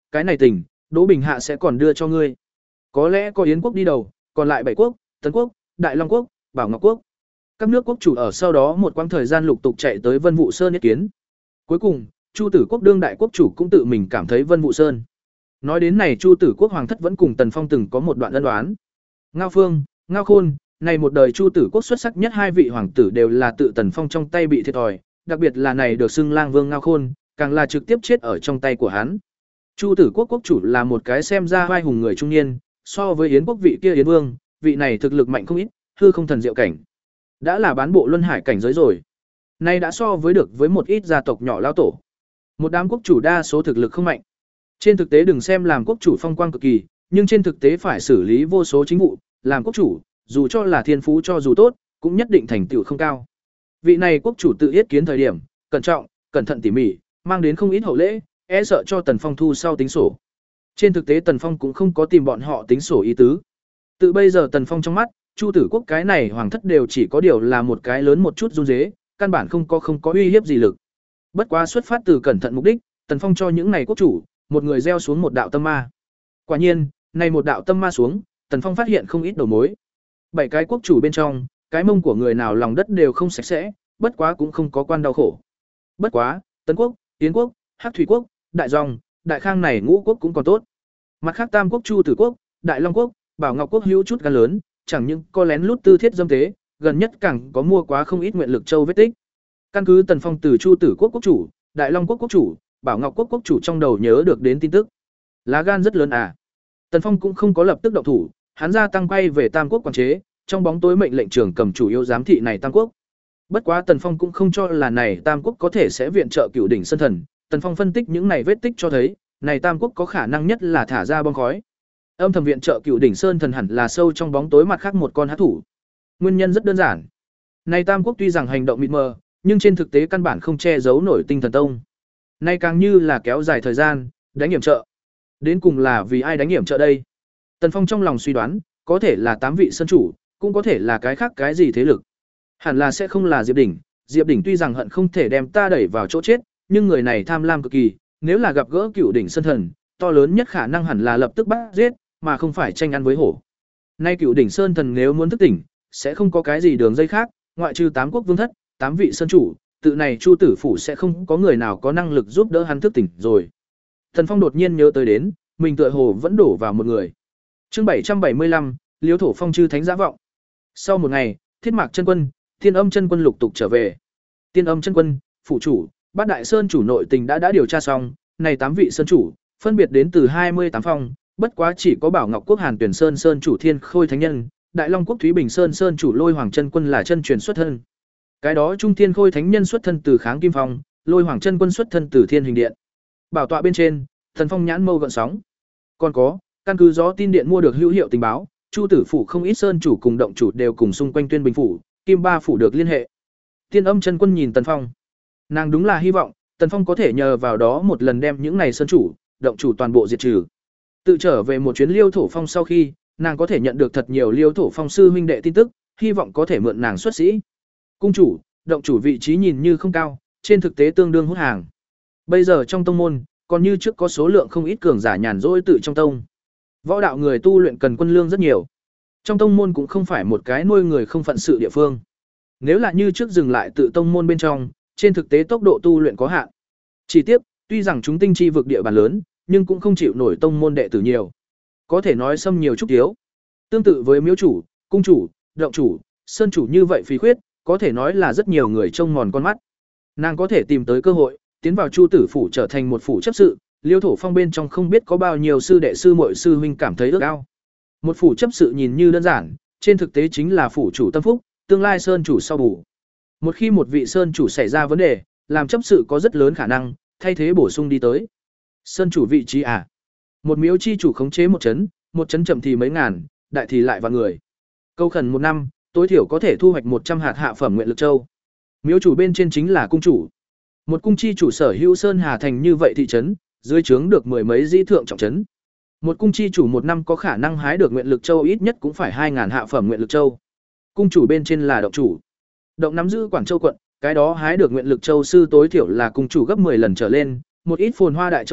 cái này tỉnh, Đỗ Bình Hạ sẽ còn đưa cho ngươi. Có lẽ có Yến quốc đi đầu, còn lại bảy quốc, Tấn quốc, Đại Long quốc, Bảo Ngọc quốc. Các nước quốc chủ ở sau đó một quãng thời gian lục tục chạy tới Vân Vũ Sơn ý kiến. Cuối cùng, Chu Tử Quốc đương đại quốc chủ cũng tự mình cảm thấy Vân Vũ Sơn. Nói đến này, Chu Tử Quốc hoàng thất vẫn cùng Tần Phong từng có một đoạn ân đoán. Ngao Phương, Ngao Khôn, này một đời Chu Tử Quốc xuất sắc nhất hai vị hoàng tử đều là tự Tần Phong trong tay bị thiệt thòi, đặc biệt là này được xưng Lang Vương Ngao Khôn, càng là trực tiếp chết ở trong tay của hắn. Chu Tử Quốc quốc chủ là một cái xem ra vai hùng người trung niên, so với Yến quốc vị kia Yến Vương, vị này thực lực mạnh không ít, hư không thần diệu cảnh. Đã là bán bộ luân hải cảnh giới rồi. Nay đã so với được với một ít gia tộc nhỏ lao tổ. Một đám quốc chủ đa số thực lực không mạnh. Trên thực tế đừng xem làm quốc chủ phong quang cực kỳ, nhưng trên thực tế phải xử lý vô số chính vụ, làm quốc chủ, dù cho là thiên phú cho dù tốt, cũng nhất định thành tựu không cao. Vị này quốc chủ tự yết kiến thời điểm, cẩn trọng, cẩn thận tỉ mỉ, mang đến không ít hậu lễ, e sợ cho Tần Phong thu sau tính sổ. Trên thực tế Tần Phong cũng không có tìm bọn họ tính sổ ý tứ. Tự bây giờ Tần Phong trong mắt, Chu Tử Quốc cái này hoàng thất đều chỉ có điều là một cái lớn một chút run rế, căn bản không có không có uy hiếp gì lực. Bất quá xuất phát từ cẩn thận mục đích, Tần Phong cho những này quốc chủ, một người gieo xuống một đạo tâm ma. Quả nhiên, này một đạo tâm ma xuống, Tần Phong phát hiện không ít đầu mối. Bảy cái quốc chủ bên trong, cái mông của người nào lòng đất đều không sạch sẽ, bất quá cũng không có quan đau khổ. Bất quá, Tấn quốc, Yến quốc, Hắc Thủy quốc, Đại Dòng, Đại Khang này ngũ quốc cũng còn tốt. Mặt khác Tam quốc Chu Tử quốc, Đại Long quốc, Bảo Ngọc quốc hữu chút gan lớn, chẳng những có lén lút tư thiết dâm tế, gần nhất càng có mua quá không ít nguyện lực châu vết tích. Căn cứ Tần Phong từ Chu Tử quốc quốc chủ, Đại Long quốc quốc chủ, Bảo Ngọc quốc quốc chủ trong đầu nhớ được đến tin tức. Lá gan rất lớn à. Tần Phong cũng không có lập tức động thủ, hắn ra tăng quay về Tam quốc quản chế, trong bóng tối mệnh lệnh trưởng cầm chủ yếu giám thị này Tam quốc. Bất quá Tần Phong cũng không cho là này Tam quốc có thể sẽ viện trợ Cửu đỉnh Sơn Thần, Tần Phong phân tích những này vết tích cho thấy, này Tam quốc có khả năng nhất là thả ra bom khói. Âm thầm viện trợ Cửu đỉnh Sơn Thần hẳn là sâu trong bóng tối mặt khác một con hắc thủ. Nguyên nhân rất đơn giản. Này Tam quốc tuy rằng hành động mịt mờ, nhưng trên thực tế căn bản không che giấu nổi Tinh Thần Tông. Nay càng như là kéo dài thời gian, đánh hiểm trợ. Đến cùng là vì ai đánh hiểm trợ đây? Tần Phong trong lòng suy đoán, có thể là tám vị sơn chủ, cũng có thể là cái khác cái gì thế lực. Hẳn là sẽ không là Diệp Đỉnh, Diệp Đỉnh tuy rằng hận không thể đem ta đẩy vào chỗ chết, nhưng người này tham lam cực kỳ, nếu là gặp gỡ Cửu đỉnh Sơn Thần, to lớn nhất khả năng hẳn là lập tức bắt giết, mà không phải tranh ăn với hổ. Nay Cửu đỉnh Sơn Thần nếu muốn thức tỉnh, sẽ không có cái gì đường dây khác, ngoại trừ tám quốc vương thất, tám vị sơn chủ, tự này Chu Tử phủ sẽ không có người nào có năng lực giúp đỡ hắn thức tỉnh rồi. Thần Phong đột nhiên nhớ tới đến, mình tựa hồ vẫn đổ vào một người. Chương bảy trăm bảy mươi lăm, Liễu Thổ Phong chư thánh giả vọng. Sau một ngày, Thiết Mạc chân quân, Thiên Âm chân quân lục tục trở về. Tiên Âm chân quân, phủ chủ, Bát Đại Sơn chủ nội tình đã đã điều tra xong, này tám vị sơn chủ, phân biệt đến từ hai mươi tám phong, bất quá chỉ có Bảo Ngọc quốc Hàn Tuyển Sơn sơn chủ Thiên Khôi thánh nhân, Đại Long quốc Thúy Bình Sơn sơn chủ Lôi Hoàng chân quân là chân truyền xuất thân. Cái đó Trung Thiên Khôi thánh nhân xuất thân từ Kháng Kim Phong, Lôi Hoàng chân quân xuất thân từ Thiên Hình Điện. Bảo tọa bên trên, Thần Phong nhãn mâu gợn sóng. Còn có, căn cứ gió tin điện mua được hữu hiệu tình báo, Chu Tử phủ không ít sơn chủ cùng động chủ đều cùng xung quanh Tuyên Bình phủ, Kim Ba phủ được liên hệ. Tiên Âm chân quân nhìn Tần Phong, nàng đúng là hy vọng Tần Phong có thể nhờ vào đó một lần đem những này sơn chủ, động chủ toàn bộ diệt trừ. Tự trở về một chuyến Liêu Thổ Phong sau khi, nàng có thể nhận được thật nhiều Liêu Thổ Phong sư huynh đệ tin tức, hy vọng có thể mượn nàng xuất sĩ. Cung chủ, động chủ vị trí nhìn như không cao, trên thực tế tương đương hút hàng. Bây giờ trong tông môn, còn như trước có số lượng không ít cường giả nhàn rỗi tự trong tông. Võ đạo người tu luyện cần quân lương rất nhiều. Trong tông môn cũng không phải một cái nuôi người không phận sự địa phương. Nếu là như trước dừng lại tự tông môn bên trong, trên thực tế tốc độ tu luyện có hạn. Chỉ tiếc, tuy rằng chúng tinh chi vực địa bàn lớn, nhưng cũng không chịu nổi tông môn đệ tử nhiều. Có thể nói xâm nhiều chút thiếu. Tương tự với miếu chủ, cung chủ, động chủ, sơn chủ như vậy phí khuyết, có thể nói là rất nhiều người trông mòn con mắt. Nàng có thể tìm tới cơ hội, tiến vào Chu Tử phủ trở thành một phủ chấp sự, Liêu Thổ Phong bên trong không biết có bao nhiêu sư đệ sư muội sư huynh cảm thấy ước ao. Một phủ chấp sự nhìn như đơn giản, trên thực tế chính là phủ chủ tâm phúc, tương lai sơn chủ sau bù. Một khi một vị sơn chủ xảy ra vấn đề, làm chấp sự có rất lớn khả năng thay thế bổ sung đi tới. Sơn chủ vị trí à? Một miếu chi chủ khống chế một chấn, một chấn chậm thì mấy ngàn, đại thì lại vạn người. Câu khẩn một năm, tối thiểu có thể thu hoạch một trăm hạt hạ phẩm nguyện lực châu. Miếu chủ bên trên chính là cung chủ. Một cung chi chủ sở hữu sơn hà thành như vậy thị trấn, dưới trướng được mười mấy dĩ thượng trọng trấn. Một cung chi chủ một năm có khả năng hái được nguyện lực châu ít nhất cũng phải hai ngàn hạ phẩm nguyện lực châu. Cung chủ bên trên là động chủ. Động nắm giữ Quảng Châu quận, cái đó hái được nguyện lực châu sư tối thiểu là cung chủ gấp mười lần trở lên, một ít phồn hoa đại châu quận,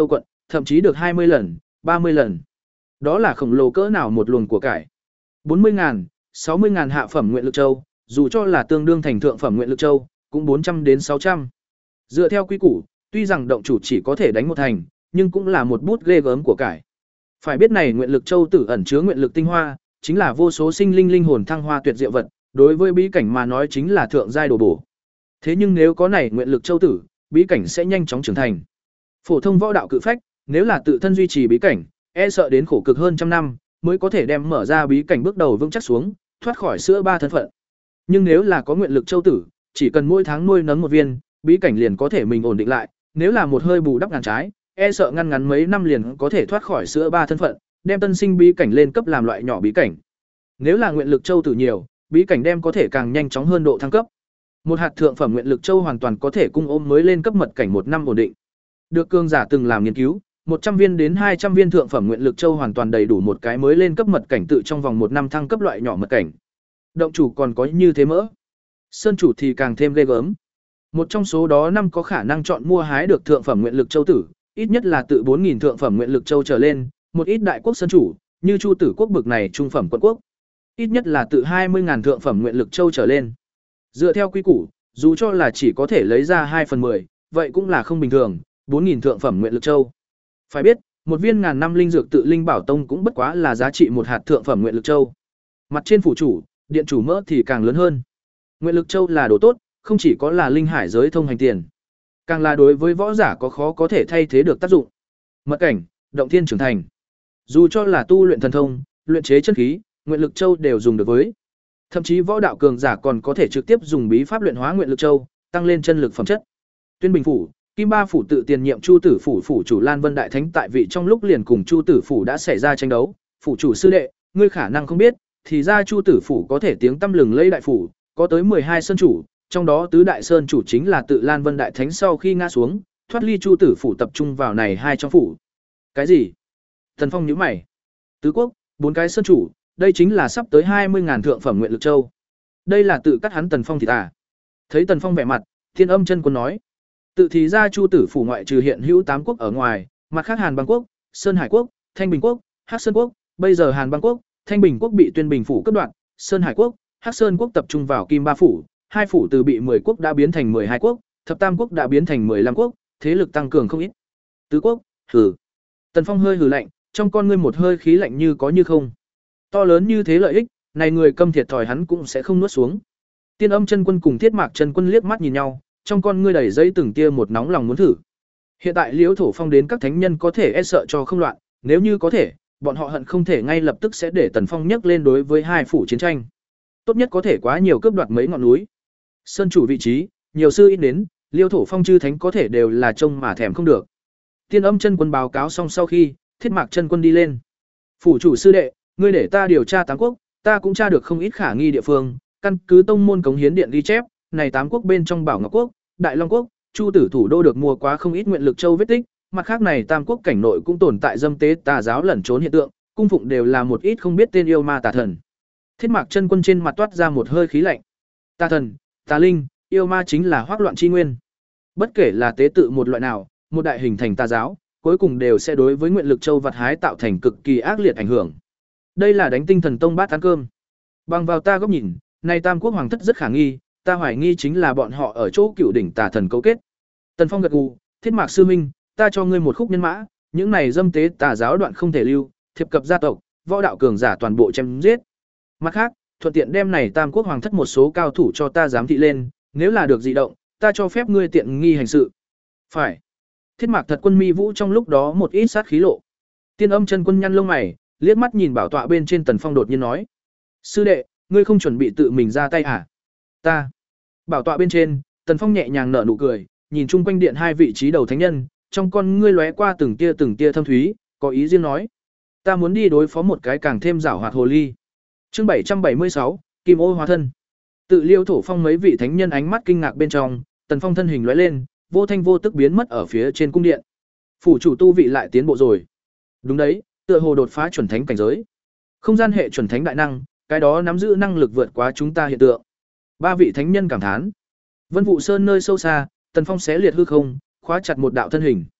thậm chí được hai mươi lần, ba mươi lần. Đó là khổng lồ cỡ nào một luồng của cải. bốn mươi ngàn, sáu mươi ngàn hạ phẩm nguyện lực châu, dù cho là tương đương thành thượng phẩm nguyện lực châu, cũng bốn trăm đến sáu trăm. Dựa theo quy củ, tuy rằng động chủ chỉ có thể đánh một thành, nhưng cũng là một bút ghê gớm của cải. Phải biết này nguyện lực châu tử ẩn chứa nguyện lực tinh hoa, chính là vô số sinh linh linh hồn thăng hoa tuyệt diệu vật, đối với bí cảnh mà nói chính là thượng giai đồ bổ. Thế nhưng nếu có này nguyện lực châu tử, bí cảnh sẽ nhanh chóng trưởng thành. Phổ thông võ đạo cự phách, nếu là tự thân duy trì bí cảnh, e sợ đến khổ cực hơn trăm năm mới có thể đem mở ra bí cảnh bước đầu vững chắc xuống, thoát khỏi sữa ba thân phận. Nhưng nếu là có nguyện lực châu tử, chỉ cần mỗi tháng nuôi nấng một viên, bí cảnh liền có thể mình ổn định lại, nếu là một hơi bù đắp ngàn trái, e sợ ngăn ngắn mấy năm liền có thể thoát khỏi sữa ba thân phận, đem tân sinh bí cảnh lên cấp làm loại nhỏ bí cảnh. Nếu là nguyện lực châu tử nhiều, bí cảnh đem có thể càng nhanh chóng hơn độ thăng cấp. Một hạt thượng phẩm nguyện lực châu hoàn toàn có thể cung ôm mới lên cấp mật cảnh một năm ổn định. Được cường giả từng làm nghiên cứu, một trăm viên đến hai trăm viên thượng phẩm nguyện lực châu hoàn toàn đầy đủ một cái mới lên cấp mật cảnh tự trong vòng một năm thăng cấp loại nhỏ mật cảnh. Động chủ còn có như thế mỡ. Sơn chủ thì càng thêm ghê gớm. Một trong số đó năm có khả năng chọn mua hái được thượng phẩm nguyện lực châu tử, ít nhất là tự bốn nghìn thượng phẩm nguyện lực châu trở lên, một ít đại quốc sơn chủ, như Chu Tử quốc bực này trung phẩm quận quốc, ít nhất là tự hai mươi ngàn thượng phẩm nguyện lực châu trở lên. Dựa theo quy củ, dù cho là chỉ có thể lấy ra hai phần mười, vậy cũng là không bình thường, bốn nghìn thượng phẩm nguyện lực châu. Phải biết, một viên ngàn năm linh dược tự linh bảo tông cũng bất quá là giá trị một hạt thượng phẩm nguyện lực châu. Mặt trên phủ chủ, điện chủ mỡ thì càng lớn hơn. Nguyện lực châu là đồ tốt, không chỉ có là linh hải giới thông hành tiền, càng là đối với võ giả có khó có thể thay thế được tác dụng. Mật cảnh, động thiên trưởng thành. Dù cho là tu luyện thần thông, luyện chế chân khí, nguyện lực châu đều dùng được với. Thậm chí võ đạo cường giả còn có thể trực tiếp dùng bí pháp luyện hóa nguyện lực châu, tăng lên chân lực phẩm chất. Tuyên Bình phủ, Kim Ba phủ tự tiền nhiệm Chu Tử phủ phủ chủ Lan Vân Đại Thánh tại vị trong lúc liền cùng Chu Tử phủ đã xảy ra tranh đấu, phủ chủ sư đệ, ngươi khả năng không biết, thì ra Chu Tử phủ có thể tiếng tăm lừng lẫy đại phủ, có tới mười hai sơn chủ, trong đó tứ đại sơn chủ chính là tự Lan Vân Đại Thánh sau khi ngã xuống, thoát ly Chu Tử phủ tập trung vào này hai trong phủ. Cái gì? Thần Phong nhíu mày. Tứ quốc, bốn cái sơn chủ, đây chính là sắp tới hai mươi ngàn thượng phẩm nguyện lực châu. Đây là tự cắt hắn Tần Phong thì à? Thấy Tần Phong vẻ mặt, Thiên Âm Chân Quân nói, tự thì ra Chu Tử phủ ngoại trừ hiện hữu tám quốc ở ngoài, mặt khác Hàn Bang quốc, Sơn Hải quốc, Thanh Bình quốc, Hắc Sơn quốc, bây giờ Hàn Bang quốc, Thanh Bình quốc bị Tuyên Bình phủ cắt đoạn, Sơn Hải quốc, Hắc Sơn quốc tập trung vào Kim Ba phủ, hai phủ từ bị mười quốc đã biến thành mười hai quốc, Thập Tam quốc đã biến thành mười lăm quốc, thế lực tăng cường không ít. Tứ quốc, hừ. Tần Phong hơi hừ lạnh, trong con ngươi một hơi khí lạnh như có như không. To lớn như thế lợi ích, này người câm thiệt thòi hắn cũng sẽ không nuốt xuống. Tiên Âm Chân Quân cùng Thiết Mạc Chân Quân liếc mắt nhìn nhau, trong con ngươi đầy dây từng tia một nóng lòng muốn thử. Hiện tại Liễu Thổ Phong đến các thánh nhân có thể e sợ cho không loạn, nếu như có thể, bọn họ hận không thể ngay lập tức sẽ để Tần Phong nhấc lên đối với hai phủ chiến tranh. Tốt nhất có thể quá nhiều cướp đoạt mấy ngọn núi. Sơn chủ vị trí, nhiều sư ít đến, Liễu Thổ Phong chư thánh có thể đều là trông mà thèm không được. Tiên Âm Chân Quân báo cáo xong sau khi, Thiết Mạc Chân Quân đi lên. Phủ chủ sư đệ, ngươi để ta điều tra tám quốc, ta cũng tra được không ít khả nghi địa phương, căn cứ tông môn cống hiến điện ghi chép, này tám quốc bên trong Bảo Ngọc quốc, Đại Long quốc, Chu Tử thủ đô được mua quá không ít nguyện lực châu vết tích, mặt khác này tam quốc cảnh nội cũng tồn tại dâm tế tà giáo lẩn trốn hiện tượng, cung phụng đều là một ít không biết tên yêu ma tà thần. Thiết Mạc Chân Quân trên mặt toát ra một hơi khí lạnh. Tà thần, tà linh, yêu ma chính là hoắc loạn chi nguyên. Bất kể là tế tự một loại nào, một đại hình thành tà giáo, cuối cùng đều sẽ đối với nguyện lực châu vật hái tạo thành cực kỳ ác liệt ảnh hưởng. Đây là đánh tinh thần tông bát ăn cơm. Bằng vào ta góc nhìn, này tam quốc hoàng thất rất khả nghi, ta hoài nghi chính là bọn họ ở chỗ cựu đỉnh tà thần cấu kết. Tần Phong gật gù, Thiết Mạc sư huynh, ta cho ngươi một khúc nhân mã, những này dâm tế tà giáo đoạn không thể lưu, thiệp cập gia tộc, võ đạo cường giả toàn bộ chém giết. Mặt khác, thuận tiện đem này tam quốc hoàng thất một số cao thủ cho ta giám thị lên, nếu là được dị động, ta cho phép ngươi tiện nghi hành sự. Phải. Thiết Mạc Thật Quân mi vũ trong lúc đó một ít sát khí lộ. Tiên Âm Chân Quân nhăn lông mày, liếc mắt nhìn bảo tọa bên trên Tần Phong đột nhiên nói: "Sư đệ, ngươi không chuẩn bị tự mình ra tay à?" "Ta." Bảo tọa bên trên, Tần Phong nhẹ nhàng nở nụ cười, nhìn chung quanh điện hai vị trí đầu thánh nhân, trong con ngươi lóe qua từng tia từng tia thâm thúy, có ý riêng nói: "Ta muốn đi đối phó một cái càng thêm giảo hoạt hồ ly." Chương bảy trăm bảy mươi sáu, Kim Ô hóa thân. Tự Liêu Thổ Phong mấy vị thánh nhân ánh mắt kinh ngạc bên trong, Tần Phong thân hình lóe lên, vô thanh vô tức biến mất ở phía trên cung điện. Phủ chủ tu vị lại tiến bộ rồi. Đúng đấy, tựa hồ đột phá chuẩn thánh cảnh giới. Không gian hệ chuẩn thánh đại năng, cái đó nắm giữ năng lực vượt quá chúng ta hiện tượng. Ba vị thánh nhân cảm thán. Vân Vũ Sơn nơi sâu xa, Tần Phong xé liệt hư không, khóa chặt một đạo thân hình.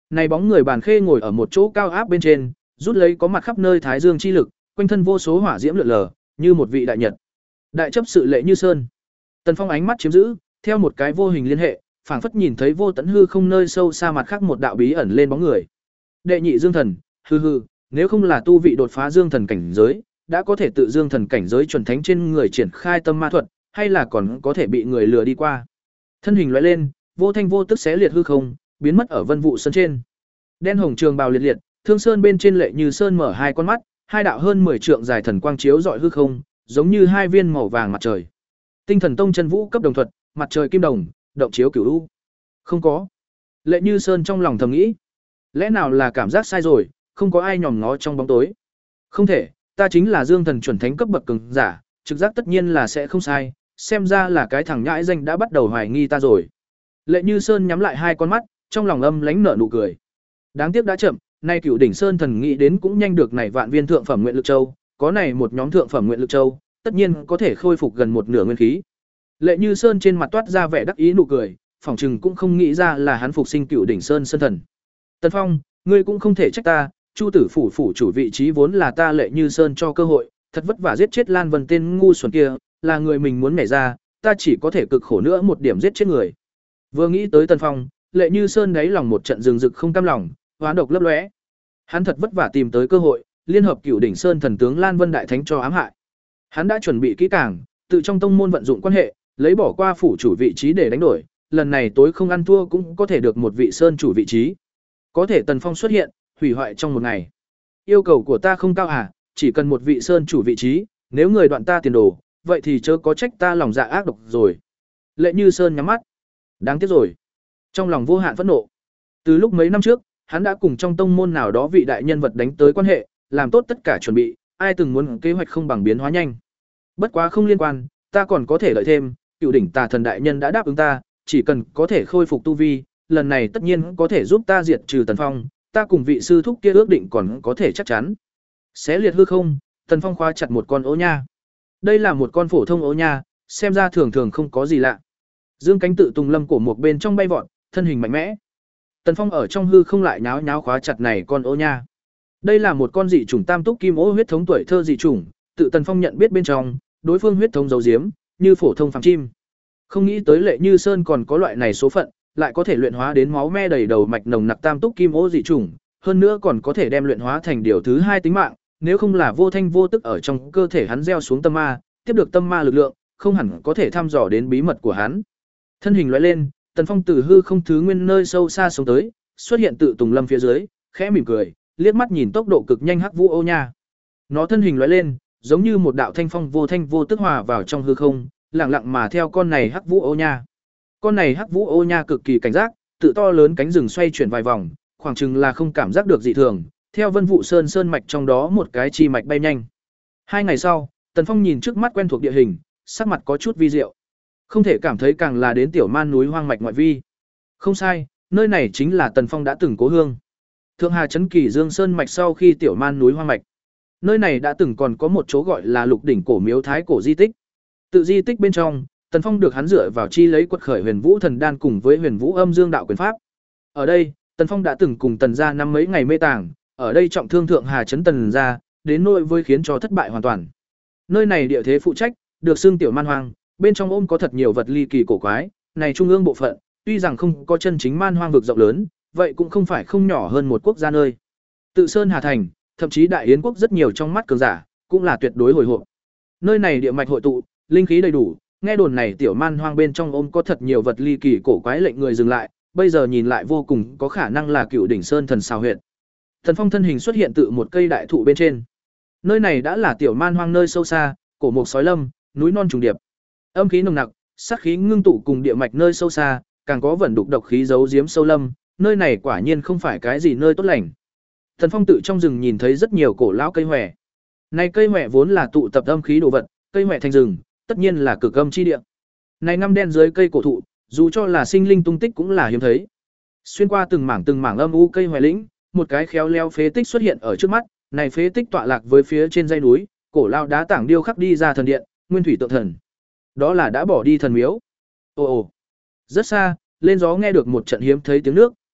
Này bóng người bàn khê ngồi ở một chỗ cao áp bên trên, rút lấy có mặt khắp nơi thái dương chi lực, quanh thân vô số hỏa diễm lượn lờ, như một vị đại nhật. Đại chấp sự Lệ Như Sơn. Tần Phong ánh mắt chiếm giữ, theo một cái vô hình liên hệ, phảng phất nhìn thấy vô tận hư không nơi sâu xa mặt khác một đạo bí ẩn lên bóng người. Đệ nhị dương thần, hư hư, nếu không là tu vị đột phá dương thần cảnh giới, đã có thể tự dương thần cảnh giới chuẩn thánh trên người triển khai tâm ma thuật, hay là còn có thể bị người lừa đi qua. Thân hình lóe lên, vô thanh vô tức xé liệt hư không, biến mất ở vân vụ sơn trên. Đen hồng trường bào liệt liệt, thương sơn bên trên Lệ Như Sơn mở hai con mắt, hai đạo hơn mười trượng dài thần quang chiếu rọi hư không, giống như hai viên màu vàng mặt trời. Tinh Thần Tông chân vũ cấp đồng thuật, mặt trời kim đồng, động chiếu cửu u. Không có. Lệ Như Sơn trong lòng thầm nghĩ, lẽ nào là cảm giác sai rồi, không có ai nhòm ngó trong bóng tối. Không thể, ta chính là dương thần chuẩn thánh cấp bậc cường giả, trực giác tất nhiên là sẽ không sai, xem ra là cái thằng nhãi danh đã bắt đầu hoài nghi ta rồi. Lệ Như Sơn nhắm lại hai con mắt, trong lòng âm lãnh nở nụ cười. Đáng tiếc đã chậm, nay Cửu đỉnh Sơn thần nghĩ đến cũng nhanh được này vạn viên thượng phẩm nguyện lực châu, có này một nhóm thượng phẩm nguyện lực châu, tất nhiên có thể khôi phục gần một nửa nguyên khí. Lệ Như Sơn trên mặt toát ra vẻ đắc ý nụ cười, phỏng chừng cũng không nghĩ ra là hắn phục sinh Cửu đỉnh Sơn sơn thần. Tần Phong, ngươi cũng không thể trách ta, Chu tử phủ phủ chủ vị trí vốn là ta Lệ Như Sơn cho cơ hội, thật vất vả giết chết Lan Vân tên ngu xuẩn kia, là người mình muốn nhảy ra, ta chỉ có thể cực khổ nữa một điểm giết chết người. Vừa nghĩ tới Tần Phong, Lệ Như Sơn đáy lòng một trận rừng rực không cam lòng, hoán độc lấp lóe. Hắn thật vất vả tìm tới cơ hội, liên hợp Cửu đỉnh Sơn thần tướng Lan Vân đại thánh cho ám hại. Hắn đã chuẩn bị kỹ càng, tự trong tông môn vận dụng quan hệ, lấy bỏ qua phủ chủ vị trí để đánh đổi, lần này tối không ăn thua cũng có thể được một vị sơn chủ vị trí. Có thể Tần Phong xuất hiện, hủy hoại trong một ngày. Yêu cầu của ta không cao à, chỉ cần một vị sơn chủ vị trí, nếu người đoạn ta tiền đồ, vậy thì chớ có trách ta lòng dạ ác độc rồi. Lệ Như Sơn nhắm mắt. Đáng tiếc rồi. Trong lòng vô hạn phẫn nộ. Từ lúc mấy năm trước, hắn đã cùng trong tông môn nào đó vị đại nhân vật đánh tới quan hệ, làm tốt tất cả chuẩn bị, ai từng muốn kế hoạch không bằng biến hóa nhanh. Bất quá không liên quan, ta còn có thể đợi thêm, Cửu đỉnh Tà thần đại nhân đã đáp ứng ta, chỉ cần có thể khôi phục tu vi, lần này tất nhiên có thể giúp ta diệt trừ Tần Phong, ta cùng vị sư thúc kia ước định còn có thể chắc chắn. Xé liệt hư không, Tần Phong khóa chặt một con ố nha. Đây là một con phổ thông ố nha, xem ra thường thường không có gì lạ. Dương cánh tự tùng lâm cổ một bên trong bay vọt, thân hình mạnh mẽ. Tần Phong ở trong hư không lại nháo nháo khóa chặt này con ố nha. Đây là một con dị chủng tam túc kim ố huyết thống tuổi thơ dị chủng, tự Tần Phong nhận biết bên trong, đối phương huyết thống dấu diếm, như phổ thông phàm chim. Không nghĩ tới Lệ Như Sơn còn có loại này số phận, lại có thể luyện hóa đến máu me đầy đầu mạch nồng nặc tam túc kim ố dị chủng, hơn nữa còn có thể đem luyện hóa thành điều thứ hai tính mạng, nếu không là vô thanh vô tức ở trong cơ thể hắn gieo xuống tâm ma, tiếp được tâm ma lực lượng, không hẳn có thể thăm dò đến bí mật của hắn. Thân hình lóe lên, Tần Phong từ hư không thứ nguyên nơi sâu xa xuống tới, xuất hiện tự Tùng Lâm phía dưới, khẽ mỉm cười, liếc mắt nhìn tốc độ cực nhanh hắc vũ ô nha. Nó thân hình lóe lên, giống như một đạo thanh phong vô thanh vô tức hòa vào trong hư không, lặng lặng mà theo con này hắc vũ ô nha. Con này hắc vũ ô nha cực kỳ cảnh giác, tự to lớn cánh rừng xoay chuyển vài vòng, khoảng chừng là không cảm giác được dị thường, theo Vân Vụ Sơn sơn mạch trong đó một cái chi mạch bay nhanh. Hai ngày sau, Tần Phong nhìn trước mắt quen thuộc địa hình, sắc mặt có chút vi diệu. Không thể cảm thấy càng là đến tiểu man núi hoang mạch ngoại vi. Không sai, nơi này chính là Tần Phong đã từng cố hương. Thượng Hà trấn Kỳ Dương sơn mạch sau khi tiểu man núi hoang mạch. Nơi này đã từng còn có một chỗ gọi là Lục đỉnh cổ miếu thái cổ di tích. Tự di tích bên trong, Tần Phong được hắn dựa vào chi lấy quật khởi Huyền Vũ thần đan cùng với Huyền Vũ âm dương đạo quyền pháp. Ở đây, Tần Phong đã từng cùng Tần gia năm mấy ngày mê tàng, ở đây trọng thương Thượng Hà trấn Tần gia, đến nỗi với khiến cho thất bại hoàn toàn. Nơi này địa thế phụ trách, được xưng tiểu man hoang, bên trong ôm có thật nhiều vật ly kỳ cổ quái, này trung ương bộ phận, tuy rằng không có chân chính man hoang vực rộng lớn, vậy cũng không phải không nhỏ hơn một quốc gia nơi. Tự Sơn Hà thành, thậm chí Đại Yến quốc rất nhiều trong mắt cường giả, cũng là tuyệt đối hồi hộp. Nơi này địa mạch hội tụ, linh khí đầy đủ, nghe đồn này tiểu man hoang bên trong ôm có thật nhiều vật ly kỳ cổ quái lệnh người dừng lại, bây giờ nhìn lại vô cùng có khả năng là Cựu đỉnh Sơn thần xào huyện. Thần Phong thân hình xuất hiện tự một cây đại thụ bên trên. Nơi này đã là tiểu man hoang nơi sâu xa, cổ mục sói lâm, núi non trùng điệp. Âm khí nồng nặc, sát khí ngưng tụ cùng địa mạch nơi sâu xa, càng có vẩn đục độc khí giấu giếm sâu lâm, nơi này quả nhiên không phải cái gì nơi tốt lành. Thần Phong tự trong rừng nhìn thấy rất nhiều cổ lão cây hoè. Này cây hoè vốn là tụ tập âm khí đồ vật, cây hoè thành rừng, tất nhiên là cực âm chi địa. Này ngăm đen dưới cây cổ thụ, dù cho là sinh linh tung tích cũng là hiếm thấy. Xuyên qua từng mảng từng mảng âm u cây hoè lĩnh, một cái khéo léo phế tích xuất hiện ở trước mắt, này phế tích tọa lạc với phía trên dãy núi, cổ lao đá tảng điêu khắc đi ra thần điện, nguyên thủy tượng thần. Đó là đã bỏ đi thần miếu. Ồ ồ. Rất xa, lên gió nghe được một trận hiếm thấy tiếng nước,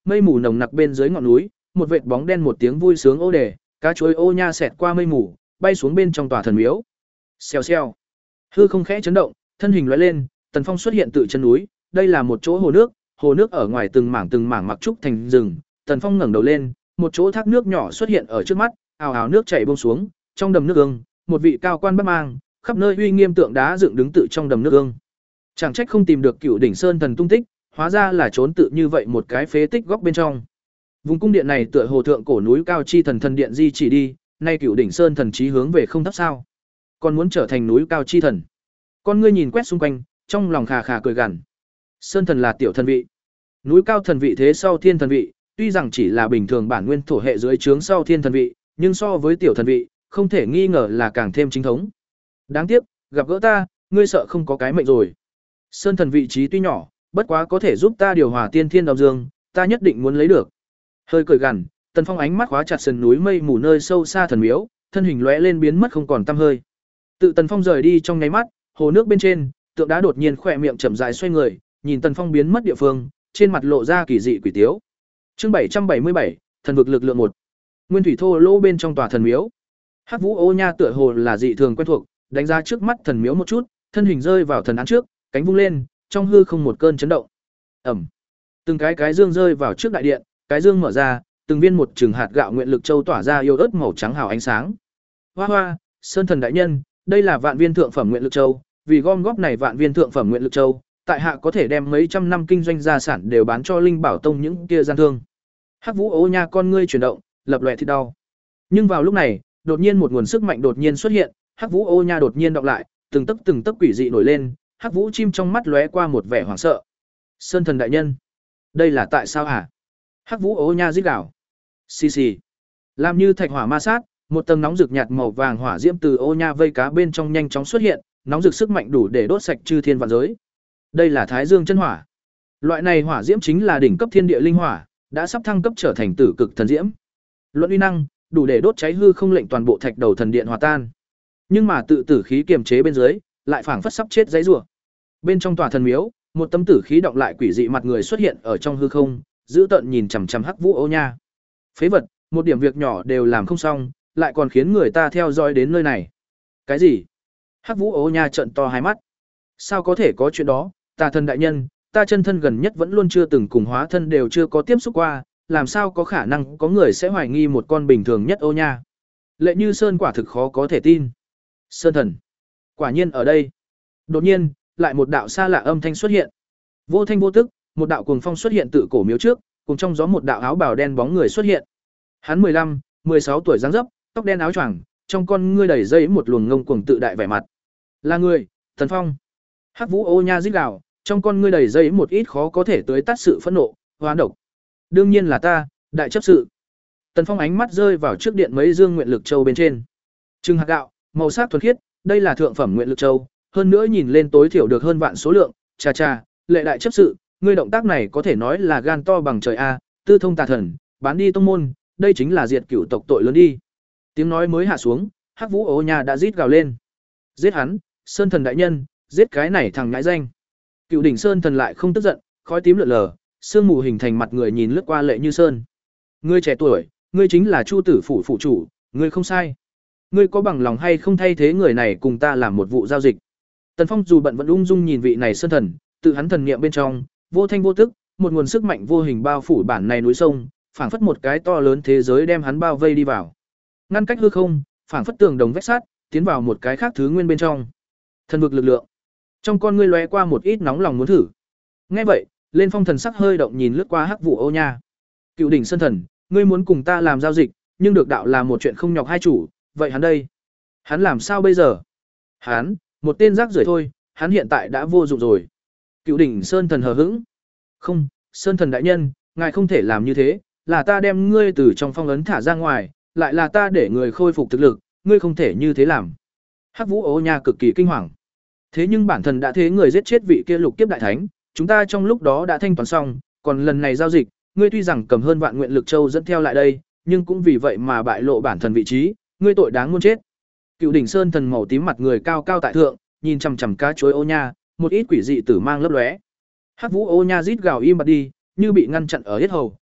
mây mù nồng nặc bên dưới ngọn núi, một vệt bóng đen một tiếng vui sướng ô đề, cá chuối ô nha xẹt qua mây mù, bay xuống bên trong tòa thần miếu. Xèo xèo. Hư không khẽ chấn động, thân hình lóe lên, Tần Phong xuất hiện tự chân núi, đây là một chỗ hồ nước, hồ nước ở ngoài từng mảng từng mảng mặc trúc thành rừng, Tần Phong ngẩng đầu lên, một chỗ thác nước nhỏ xuất hiện ở trước mắt, ào ào nước chảy buông xuống, trong đầm nước ương, một vị cao quan bắc mang, khắp nơi uy nghiêm tượng đá dựng đứng tự trong đầm nước ương. Chẳng trách không tìm được Cửu Đỉnh Sơn thần tung tích, hóa ra là trốn tự như vậy một cái phế tích góc bên trong. Vùng cung điện này tựa hồ thượng cổ núi cao chi thần thần điện di chỉ đi, nay Cửu Đỉnh Sơn thần chí hướng về không thấp sao? Còn muốn trở thành núi cao chi thần. Con ngươi nhìn quét xung quanh, trong lòng khà khà cười gằn. Sơn thần là tiểu thần vị, núi cao thần vị thế sau thiên thần vị, tuy rằng chỉ là bình thường bản nguyên thổ hệ dưới trướng sau thiên thần vị, nhưng so với tiểu thần vị, không thể nghi ngờ là càng thêm chính thống. Đáng tiếc, gặp gỡ ta, ngươi sợ không có cái mệnh rồi. Sơn thần vị trí tuy nhỏ, bất quá có thể giúp ta điều hòa tiên thiên âm dương, ta nhất định muốn lấy được. Hơi cười gằn, Tần Phong ánh mắt khóa chặt sườn núi mây mù nơi sâu xa thần miếu, thân hình lóe lên biến mất không còn tăm hơi. Tự Tần Phong rời đi trong nháy mắt, hồ nước bên trên, tượng đá đột nhiên khỏe miệng chậm rãi xoay người, nhìn Tần Phong biến mất địa phương, trên mặt lộ ra kỳ dị quỷ tiếu. Chương bảy trăm bảy mươi bảy, thần vực lực lượng một. Nguyên thủy thô lỗ bên trong tòa thần miếu. Hắc Vũ Ô Nha tựa hồ là dị thường quen thuộc, đánh ra trước mắt thần miếu một chút, thân hình rơi vào thần án trước, cánh vung lên, trong hư không một cơn chấn động. Ầm. Từng cái cái dương rơi vào trước đại điện, cái dương mở ra, từng viên một chừng hạt gạo nguyện lực châu tỏa ra yêu ớt màu trắng hào ánh sáng. Hoa hoa, Sơn thần đại nhân, đây là vạn viên thượng phẩm nguyện lực châu, vì gom góp này vạn viên thượng phẩm nguyện lực châu, tại hạ có thể đem mấy trăm năm kinh doanh gia sản đều bán cho Linh Bảo Tông những kia gian thương. Hắc Vũ Ô Nha con ngươi chuyển động, lập lòe thịt đau. Nhưng vào lúc này, đột nhiên một nguồn sức mạnh đột nhiên xuất hiện, Hắc Vũ Ô Nha đột nhiên đọc lại, từng tấc từng tấc quỷ dị nổi lên, Hắc Vũ chim trong mắt lóe qua một vẻ hoảng sợ. Sơn thần đại nhân, đây là tại sao hả? Hắc Vũ Ô Nha rít gào. Xì xì. Làm như thạch hỏa ma sát, một tầng nóng rực nhạt màu vàng hỏa diễm từ ô nha vây cá bên trong nhanh chóng xuất hiện, nóng rực sức mạnh đủ để đốt sạch chư thiên vạn giới. Đây là Thái Dương chân hỏa. Loại này hỏa diễm chính là đỉnh cấp thiên địa linh hỏa, đã sắp thăng cấp trở thành tử cực thần diễm. Luận uy năng, đủ để đốt cháy hư không lệnh toàn bộ thạch đầu thần điện hòa tan. Nhưng mà tự tử khí kiềm chế bên dưới, lại phảng phất sắp chết giấy rủa. Bên trong tòa thần miếu, một tấm tử khí động lại quỷ dị mặt người xuất hiện ở trong hư không, giữ tợn nhìn chằm chằm Hắc Vũ Ô Nha. Phế vật, một điểm việc nhỏ đều làm không xong, lại còn khiến người ta theo dõi đến nơi này. Cái gì? Hắc Vũ Ô Nha trợn to hai mắt. Sao có thể có chuyện đó, Tà thần đại nhân, ta chân thân gần nhất vẫn luôn chưa từng cùng hóa thân đều chưa có tiếp xúc qua, làm sao có khả năng có người sẽ hoài nghi một con bình thường nhất ô nha. Lệ Như Sơn quả thực khó có thể tin. Sơn thần, quả nhiên ở đây. Đột nhiên, lại một đạo xa lạ âm thanh xuất hiện. Vô thanh vô tức, một đạo cuồng phong xuất hiện tự cổ miếu trước, cùng trong gió một đạo áo bào đen bóng người xuất hiện. Hắn mười lăm, mười sáu tuổi dáng dấp, tóc đen áo choàng, trong con ngươi đầy dây một luồng ngông cuồng tự đại vẻ mặt. Là người, Tần Phong. Hắc Vũ Ô Nha rít gào, trong con ngươi đầy dây một ít khó có thể tới tắt sự phẫn nộ, hoán độc. Đương nhiên là ta, đại chấp sự. Tần Phong ánh mắt rơi vào trước điện mấy dương nguyện lực châu bên trên. Trưng hạt gạo, màu sắc thuần khiết, đây là thượng phẩm nguyện lực châu, hơn nữa nhìn lên tối thiểu được hơn vạn số lượng, cha cha, Lệ đại chấp sự, ngươi động tác này có thể nói là gan to bằng trời a, tư thông tà thần, bán đi tông môn, đây chính là diệt cửu tộc tội lớn đi. Tiếng nói mới hạ xuống, Hắc Vũ Ô Nha đã rít gào lên. Giết hắn, Sơn thần đại nhân, giết cái này thằng nhãi danh. Cựu đỉnh Sơn thần lại không tức giận, khói tím lượn lờ, sương mù hình thành mặt người nhìn lướt qua Lệ Như Sơn. Ngươi trẻ tuổi, ngươi chính là Chu tử phủ phủ chủ, ngươi không sai. Ngươi có bằng lòng hay không thay thế người này cùng ta làm một vụ giao dịch? Tần Phong dù bận vẫn ung dung nhìn vị này Sơn thần, tự hắn thần niệm bên trong, vô thanh vô tức, một nguồn sức mạnh vô hình bao phủ bản này núi sông, phảng phất một cái to lớn thế giới đem hắn bao vây đi vào. Ngăn cách hư không, phảng phất tường đồng vách sắt, tiến vào một cái khác thứ nguyên bên trong. Thần vực lực lượng. Trong con ngươi lóe qua một ít nóng lòng muốn thử. Nghe vậy, Lên Phong thần sắc hơi động nhìn lướt qua Hắc Vũ Ô Nha. Cựu đỉnh Sơn thần, ngươi muốn cùng ta làm giao dịch, nhưng được đạo là một chuyện không nhọc hai chủ, vậy hắn đây? Hắn làm sao bây giờ? Hắn, một tên rác rưởi thôi, hắn hiện tại đã vô dụng rồi. Cựu đỉnh Sơn thần hờ hững. Không, Sơn thần đại nhân, ngài không thể làm như thế, là ta đem ngươi từ trong phong ấn thả ra ngoài, lại là ta để người khôi phục thực lực, ngươi không thể như thế làm. Hắc Vũ Ô Nha cực kỳ kinh hoàng. Thế nhưng bản thân đã thế người giết chết vị kia lục kiếp đại thánh, chúng ta trong lúc đó đã thanh toán xong, còn lần này giao dịch, ngươi tuy rằng cầm hơn vạn nguyện lực châu dẫn theo lại đây, nhưng cũng vì vậy mà bại lộ bản thân vị trí, ngươi tội đáng muôn chết. Cựu đỉnh Sơn thần màu tím mặt người cao cao tại thượng, nhìn chằm chằm cá chuối Ô Nha, một ít quỷ dị tử mang lấp lóe. Hắc Vũ Ô Nha rít gào im bặt đi, như bị ngăn chặn ở hết hầu,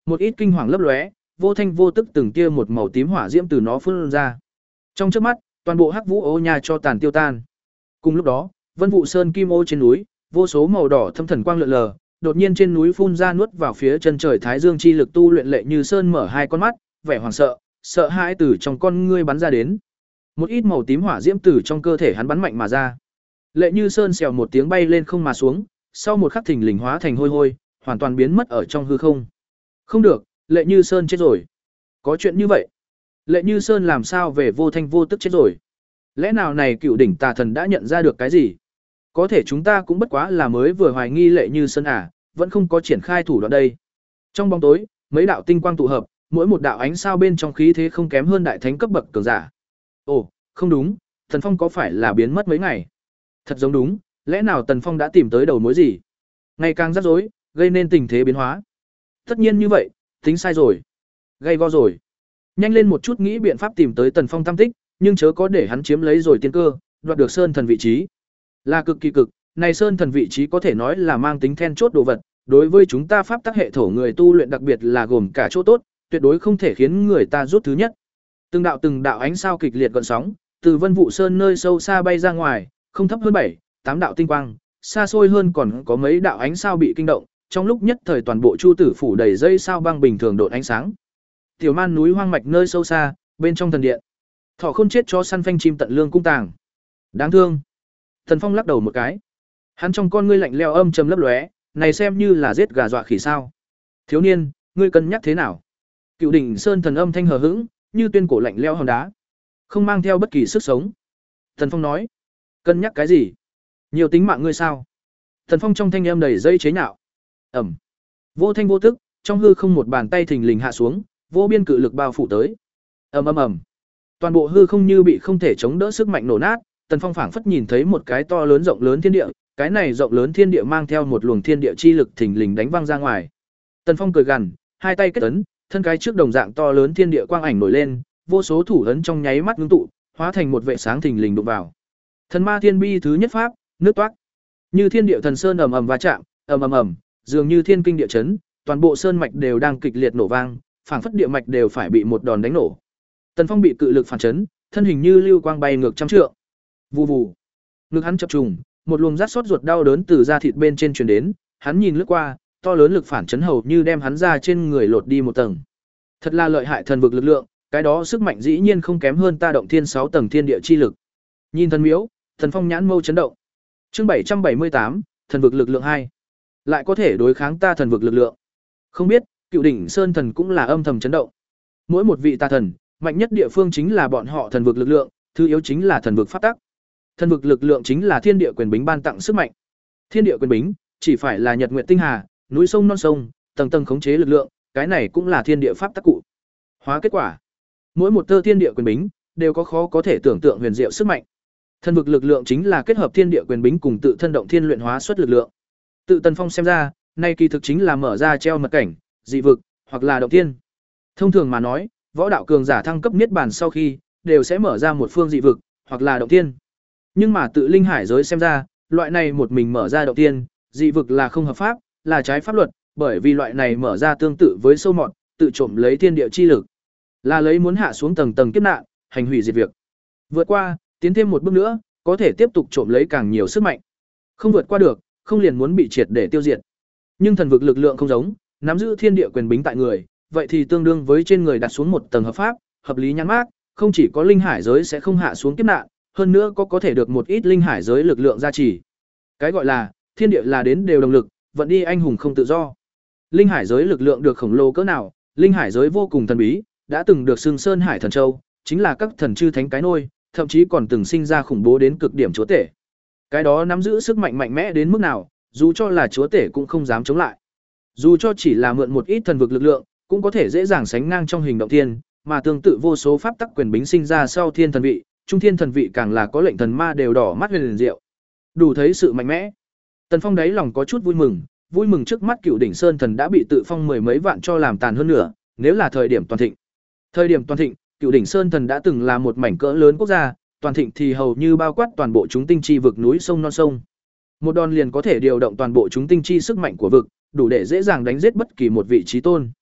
Một ít kinh hoàng lấp lóe, vô thanh vô tức từng tia một màu tím hỏa diễm từ nó phun ra. Trong chớp mắt, toàn bộ Hắc Vũ Ô Nha cho tàn tiêu tan. Cùng lúc đó, Vân Vũ Sơn Kim Ô trên núi, vô số màu đỏ thâm thần quang lượn lờ, đột nhiên trên núi phun ra nuốt vào phía chân trời Thái Dương chi lực tu luyện Lệ Như Sơn mở hai con mắt, vẻ hoảng sợ, sợ hãi từ trong con ngươi bắn ra đến. Một ít màu tím hỏa diễm từ trong cơ thể hắn bắn mạnh mà ra. Lệ Như Sơn xèo một tiếng bay lên không mà xuống, sau một khắc thình lình hóa thành hôi hôi, hoàn toàn biến mất ở trong hư không. Không được, Lệ Như Sơn chết rồi. Có chuyện như vậy? Lệ Như Sơn làm sao về vô thanh vô tức chết rồi? Lẽ nào này cựu đỉnh tà thần đã nhận ra được cái gì? Có thể chúng ta cũng bất quá là mới vừa hoài nghi Lệ Như Sơn à, vẫn không có triển khai thủ đoạn đây. Trong bóng tối, mấy đạo tinh quang tụ hợp, mỗi một đạo ánh sao bên trong khí thế không kém hơn đại thánh cấp bậc cường giả. Ồ, không đúng, Tần Phong có phải là biến mất mấy ngày? Thật giống đúng, lẽ nào Tần Phong đã tìm tới đầu mối gì? Ngày càng rắc rối, gây nên tình thế biến hóa. Tất nhiên như vậy, tính sai rồi. Gây go rồi. Nhanh lên một chút nghĩ biện pháp tìm tới Tần Phong tam tích, nhưng chớ có để hắn chiếm lấy rồi tiên cơ, đoạt được Sơn Thần vị trí. Là cực kỳ cực, này Sơn Thần vị trí có thể nói là mang tính then chốt đồ vật, đối với chúng ta pháp tắc hệ thổ người tu luyện đặc biệt là gồm cả chỗ tốt, tuyệt đối không thể khiến người ta rút thứ nhất. Từng đạo từng đạo ánh sao kịch liệt gợn sóng, từ Vân Vũ Sơn nơi sâu xa bay ra ngoài, không thấp hơn bảy, tám đạo tinh quang, xa xôi hơn còn có mấy đạo ánh sao bị kinh động, trong lúc nhất thời toàn bộ Chu Tử phủ đầy dây sao băng bình thường độn ánh sáng. Tiểu Man núi hoang mạch nơi sâu xa, bên trong thần điện. Thỏ Khôn chết cho săn phanh chim tận lương cung tàng. Đáng thương. Thần Phong lắc đầu một cái. Hắn trong con ngươi lạnh lẽo âm trầm lấp lóe, này xem như là giết gà dọa khỉ sao? Thiếu niên, ngươi cân nhắc thế nào? Cựu đỉnh Sơn thần âm thanh hờ hững, như tuyên cổ lạnh lẽo hòn đá, không mang theo bất kỳ sức sống. Thần Phong nói, cân nhắc cái gì? Nhiều tính mạng ngươi sao? Thần Phong trong thanh âm đầy dây chế nhạo. Ẩm. Vô thanh vô tức, trong hư không một bàn tay thình lình hạ xuống, vô biên cự lực bao phủ tới. Ầm ầm ầm. Toàn bộ hư không như bị không thể chống đỡ sức mạnh nổ nát, Tần Phong phảng phất nhìn thấy một cái to lớn rộng lớn thiên địa, cái này rộng lớn thiên địa mang theo một luồng thiên địa chi lực thình lình đánh văng ra ngoài. Tần Phong cười gằn, hai tay kết ấn, thân cái trước đồng dạng to lớn thiên địa quang ảnh nổi lên, vô số thủ ấn trong nháy mắt ngưng tụ, hóa thành một vệ sáng thình lình đụng vào. Thần Ma Thiên Bi thứ nhất pháp, nước toát. Như thiên địa thần sơn ầm ầm va chạm, ầm ầm ầm, dường như thiên kinh địa chấn, toàn bộ sơn mạch đều đang kịch liệt nổ vang, phảng phất địa mạch đều phải bị một đòn đánh nổ. Tần Phong bị cự lực phản chấn, thân hình như lưu quang bay ngược trăm trượng. Vù vù. Ngực hắn chập trùng, một luồng rát sốt ruột đau đớn từ da thịt bên trên truyền đến, hắn nhìn lướt qua, to lớn lực phản chấn hầu như đem hắn ra trên người lột đi một tầng. Thật là lợi hại thần vực lực lượng, cái đó sức mạnh dĩ nhiên không kém hơn ta động thiên sáu tầng thiên địa chi lực. Nhìn thần miếu, Thần Phong nhãn mâu chấn động. Chương bảy trăm bảy mươi tám, thần vực lực lượng hai. Lại có thể đối kháng ta thần vực lực lượng. Không biết, Cựu đỉnh Sơn thần cũng là âm thầm chấn động. Mỗi một vị tà thần, mạnh nhất địa phương chính là bọn họ thần vực lực lượng, thứ yếu chính là thần vực pháp tắc. Thần vực lực lượng chính là thiên địa quyền bính ban tặng sức mạnh. Thiên địa quyền bính chỉ phải là nhật nguyệt tinh hà, núi sông non sông, tầng tầng khống chế lực lượng, cái này cũng là thiên địa pháp tắc cụ. Hóa kết quả, mỗi một tơ thiên địa quyền bính đều có khó có thể tưởng tượng huyền diệu sức mạnh. Thần vực lực lượng chính là kết hợp thiên địa quyền bính cùng tự thân động thiên luyện hóa xuất lực lượng. Tự Tần Phong xem ra, nay kỳ thực chính là mở ra treo mật cảnh, dị vực hoặc là động thiên. Thông thường mà nói, võ đạo cường giả thăng cấp niết bàn sau khi đều sẽ mở ra một phương dị vực hoặc là động thiên. Nhưng mà tự linh hải giới xem ra, loại này một mình mở ra động thiên, dị vực là không hợp pháp, là trái pháp luật, bởi vì loại này mở ra tương tự với sâu mọt, tự trộm lấy thiên địa chi lực, là lấy muốn hạ xuống tầng tầng kiếp nạn, hành hủy diệt việc. Vượt qua, tiến thêm một bước nữa, có thể tiếp tục trộm lấy càng nhiều sức mạnh. Không vượt qua được, không liền muốn bị triệt để tiêu diệt. Nhưng thần vực lực lượng không giống, nắm giữ thiên địa quyền bính tại người, vậy thì tương đương với trên người đặt xuống một tầng hợp pháp, hợp lý nhãn mác, không chỉ có linh hải giới sẽ không hạ xuống kiếp nạn, hơn nữa có có thể được một ít linh hải giới lực lượng gia trì. Cái gọi là thiên địa là đến đều đồng lực, vận đi anh hùng không tự do. Linh hải giới lực lượng được khổng lồ cỡ nào, linh hải giới vô cùng thần bí, đã từng được xưng Sơn Hải Thần Châu, chính là các thần chư thánh cái nôi, thậm chí còn từng sinh ra khủng bố đến cực điểm chúa tể. Cái đó nắm giữ sức mạnh mạnh mẽ đến mức nào, dù cho là chúa tể cũng không dám chống lại. Dù cho chỉ là mượn một ít thần vực lực lượng, cũng có thể dễ dàng sánh ngang trong hình động thiên, mà tương tự vô số pháp tắc quyền bính sinh ra sau thiên thần vị, trung thiên thần vị càng là có lệnh thần ma đều đỏ mắt huyền diệu. Đủ thấy sự mạnh mẽ. Tần Phong đáy lòng có chút vui mừng, vui mừng trước mắt Cựu đỉnh Sơn thần đã bị tự phong mười mấy vạn cho làm tàn hơn nữa, nếu là thời điểm toàn thịnh. Thời điểm toàn thịnh, Cựu đỉnh Sơn thần đã từng là một mảnh cỡ lớn quốc gia, toàn thịnh thì hầu như bao quát toàn bộ chúng tinh chi vực núi sông non sông. Một đòn liền có thể điều động toàn bộ chúng tinh chi sức mạnh của vực, đủ để dễ dàng đánh giết bất kỳ một vị trí tôn.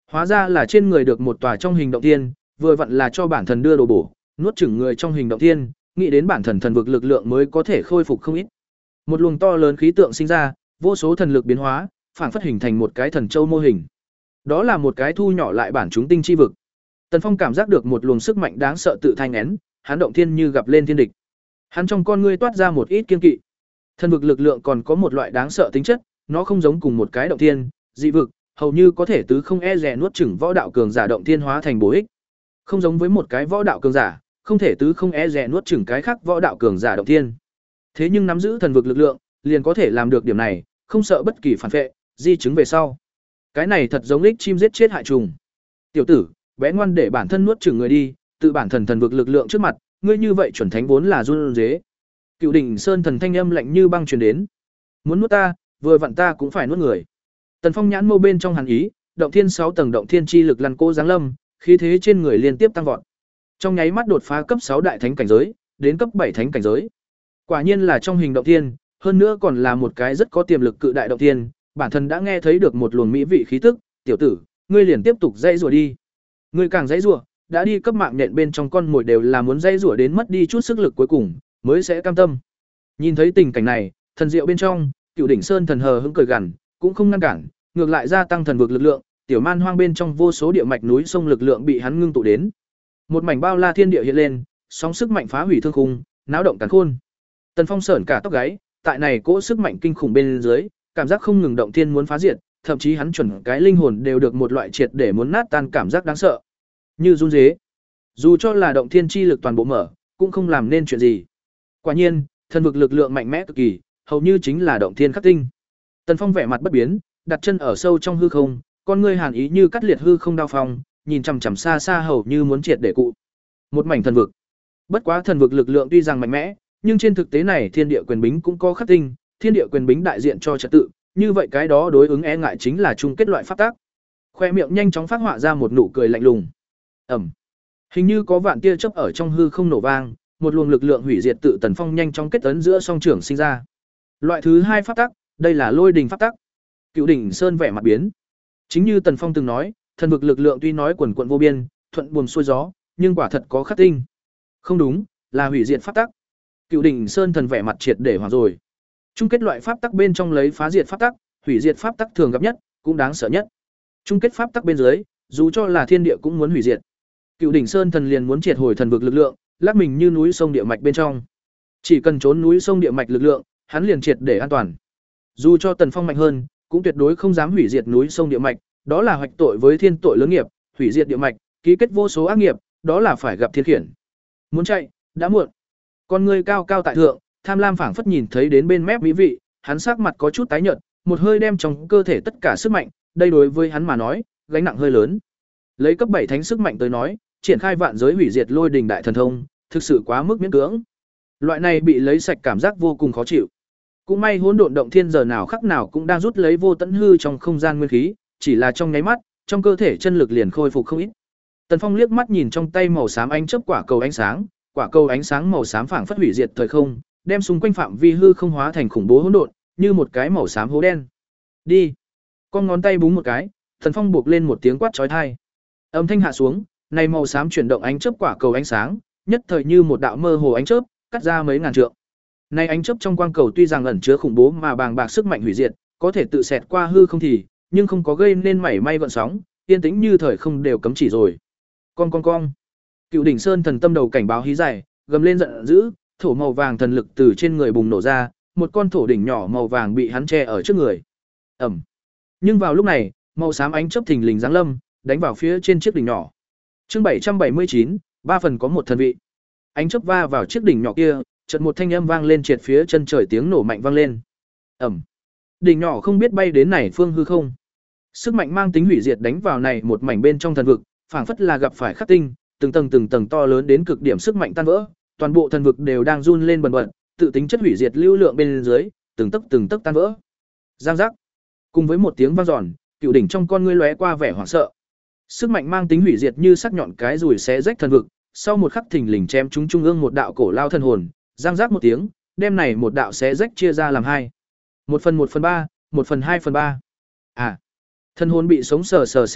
Hóa ra là trên người được một tòa trong hình động thiên, vừa vặn là cho bản thân đưa đồ bổ, nuốt chửng người trong hình động thiên, nghĩ đến bản thân thần vực lực lượng mới có thể khôi phục không ít. Một luồng to lớn khí tượng sinh ra, vô số thần lực biến hóa, phản phất hình thành một cái thần châu mô hình. Đó là một cái thu nhỏ lại bản chúng tinh chi vực. Tần Phong cảm giác được một luồng sức mạnh đáng sợ tự thanh nén, hắn động thiên như gặp lên thiên địch. Hắn trong con ngươi toát ra một ít kiên kỵ. Thần vực lực lượng còn có một loại đáng sợ tính chất, nó không giống cùng một cái động thiên, dị vực, hầu như có thể tứ không e dè nuốt chửng võ đạo cường giả động thiên hóa thành bổ ích. Không giống với một cái võ đạo cường giả, không thể tứ không e dè nuốt chửng cái khác võ đạo cường giả động thiên. Thế nhưng nắm giữ thần vực lực lượng, liền có thể làm được điểm này, không sợ bất kỳ phản vệ, di chứng về sau. Cái này thật giống lích chim giết chết hại trùng. Tiểu tử, bé ngoan để bản thân nuốt chửng người đi, tự bản thần thần vực lực lượng trước mặt, ngươi như vậy chuẩn thánh vốn là run rế. Cựu đỉnh sơn thần thanh âm lạnh như băng truyền đến. Muốn nuốt ta, vừa vặn ta cũng phải nuốt người. Tần Phong nhãn mâu bên trong hàn ý, động thiên sáu tầng động thiên chi lực lăn cô giáng lâm, khí thế trên người liên tiếp tăng vọt. Trong nháy mắt đột phá cấp sáu đại thánh cảnh giới, đến cấp bảy thánh cảnh giới. Quả nhiên là trong hình động thiên, hơn nữa còn là một cái rất có tiềm lực cự đại động thiên, bản thân đã nghe thấy được một luồng mỹ vị khí tức, tiểu tử, ngươi liền tiếp tục dãy rủa đi. Ngươi càng dãy rủa, đã đi cấp mạng nện bên trong con mồi đều là muốn dãy rủa đến mất đi chút sức lực cuối cùng, mới sẽ cam tâm. Nhìn thấy tình cảnh này, thần diệu bên trong, Cựu đỉnh sơn thần hờ hững cười gằn, cũng không ngăn cản, ngược lại gia tăng thần vực lực lượng, tiểu man hoang bên trong vô số địa mạch núi sông lực lượng bị hắn ngưng tụ đến. Một mảnh bao la thiên địa hiện lên, sóng sức mạnh phá hủy thương khung, náo động càn khôn. Tần Phong sởn cả tóc gáy, tại này cỗ sức mạnh kinh khủng bên dưới, cảm giác không ngừng động thiên muốn phá diệt, thậm chí hắn chuẩn cái linh hồn đều được một loại triệt để muốn nát tan cảm giác đáng sợ. Như run rế. Dù cho là động thiên chi lực toàn bộ mở, cũng không làm nên chuyện gì. Quả nhiên, thần vực lực lượng mạnh mẽ cực kỳ, hầu như chính là động thiên khắc tinh. Tần Phong vẻ mặt bất biến, đặt chân ở sâu trong hư không, con ngươi hàn ý như cắt liệt hư không đao phong, nhìn chằm chằm xa xa hầu như muốn triệt để cụ. Một mảnh thần vực. Bất quá thần vực lực lượng tuy rằng mạnh mẽ, nhưng trên thực tế này thiên địa quyền bính cũng có khắc tinh, thiên địa quyền bính đại diện cho trật tự, như vậy cái đó đối ứng e ngại chính là chung kết loại pháp tác. Khoe miệng nhanh chóng phát họa ra một nụ cười lạnh lùng. Ầm. Hình như có vạn tia chớp ở trong hư không nổ vang, một luồng lực lượng hủy diệt tự Tần Phong nhanh chóng kết ấn giữa song trưởng sinh ra. Loại thứ hai pháp tắc, đây là lôi đình pháp tắc. Cựu đỉnh sơn vẻ mặt biến. Chính như Tần Phong từng nói, thần vực lực lượng tuy nói quần quận vô biên, thuận buồm xuôi gió, nhưng quả thật có khắc tinh. Không đúng, là hủy diệt pháp tắc. Cựu đỉnh sơn thần vẻ mặt triệt để hoảng rồi. Chung kết loại pháp tắc bên trong lấy phá diệt pháp tắc, hủy diệt pháp tắc thường gặp nhất, cũng đáng sợ nhất. Chung kết pháp tắc bên dưới, dù cho là thiên địa cũng muốn hủy diệt. Cựu đỉnh sơn thần liền muốn triệt hồi thần vực lực lượng, lắc mình như núi sông địa mạch bên trong. Chỉ cần trốn núi sông địa mạch lực lượng, hắn liền triệt để an toàn. Dù cho Tần Phong mạnh hơn, cũng tuyệt đối không dám hủy diệt núi sông địa mạch, đó là hoạch tội với thiên tội lớn nghiệp, hủy diệt địa mạch, ký kết vô số ác nghiệp, đó là phải gặp thiên khiển. Muốn chạy, đã muộn. Con người cao cao tại thượng, tham lam phảng phất nhìn thấy đến bên mép mỹ vị, hắn sắc mặt có chút tái nhợt, một hơi đem trong cơ thể tất cả sức mạnh, đây đối với hắn mà nói, gánh nặng hơi lớn. Lấy cấp bảy thánh sức mạnh tới nói, triển khai vạn giới hủy diệt lôi đình đại thần thông, thực sự quá mức miễn cưỡng. Loại này bị lấy sạch cảm giác vô cùng khó chịu. Cũng may hỗn độn động thiên giờ nào khắc nào cũng đang rút lấy vô tận hư trong không gian nguyên khí, chỉ là trong nháy mắt, trong cơ thể chân lực liền khôi phục không ít. Tần Phong liếc mắt nhìn trong tay màu xám ánh chớp quả cầu ánh sáng, quả cầu ánh sáng màu xám phảng phất hủy diệt thời không, đem xung quanh phạm vi hư không hóa thành khủng bố hỗn độn, như một cái màu xám hố đen. Đi. Con ngón tay búng một cái, Tần Phong buộc lên một tiếng quát chói tai. Âm thanh hạ xuống, này màu xám chuyển động ánh chớp quả cầu ánh sáng, nhất thời như một đạo mơ hồ ánh chớp, cắt ra mấy ngàn trượng. Này ánh chớp trong quang cầu tuy rằng ẩn chứa khủng bố mà bàng bạc sức mạnh hủy diệt, có thể tự xẹt qua hư không thì, nhưng không có gây nên mảy may gợn sóng, yên tĩnh như thời không đều cấm chỉ rồi. Con con con. Cựu đỉnh sơn thần tâm đầu cảnh báo hí dài, gầm lên giận dữ, thổ màu vàng thần lực từ trên người bùng nổ ra, một con thổ đỉnh nhỏ màu vàng bị hắn che ở trước người. Ầm. Nhưng vào lúc này, màu xám ánh chớp thình lình giáng lâm, đánh vào phía trên chiếc đỉnh nhỏ. Chương bảy trăm bảy mươi chín, ba phần có một thần vị. Ánh chớp va vào chiếc đỉnh nhỏ kia, chợt một thanh âm vang lên triệt phía chân trời, tiếng nổ mạnh vang lên. Ầm. Đỉnh nhỏ không biết bay đến này phương hư không. Sức mạnh mang tính hủy diệt đánh vào này một mảnh bên trong thần vực, phảng phất là gặp phải khắc tinh, từng tầng từng tầng to lớn đến cực điểm sức mạnh tan vỡ, toàn bộ thần vực đều đang run lên bần bật, tự tính chất hủy diệt lưu lượng bên dưới, từng tấc từng tấc tan vỡ. Giang giác. Cùng với một tiếng vang dọn, cựu đỉnh trong con ngươi lóe qua vẻ hoảng sợ. Sức mạnh mang tính hủy diệt như sắc nhọn cái rùi xé rách thần vực, sau một khắc thình lình chém trúng trung ương một đạo cổ lao thần hồn, giang giác một tiếng, đem này một đạo xé rách chia ra làm hai. Một phần một phần ba, một phần hai phần ba. À. Thần hồn bị sống sờ sờ xé rách,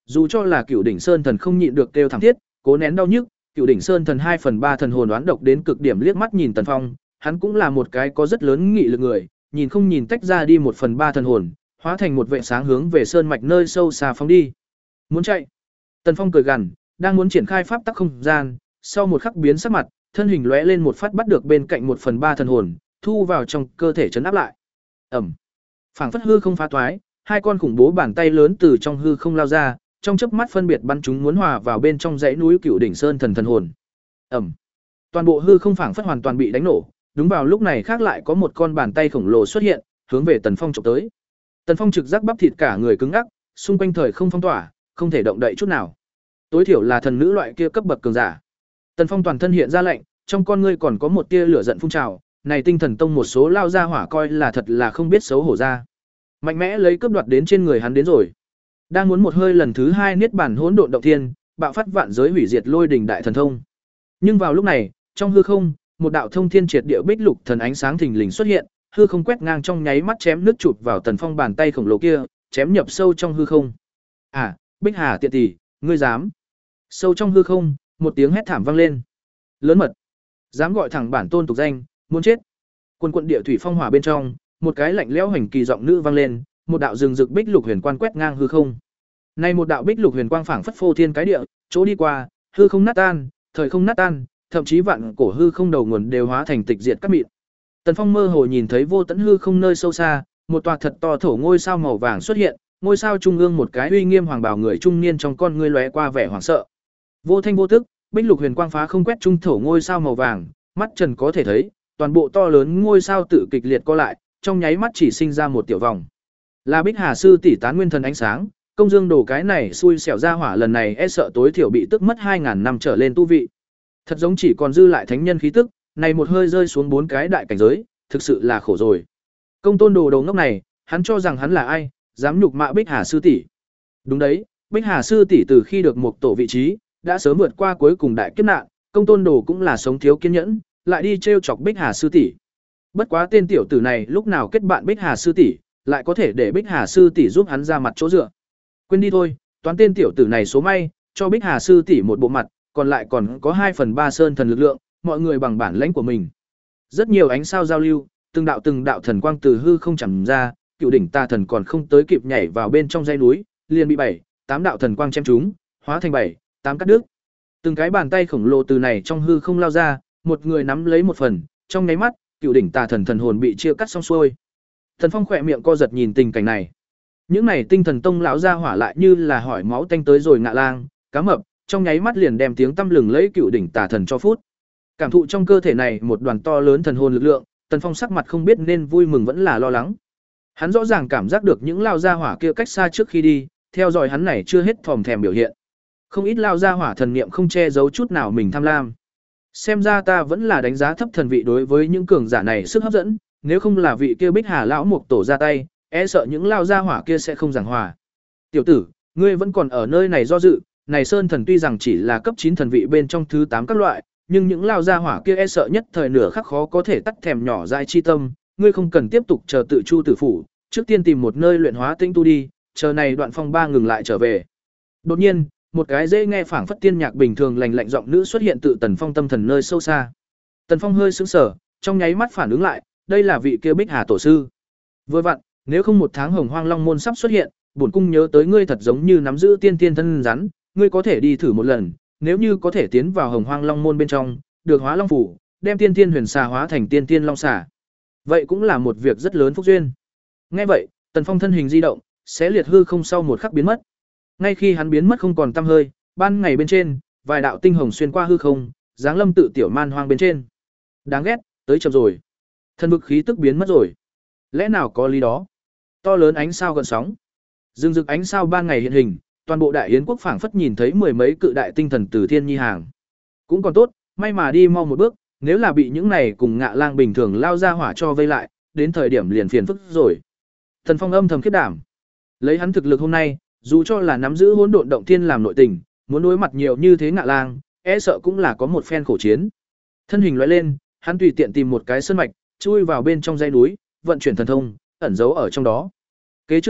dù cho là Cửu Đỉnh Sơn Thần không nhịn được kêu thảm thiết, cố nén đau nhức, Cửu Đỉnh Sơn Thần hai phần ba thần hồn đoán độc đến cực điểm liếc mắt nhìn Tần Phong, hắn cũng là một cái có rất lớn nghị lực người, nhìn không nhìn tách ra đi một phần ba thần hồn, hóa thành một vệ sáng hướng về sơn mạch nơi sâu xa phóng đi. Muốn chạy. Tần Phong cười gằn, đang muốn triển khai pháp tắc không gian, sau một khắc biến sắc mặt, thân hình lóe lên một phát bắt được bên cạnh một phần ba thần hồn, thu vào trong cơ thể trấn áp lại. Ầm. Phảng phất hư không phá toái, hai con khủng bố bàn tay lớn từ trong hư không lao ra, trong chớp mắt phân biệt bắn chúng muốn hòa vào bên trong dãy núi Cửu Đỉnh Sơn Thần thần hồn. Ầm. Toàn bộ hư không phảng phất hoàn toàn bị đánh nổ, đúng vào lúc này khác lại có một con bàn tay khổng lồ xuất hiện, hướng về Tần Phong chụp tới. Tần Phong trực giác bắp thịt cả người cứng ngắc, xung quanh thời không phong tỏa, không thể động đậy chút nào. Tối thiểu là thần nữ loại kia cấp bậc cường giả. Tần Phong toàn thân hiện ra lạnh, trong con ngươi còn có một tia lửa giận phun trào, này Tinh Thần Tông một số lao ra hỏa coi là thật là không biết xấu hổ ra. Mạnh mẽ lấy cướp đoạt đến trên người hắn đến rồi. Đang muốn một hơi lần thứ hai niết bản hỗn độn động thiên, bạo phát vạn giới hủy diệt lôi đỉnh đại thần thông. Nhưng vào lúc này, trong hư không, một đạo thông thiên triệt địa bích lục thần ánh sáng thình lình xuất hiện, hư không quét ngang trong nháy mắt chém nước chụp vào Tần Phong bàn tay khổng lồ kia, chém nhập sâu trong hư không. À, Bích Hà tiện tỷ, ngươi dám? Sâu trong hư không, một tiếng hét thảm vang lên. Lớn mật, dám gọi thẳng bản tôn tục danh, muốn chết. Quân quận địa thủy phong hỏa bên trong, một cái lạnh lẽo hành kỳ giọng nữ vang lên, một đạo rừng rực bích lục huyền quang quét ngang hư không. Này một đạo bích lục huyền quang phảng phất phô thiên cái địa, chỗ đi qua, hư không nát tan, thời không nát tan, thậm chí vạn cổ hư không đầu nguồn đều hóa thành tịch diệt các mịn. Tần Phong mơ hồ nhìn thấy vô tận hư không nơi sâu xa, một tòa thật to thổ ngôi sao màu vàng xuất hiện, ngôi sao trung ương một cái uy nghiêm hoàng bào người trung niên trong con ngươi lóe qua vẻ hoảng sợ. Vô thanh vô tức, bích lục huyền quang phá không quét trung thổ ngôi sao màu vàng, mắt trần có thể thấy, toàn bộ to lớn ngôi sao tự kịch liệt co lại, trong nháy mắt chỉ sinh ra một tiểu vòng. Là Bích Hà sư tỷ tán nguyên thần ánh sáng, công dương đồ cái này xui xẻo ra hỏa lần này e sợ tối thiểu bị tức mất hai ngàn năm trở lên tu vị. Thật giống chỉ còn dư lại thánh nhân khí tức, này một hơi rơi xuống bốn cái đại cảnh giới, thực sự là khổ rồi. Công tôn đồ đầu ngốc này, hắn cho rằng hắn là ai, dám nhục mạ Bích Hà sư tỷ. Đúng đấy, Bích Hà sư tỷ từ khi được một tổ vị trí, đã sớm vượt qua cuối cùng đại kiếp nạn, công tôn đồ cũng là sống thiếu kiên nhẫn, lại đi trêu chọc Bích Hà sư tỷ. Bất quá tên tiểu tử này lúc nào kết bạn Bích Hà sư tỷ, lại có thể để Bích Hà sư tỷ giúp hắn ra mặt chỗ dựa. Quên đi thôi, toán tên tiểu tử này số may, cho Bích Hà sư tỷ một bộ mặt, còn lại còn có hai phần ba sơn thần lực lượng, mọi người bằng bản lãnh của mình. Rất nhiều ánh sao giao lưu, từng đạo từng đạo thần quang từ hư không chẳng ra, Cựu đỉnh tà thần còn không tới kịp nhảy vào bên trong dãy núi, liền bị bảy, tám đạo thần quang chém trúng, hóa thành bảy, tám cắt đứt. Từng cái bàn tay khổng lồ từ này trong hư không lao ra, một người nắm lấy một phần, trong nháy mắt, Cựu đỉnh tà thần thần hồn bị chia cắt xong xuôi. Thần Phong khỏe miệng co giật nhìn tình cảnh này. Những này Tinh Thần Tông lão ra hỏa lại như là hỏi máu tanh tới rồi ngạ lang, cá mập, trong nháy mắt liền đem tiếng tăm lừng lấy Cựu đỉnh tà thần cho phút. Cảm thụ trong cơ thể này một đoàn to lớn thần hồn lực lượng, Tần Phong sắc mặt không biết nên vui mừng vẫn là lo lắng. Hắn rõ ràng cảm giác được những lao gia hỏa kia cách xa trước khi đi, theo dõi hắn này chưa hết thòm thèm biểu hiện. Không ít lao gia hỏa thần niệm không che giấu chút nào mình tham lam. Xem ra ta vẫn là đánh giá thấp thần vị đối với những cường giả này sức hấp dẫn, nếu không là vị kia Bích Hà lão mục tổ ra tay, e sợ những lao gia hỏa kia sẽ không giảng hòa. Tiểu tử, ngươi vẫn còn ở nơi này do dự, này Sơn thần tuy rằng chỉ là cấp chín thần vị bên trong thứ tám các loại, nhưng những lao gia hỏa kia e sợ nhất thời nửa khắc khó có thể tắt thèm nhỏ dại chi tâm, ngươi không cần tiếp tục chờ tự chu tử phủ, trước tiên tìm một nơi luyện hóa tĩnh tu đi, chờ này đoạn phong ba ngừng lại trở về. Đột nhiên, một cái dễ nghe phảng phất tiên nhạc bình thường lành lạnh giọng nữ xuất hiện tự Tần Phong tâm thần nơi sâu xa. Tần Phong hơi sững sờ, trong nháy mắt phản ứng lại, đây là vị kia Bích Hà tổ sư. Vừa vặn, nếu không một tháng Hồng Hoang Long môn sắp xuất hiện, bổn cung nhớ tới ngươi thật giống như nắm giữ tiên tiên thân rắn, ngươi có thể đi thử một lần, nếu như có thể tiến vào Hồng Hoang Long môn bên trong, được hóa long phủ, đem tiên tiên huyền xà hóa thành tiên tiên long xà. Vậy cũng là một việc rất lớn phúc duyên. Nghe vậy, Tần Phong thân hình di động, sẽ liệt hư không sau một khắc biến mất. Ngay khi hắn biến mất không còn tăm hơi, ban ngày bên trên, vài đạo tinh hồng xuyên qua hư không, giáng lâm tự tiểu man hoang bên trên. Đáng ghét, tới chậm rồi. Thân vực khí tức biến mất rồi. Lẽ nào có lý đó? To lớn ánh sao gần sóng. Dương rực ánh sao ban ngày hiện hình, toàn bộ đại yến quốc phảng phất nhìn thấy mười mấy cự đại tinh thần từ thiên nhi hàng. Cũng còn tốt, may mà đi mau một bước, nếu là bị những này cùng ngạ lang bình thường lao ra hỏa cho vây lại, đến thời điểm liền phiền phức rồi. Thần Phong âm thầm khiếp đảm. Lấy hắn thực lực hôm nay, dù cho là nắm giữ hỗn độn động thiên làm nội tình, muốn đối mặt nhiều như thế ngạ lang, e sợ cũng là có một phen khổ chiến. Thân hình lóe lên, hắn tùy tiện tìm một cái sơn mạch, chui vào bên trong dãy núi, vận chuyển thần thông, ẩn giấu ở trong đó. Kế trước mắt,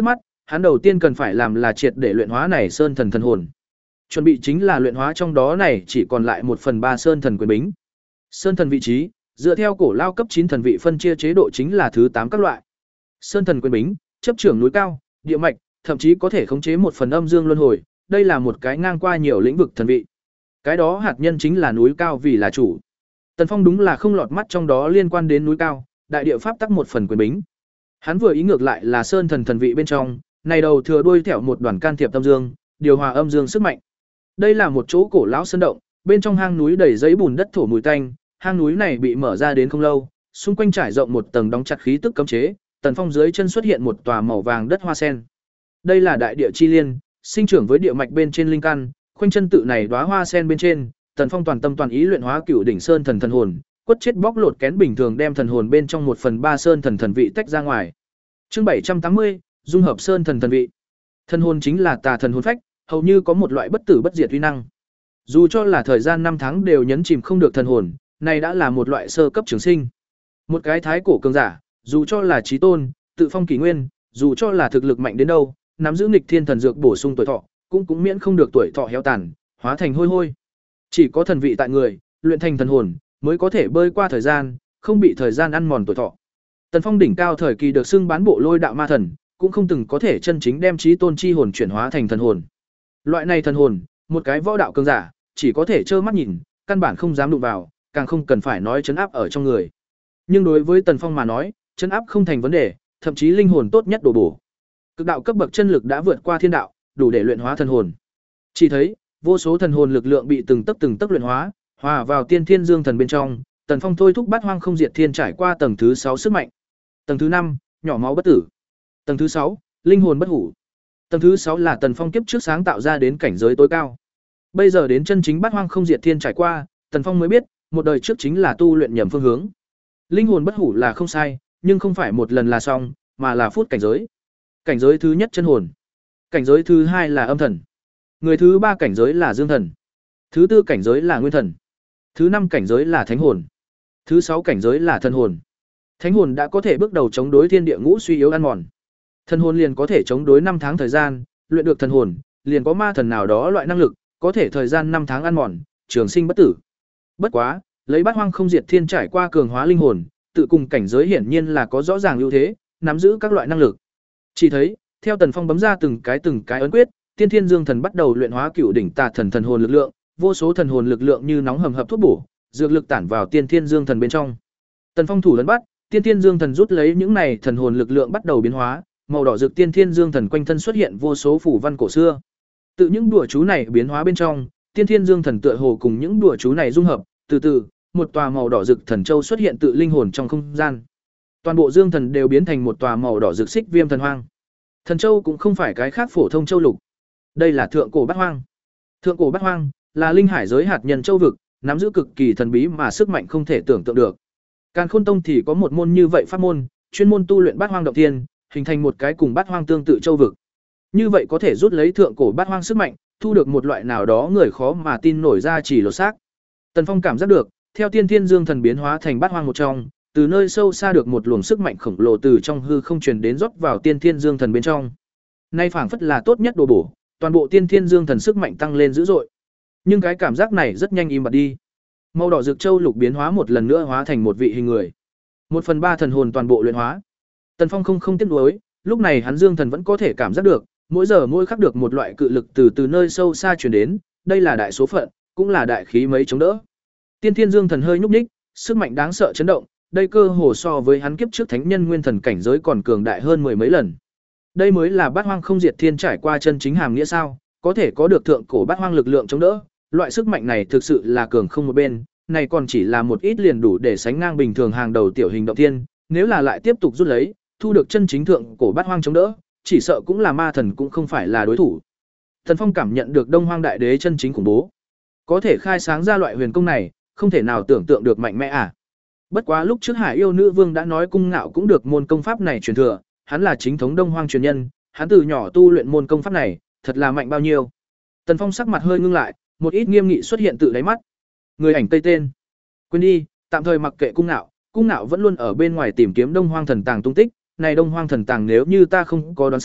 hắn đầu tiên cần phải làm là triệt để luyện hóa này sơn thần thần hồn. Chuẩn bị chính là luyện hóa trong đó này chỉ còn lại một phần ba sơn thần quyền bính. Sơn thần vị trí, dựa theo cổ lao cấp chín thần vị phân chia chế độ chính là thứ tám các loại. Sơn thần quyền bính, chấp trưởng núi cao, địa mạch, thậm chí có thể khống chế một phần âm dương luân hồi, đây là một cái ngang qua nhiều lĩnh vực thần vị. Cái đó hạt nhân chính là núi cao vì là chủ. Tần Phong đúng là không lọt mắt trong đó liên quan đến núi cao, đại địa pháp tắc một phần quyền bính. Hắn vừa ý ngược lại là sơn thần thần vị bên trong, này đầu thừa đuôi thẻo một đoàn can thiệp âm dương, điều hòa âm dương sức mạnh. Đây là một chỗ cổ lão sơn động, bên trong hang núi đầy giấy bùn đất thổ mùi tanh, hang núi này bị mở ra đến không lâu, xung quanh trải rộng một tầng đóng chặt khí tức cấm chế, Tần Phong dưới chân xuất hiện một tòa màu vàng đất hoa sen. Đây là đại địa chi liên, sinh trưởng với địa mạch bên trên linh căn, khoanh chân tự này đóa hoa sen bên trên, Tần Phong toàn tâm toàn ý luyện hóa cửu đỉnh sơn thần thần hồn, quất chết bóc lột kén bình thường đem thần hồn bên trong một phần ba sơn thần thần vị tách ra ngoài. Chương bảy trăm tám mươi, dung hợp sơn thần thần vị. Thần hồn chính là tà thần hồn phách, hầu như có một loại bất tử bất diệt uy năng. Dù cho là thời gian năm tháng đều nhấn chìm không được thần hồn, này đã là một loại sơ cấp trường sinh. Một cái thái cổ cường giả, dù cho là chí tôn, tự phong kỷ nguyên, dù cho là thực lực mạnh đến đâu, nắm giữ nghịch thiên thần dược bổ sung tuổi thọ, cũng cũng miễn không được tuổi thọ héo tàn, hóa thành hôi hôi. Chỉ có thần vị tại người, luyện thành thần hồn, mới có thể bơi qua thời gian, không bị thời gian ăn mòn tuổi thọ. Tần Phong đỉnh cao thời kỳ được xưng bán bộ lôi đạo ma thần, cũng không từng có thể chân chính đem chí tôn chi hồn chuyển hóa thành thần hồn. Loại này thần hồn, một cái võ đạo cường giả, chỉ có thể trơ mắt nhìn, căn bản không dám đụng vào, càng không cần phải nói trấn áp ở trong người. Nhưng đối với Tần Phong mà nói, trấn áp không thành vấn đề, thậm chí linh hồn tốt nhất đổ bổ. Cực đạo cấp bậc chân lực đã vượt qua thiên đạo, đủ để luyện hóa thần hồn. Chỉ thấy, vô số thần hồn lực lượng bị từng tấc từng tấc luyện hóa, hòa vào tiên thiên dương thần bên trong, Tần Phong thôi thúc bát hoang không diệt thiên trải qua tầng thứ sáu sức mạnh. Tầng thứ năm, nhỏ máu bất tử. Tầng thứ sáu, linh hồn bất hủ. Tầng thứ sáu là Tần Phong kiếp trước sáng tạo ra đến cảnh giới tối cao. Bây giờ đến chân chính bát hoang không diệt thiên trải qua, Tần Phong mới biết, một đời trước chính là tu luyện nhầm phương hướng. Linh hồn bất hủ là không sai, nhưng không phải một lần là xong, mà là phút cảnh giới. Cảnh giới thứ nhất chân hồn. Cảnh giới thứ hai là âm thần. Người thứ ba cảnh giới là dương thần. Thứ tư cảnh giới là nguyên thần. Thứ năm cảnh giới là thánh hồn. Thứ sáu cảnh giới là thần hồn. Thánh hồn đã có thể bước đầu chống đối thiên địa ngũ suy yếu ăn mòn. Thần hồn liền có thể chống đối năm tháng thời gian, luyện được thần hồn, liền có ma thần nào đó loại năng lực, có thể thời gian năm tháng ăn mòn, trường sinh bất tử. Bất quá, lấy bát hoang không diệt thiên trải qua cường hóa linh hồn, tự cùng cảnh giới hiển nhiên là có rõ ràng ưu thế, nắm giữ các loại năng lực. Chỉ thấy, theo Tần Phong bấm ra từng cái từng cái ấn quyết, Tiên Thiên Dương Thần bắt đầu luyện hóa cựu đỉnh tà thần thần hồn lực lượng, vô số thần hồn lực lượng như nóng hầm hập thuốc bổ, dược lực tản vào Tiên Thiên Dương Thần bên trong. Tần Phong thủ ấn bắt, Tiên Thiên Dương Thần rút lấy những này thần hồn lực lượng bắt đầu biến hóa, màu đỏ rực Tiên Thiên Dương Thần quanh thân xuất hiện vô số phủ văn cổ xưa. Tự những đùa chú này biến hóa bên trong, Tiên Thiên Dương Thần tựa hồ cùng những đùa chú này dung hợp, từ từ, một tòa màu đỏ rực thần châu xuất hiện tự linh hồn trong không gian. Toàn bộ Dương Thần đều biến thành một tòa màu đỏ rực xích viêm thần hoang. Thần châu cũng không phải cái khác phổ thông châu lục. Đây là thượng cổ bát hoang. Thượng cổ bát hoang là linh hải giới hạt nhân châu vực, nắm giữ cực kỳ thần bí mà sức mạnh không thể tưởng tượng được. Càn Khôn Tông thì có một môn như vậy pháp môn, chuyên môn tu luyện bát hoang động thiên, hình thành một cái cùng bát hoang tương tự châu vực. Như vậy có thể rút lấy thượng cổ bát hoang sức mạnh, thu được một loại nào đó người khó mà tin nổi ra chỉ lột xác. Tần Phong cảm giác được, theo Tiên Thiên Dương Thần biến hóa thành bát hoang một trong, từ nơi sâu xa được một luồng sức mạnh khổng lồ từ trong hư không truyền đến rót vào Tiên Thiên Dương Thần bên trong. Nay phảng phất là tốt nhất đồ bổ, toàn bộ Tiên Thiên Dương Thần sức mạnh tăng lên dữ dội. Nhưng cái cảm giác này rất nhanh im bặt đi. Màu đỏ rực châu lục biến hóa một lần nữa hóa thành một vị hình người. Một phần ba thần hồn toàn bộ luyện hóa. Tần Phong không không tiếc nuối, lúc này hắn Dương Thần vẫn có thể cảm giác được, mỗi giờ mỗi khắc được một loại cự lực từ từ nơi sâu xa truyền đến, đây là đại số phận, cũng là đại khí mấy chống đỡ. Tiên Thiên Dương Thần hơi nhúc nhích, sức mạnh đáng sợ chấn động, đây cơ hồ so với hắn kiếp trước thánh nhân nguyên thần cảnh giới còn cường đại hơn mười mấy lần. Đây mới là bát hoang không diệt thiên trải qua chân chính hàm nghĩa sao, có thể có được thượng cổ bát hoang lực lượng chống đỡ, loại sức mạnh này thực sự là cường không một bên, này còn chỉ là một ít liền đủ để sánh ngang bình thường hàng đầu tiểu hình động thiên, nếu là lại tiếp tục rút lấy, thu được chân chính thượng cổ bát hoang chống đỡ, chỉ sợ cũng là ma thần cũng không phải là đối thủ. Thần Phong cảm nhận được Đông Hoang Đại Đế chân chính khủng bố, có thể khai sáng ra loại huyền công này, không thể nào tưởng tượng được mạnh mẽ à. Bất quá lúc trước Hải Yêu Nữ Vương đã nói Cung Ngạo cũng được môn công pháp này truyền thừa, hắn là chính thống Đông Hoang truyền nhân, hắn từ nhỏ tu luyện môn công pháp này, thật là mạnh bao nhiêu. Tần Phong sắc mặt hơi ngưng lại, một ít nghiêm nghị xuất hiện tự đáy mắt. Người ảnh Tây tên. Quên đi, tạm thời mặc kệ Cung Ngạo, Cung Ngạo vẫn luôn ở bên ngoài tìm kiếm Đông Hoang thần tàng tung tích, này Đông Hoang thần tàng nếu như ta không có đoán sai,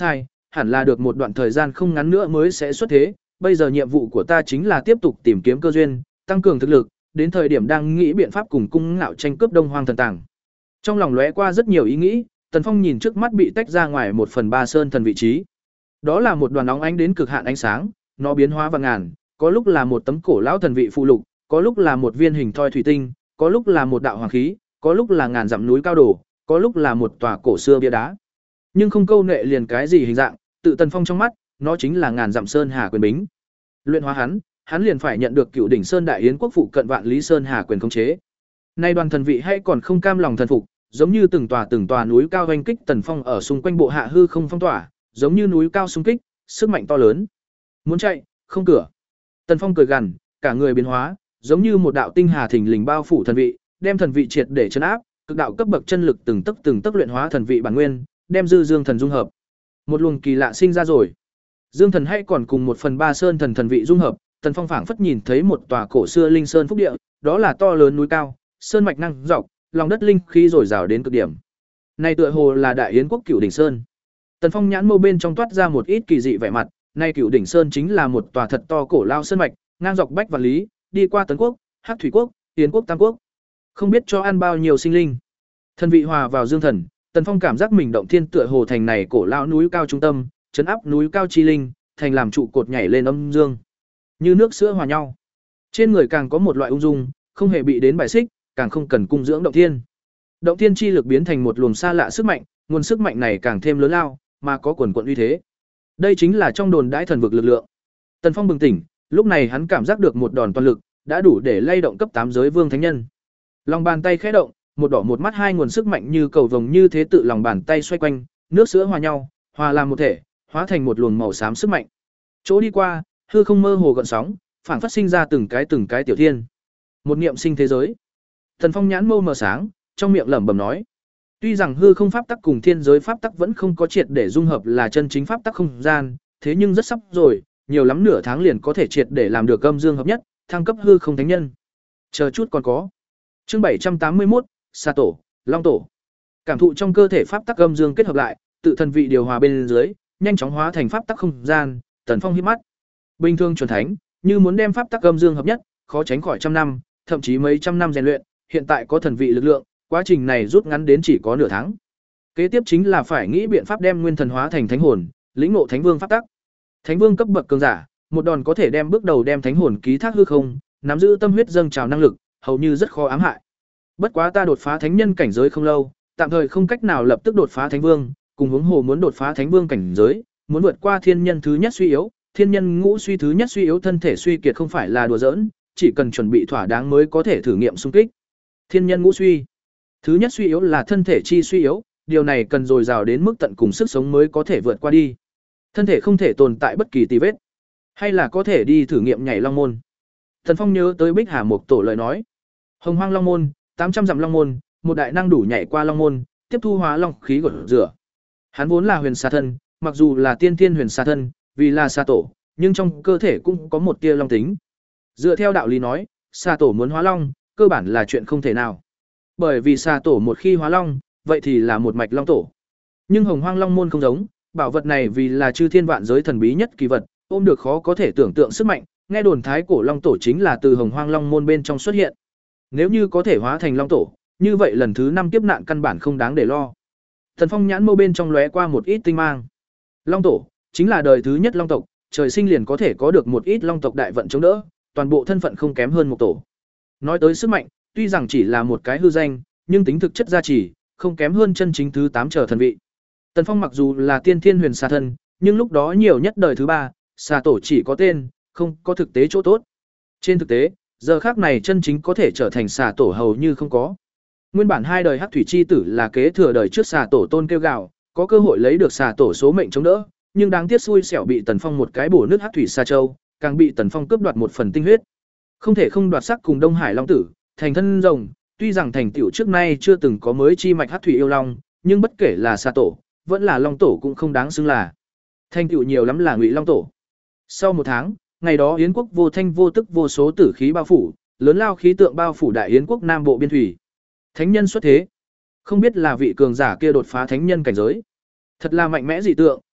hẳn là được một đoạn thời gian không ngắn nữa mới sẽ xuất thế, bây giờ nhiệm vụ của ta chính là tiếp tục tìm kiếm cơ duyên, tăng cường thực lực, đến thời điểm đang nghĩ biện pháp cùng Cung Ngạo tranh cướp Đông Hoang thần tàng. Trong lòng lóe qua rất nhiều ý nghĩ, Tần Phong nhìn trước mắt bị tách ra ngoài một phần ba sơn thần vị trí. Đó là một đoàn óng ánh đến cực hạn ánh sáng, nó biến hóa vạn ngàn, có lúc là một tấm cổ lão thần vị phụ lục, có lúc là một viên hình thoi thủy tinh, có lúc là một đạo hoàng khí, có lúc là ngàn dặm núi cao đổ, có lúc là một tòa cổ xưa bia đá. Nhưng không câu nệ liền cái gì hình dạng, tự Tần Phong trong mắt, nó chính là ngàn dặm sơn hà quyền bính. Luyện hóa hắn, hắn liền phải nhận được Cựu Đỉnh Sơn Đại Yến quốc phụ cận vạn lý sơn hà quyền khống chế. Nay đoàn thần vị hay còn không cam lòng thần phục, giống như từng tòa từng tòa núi cao oanh kích Tần Phong ở xung quanh bộ hạ hư không phong tỏa, giống như núi cao xung kích, sức mạnh to lớn. Muốn chạy, không cửa. Tần Phong cười gằn, cả người biến hóa, giống như một đạo tinh hà thình lình bao phủ thần vị, đem thần vị triệt để trấn áp, cực đạo cấp bậc chân lực từng tấc từng tấc luyện hóa thần vị bản nguyên, đem dư dương thần dung hợp. Một luồng kỳ lạ sinh ra rồi. Dương thần hay còn cùng một phần ba sơn thần thần vị dung hợp, Tần Phong phảng phất nhìn thấy một tòa cổ xưa linh sơn phúc địa, đó là to lớn núi cao, sơn mạch năng dọc, lòng đất linh khí dồi dào đến cực điểm. Này tựa hồ là Đại Yến quốc Cửu Đỉnh Sơn. Tần Phong nhãn mâu bên trong toát ra một ít kỳ dị vẻ mặt, nay Cửu Đỉnh Sơn chính là một tòa thật to cổ lao sơn mạch, ngang dọc bách vạn lý, đi qua Tấn quốc, Hắc Thủy quốc, Yến quốc, Tam quốc. Không biết cho ăn bao nhiêu sinh linh. Thần vị hòa vào dương thần, Tần Phong cảm giác mình động thiên tựa hồ thành này cổ lao núi cao trung tâm, trấn áp núi cao chi linh, thành làm trụ cột nhảy lên âm dương. Như nước sữa hòa nhau. Trên người càng có một loại ung dung, không hề bị đến bài xích, càng không cần cung dưỡng động thiên. Động thiên chi lực biến thành một luồng xa lạ sức mạnh, nguồn sức mạnh này càng thêm lớn lao, mà có quần quần uy thế. Đây chính là trong đồn đãi thần vực lực lượng. Tần Phong bừng tỉnh, lúc này hắn cảm giác được một đòn toàn lực, đã đủ để lay động cấp tám giới vương thánh nhân. Lòng bàn tay khẽ động, một đỏ một mắt hai nguồn sức mạnh như cầu vồng như thế tự lòng bàn tay xoay quanh, nước sữa hòa nhau, hòa làm một thể, hóa thành một luồng màu xám sức mạnh. Chỗ đi qua, hư không mơ hồ gợn sóng, phảng phất sinh ra từng cái từng cái tiểu thiên. Một niệm sinh thế giới. Tần Phong nhãn mâu mờ sáng, trong miệng lẩm bẩm nói: tuy rằng hư không pháp tắc cùng thiên giới pháp tắc vẫn không có triệt để dung hợp là chân chính pháp tắc không gian, thế nhưng rất sắp rồi, nhiều lắm nửa tháng liền có thể triệt để làm được âm dương hợp nhất, thăng cấp hư không thánh nhân. Chờ chút còn có. Chương bảy trăm tám mươi mốt, Sa tổ, Long tổ. Cảm thụ trong cơ thể pháp tắc âm dương kết hợp lại, tự thần vị điều hòa bên dưới, nhanh chóng hóa thành pháp tắc không gian, Tần Phong híp mắt. Bình thường chuẩn thánh, như muốn đem pháp tắc âm dương hợp nhất, khó tránh khỏi trăm năm, thậm chí mấy trăm năm rèn luyện, hiện tại có thần vị lực lượng, quá trình này rút ngắn đến chỉ có nửa tháng. Kế tiếp chính là phải nghĩ biện pháp đem nguyên thần hóa thành thánh hồn, lĩnh ngộ thánh vương pháp tắc. Thánh vương cấp bậc cường giả, một đòn có thể đem bước đầu đem thánh hồn ký thác hư không, nắm giữ tâm huyết dâng trào năng lực, hầu như rất khó ám hại. Bất quá ta đột phá thánh nhân cảnh giới không lâu, tạm thời không cách nào lập tức đột phá thánh vương, cùng hướng hồ muốn đột phá thánh vương cảnh giới, muốn vượt qua thiên nhân thứ nhất suy yếu, thiên nhân ngũ suy thứ nhất suy yếu thân thể suy kiệt không phải là đùa giỡn, chỉ cần chuẩn bị thỏa đáng mới có thể thử nghiệm xung kích. Thiên nhân ngũ suy. Thứ nhất suy yếu là thân thể chi suy yếu, điều này cần dồi dào đến mức tận cùng sức sống mới có thể vượt qua đi. Thân thể không thể tồn tại bất kỳ tì vết, hay là có thể đi thử nghiệm nhảy long môn. Thần Phong nhớ tới Bích Hà Mục tổ lời nói, Hồng Hoang Long môn, tám trăm dặm long môn, một đại năng đủ nhảy qua long môn, tiếp thu hóa long khí gột rửa. Hắn vốn là huyền xà thân, mặc dù là tiên thiên huyền xà thân, vì là xà tổ, nhưng trong cơ thể cũng có một tia long tính. Dựa theo đạo lý nói, xà tổ muốn hóa long, cơ bản là chuyện không thể nào. Bởi vì xà tổ một khi hóa long, vậy thì là một mạch long tổ. Nhưng Hồng Hoang Long môn không giống, bảo vật này vì là chư thiên vạn giới thần bí nhất kỳ vật, ôm được khó có thể tưởng tượng sức mạnh, nghe đồn thái cổ long tổ chính là từ Hồng Hoang Long môn bên trong xuất hiện. Nếu như có thể hóa thành long tổ, như vậy lần thứ năm kiếp nạn căn bản không đáng để lo. Thần Phong nhãn mâu bên trong lóe qua một ít tinh mang. Long tổ chính là đời thứ nhất long tộc, trời sinh liền có thể có được một ít long tộc đại vận chống đỡ, toàn bộ thân phận không kém hơn một tổ. Nói tới sức mạnh, tuy rằng chỉ là một cái hư danh, nhưng tính thực chất gia trì, không kém hơn chân chính thứ tám trở thần vị. Tần Phong mặc dù là tiên thiên huyền xà thân, nhưng lúc đó nhiều nhất đời thứ ba, xà tổ chỉ có tên, không có thực tế chỗ tốt. Trên thực tế, giờ khác này chân chính có thể trở thành xà tổ hầu như không có. Nguyên bản hai đời Hắc Thủy chi tử là kế thừa đời trước xà tổ tôn kêu gào, có cơ hội lấy được xà tổ số mệnh chống đỡ, nhưng đáng tiếc xui xẻo bị Tần Phong một cái bổ nước Hắc Thủy Sa Châu, càng bị Tần Phong cướp đoạt một phần tinh huyết. Không thể không đoạt sắc cùng Đông Hải Long tử, thành thân rồng, tuy rằng thành tựu trước nay chưa từng có mới chi mạch Hắc Thủy yêu long, nhưng bất kể là xà tổ, vẫn là long tổ cũng không đáng xưng là. Thành tựu nhiều lắm là Ngụy Long tổ. Sau một tháng, ngày đó Yến quốc vô thanh vô tức vô số tử khí bao phủ, lớn lao khí tượng bao phủ đại Yến quốc nam bộ biên thủy. Thánh nhân xuất thế. Không biết là vị cường giả kia đột phá thánh nhân cảnh giới. Thật là mạnh mẽ dị tượng,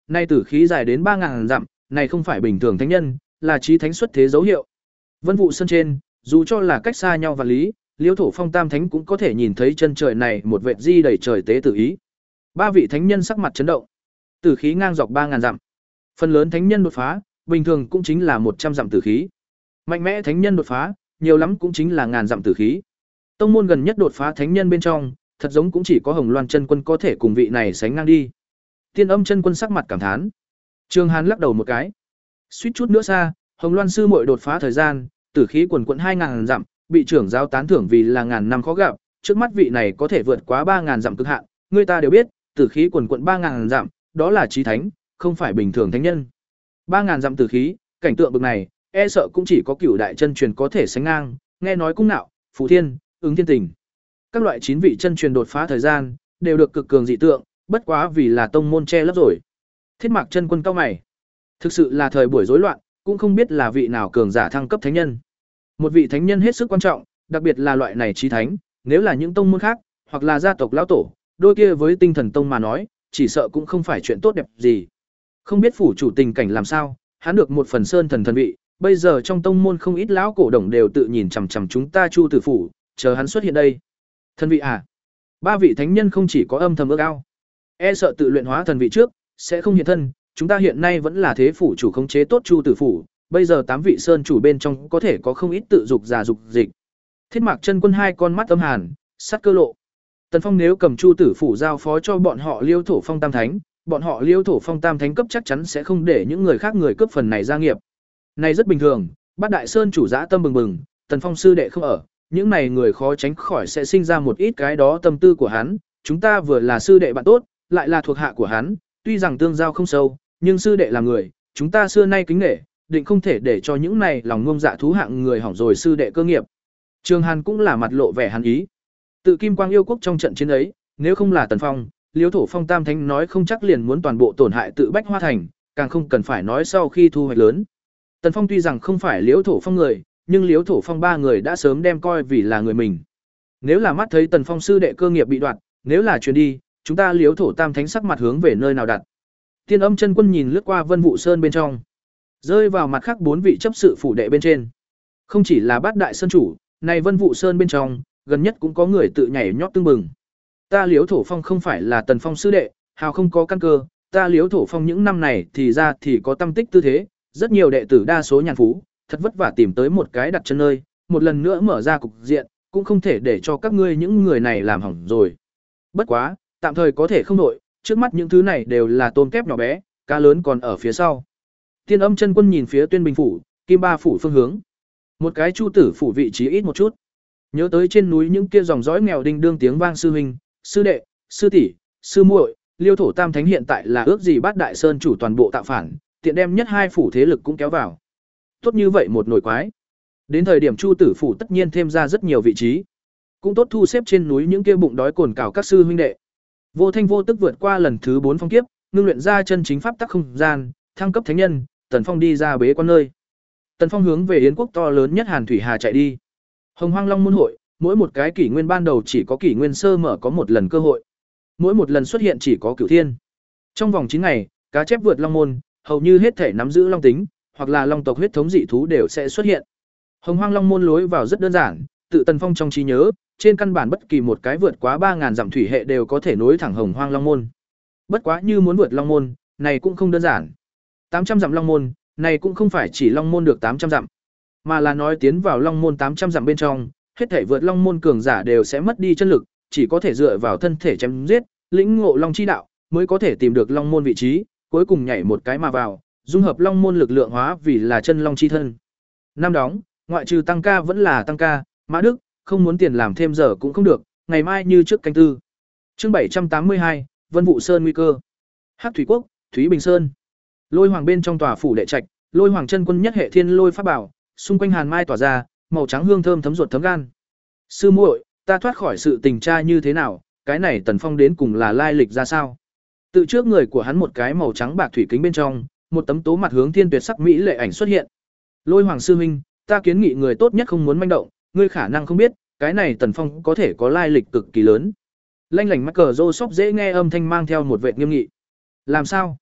nay tử khí dài đến ba ngàn dặm, này không phải bình thường thánh nhân, là chí thánh xuất thế dấu hiệu. Vân Vũ Sơn trên, dù cho là cách xa nhau và lý, Liêu Thổ Phong Tam Thánh cũng có thể nhìn thấy chân trời này một vệt di đầy trời tế tử ý. Ba vị thánh nhân sắc mặt chấn động. Tử khí ngang dọc ba ngàn dặm. Phần lớn thánh nhân đột phá, bình thường cũng chính là một trăm dặm tử khí. Mạnh mẽ thánh nhân đột phá, nhiều lắm cũng chính là ngàn dặm tử khí. Tông môn gần nhất đột phá thánh nhân bên trong, thật giống cũng chỉ có Hồng Loan chân quân có thể cùng vị này sánh ngang đi. Tiên Âm chân quân sắc mặt cảm thán. Trương Hàn lắc đầu một cái. Suýt chút nữa xa, Hồng Loan sư muội đột phá thời gian, tử khí quần quần hai ngàn dặm, bị trưởng giáo tán thưởng vì là ngàn năm khó gặp, trước mắt vị này có thể vượt quá ba ngàn dặm cực hạn, người ta đều biết, tử khí quần quần ba ngàn dặm, đó là chí thánh, không phải bình thường thánh nhân. ba ngàn dặm tử khí, cảnh tượng bực này, e sợ cũng chỉ có Cửu đại chân truyền có thể sánh ngang, nghe nói cung nạo, Phù Thiên, Ứng Thiên Tình. Các loại chín vị chân truyền đột phá thời gian, đều được cực cường dị tượng, bất quá vì là tông môn che lấp rồi. Thiết Mạc chân quân cao mày. Thực sự là thời buổi rối loạn, cũng không biết là vị nào cường giả thăng cấp thánh nhân. Một vị thánh nhân hết sức quan trọng, đặc biệt là loại này chí thánh, nếu là những tông môn khác, hoặc là gia tộc lão tổ, đôi kia với Tinh Thần Tông mà nói, chỉ sợ cũng không phải chuyện tốt đẹp gì. Không biết phủ chủ tình cảnh làm sao, hắn được một phần sơn thần thần vị, bây giờ trong tông môn không ít lão cổ đồng đều tự nhìn chằm chằm chúng ta Chu tử phủ, chờ hắn xuất hiện đây. Thần vị à? Ba vị thánh nhân không chỉ có âm thầm ước ao, e sợ tự luyện hóa thần vị trước sẽ không hiện thân, chúng ta hiện nay vẫn là thế phủ chủ khống chế tốt Chu tử phủ, bây giờ tám vị sơn chủ bên trong có thể có không ít tự dục già dục dịch. Thiết Mạc chân quân hai con mắt âm hàn, sát cơ lộ. Tần Phong nếu cầm Chu tử phủ giao phó cho bọn họ Liêu Thổ Phong Tam Thánh, bọn họ Liêu Thổ Phong Tam Thánh cấp chắc chắn sẽ không để những người khác người cướp phần này gia nghiệp. Này rất bình thường, Bát Đại Sơn chủ dã tâm bừng bừng, Tần Phong sư đệ không ở, những này người khó tránh khỏi sẽ sinh ra một ít cái đó tâm tư của hắn, chúng ta vừa là sư đệ bạn tốt, lại là thuộc hạ của hắn, tuy rằng tương giao không sâu, nhưng sư đệ là người, chúng ta xưa nay kính nể, định không thể để cho những này lòng ngông dạ thú hạng người hỏng rồi sư đệ cơ nghiệp. Trường Hàn cũng là mặt lộ vẻ hàn ý. Tự Kim Quang yêu quốc trong trận chiến ấy, nếu không là Tần Phong, Liêu Thổ Phong Tam Thánh nói không chắc liền muốn toàn bộ tổn hại tự Bách Hoa Thành, càng không cần phải nói sau khi thu hoạch lớn. Tần Phong tuy rằng không phải Liêu Thổ Phong người, nhưng Liêu Thổ Phong ba người đã sớm đem coi vì là người mình. Nếu là mắt thấy Tần Phong sư đệ cơ nghiệp bị đoạt, nếu là truyền đi, chúng ta Liêu Thổ Tam Thánh sắc mặt hướng về nơi nào đặt? Tiên Âm chân quân nhìn lướt qua Vân Vũ Sơn bên trong, rơi vào mặt khác bốn vị chấp sự phủ đệ bên trên. Không chỉ là Bát Đại Sơn chủ, này Vân Vũ Sơn bên trong, gần nhất cũng có người tự nhảy nhót tương mừng. Ta Liễu Thổ Phong không phải là Tần Phong sư đệ, hào không có căn cơ, ta Liễu Thổ Phong những năm này thì ra thì có tâm tích tư thế, rất nhiều đệ tử đa số nhàn phú, thật vất vả tìm tới một cái đặt chân nơi, một lần nữa mở ra cục diện, cũng không thể để cho các ngươi những người này làm hỏng rồi. Bất quá, tạm thời có thể không đổi, trước mắt những thứ này đều là tôm kép nhỏ bé, cá lớn còn ở phía sau. Tiên Âm chân quân nhìn phía Tuyên Bình phủ, Kim Ba phủ phương hướng. Một cái Chu tử phủ vị trí ít một chút. Nhớ tới trên núi những kia dòng dõi nghèo đinh đương tiếng vang sư huynh, sư đệ, sư tỷ, sư muội, Liêu Thổ Tam Thánh hiện tại là ước gì Bát Đại Sơn chủ toàn bộ tạo phản, tiện đem nhất hai phủ thế lực cũng kéo vào. Tốt như vậy một nồi quái. Đến thời điểm Chu tử phủ tất nhiên thêm ra rất nhiều vị trí. Cũng tốt thu xếp trên núi những kia bụng đói cồn cào các sư huynh đệ. Vô thanh vô tức vượt qua lần thứ bốn phong kiếp, ngưng luyện ra chân chính pháp tắc không gian, thăng cấp thánh nhân, Tần Phong đi ra bế quan nơi. Tần Phong hướng về Yến quốc to lớn nhất Hàn Thủy Hà chạy đi. Hồng Hoang Long môn hội, mỗi một cái kỷ nguyên ban đầu chỉ có kỷ nguyên sơ mở có một lần cơ hội. Mỗi một lần xuất hiện chỉ có cửu thiên. Trong vòng chín ngày, cá chép vượt long môn, hầu như hết thể nắm giữ long tính, hoặc là long tộc huyết thống dị thú đều sẽ xuất hiện. Hồng Hoang Long môn lối vào rất đơn giản, tự Tần Phong trong trí nhớ, trên căn bản bất kỳ một cái vượt quá ba ngàn dặm thủy hệ đều có thể nối thẳng Hồng Hoang Long môn. Bất quá như muốn vượt long môn, này cũng không đơn giản. tám trăm dặm long môn, này cũng không phải chỉ long môn được tám trăm dặm, mà là nói tiến vào long môn tám trăm dặm bên trong, hết thể vượt long môn cường giả đều sẽ mất đi chân lực, chỉ có thể dựa vào thân thể chém giết, lĩnh ngộ long chi đạo, mới có thể tìm được long môn vị trí, cuối cùng nhảy một cái mà vào, dung hợp long môn lực lượng hóa vì là chân long chi thân. Năm đóng, ngoại trừ tăng ca vẫn là tăng ca, Mã Đức, không muốn tiền làm thêm giờ cũng không được, ngày mai như trước canh tư. Chương bảy trăm tám mươi hai, Vân Vũ Sơn nguy cơ. Hắc Thủy Quốc, Thúy Bình Sơn. Lôi Hoàng bên trong tòa phủ đệ trạch, Lôi Hoàng chân quân nhất hệ thiên lôi pháp bảo, xung quanh hàn mai tỏa ra, màu trắng hương thơm thấm ruột thấm gan. Sư muội, ta thoát khỏi sự tình tra như thế nào, cái này Tần Phong đến cùng là lai lịch ra sao? Tự trước người của hắn một cái màu trắng bạc thủy kính bên trong, một tấm tố mặt hướng thiên tuyệt sắc mỹ lệ ảnh xuất hiện. Lôi Hoàng sư huynh, ta kiến nghị người tốt nhất không muốn manh động, ngươi khả năng không biết, cái này Tần Phong có thể có lai lịch cực kỳ lớn. Lanh lảnh mắt cờ rô sóc dễ nghe âm thanh mang theo một vệt nghiêm nghị. Làm sao?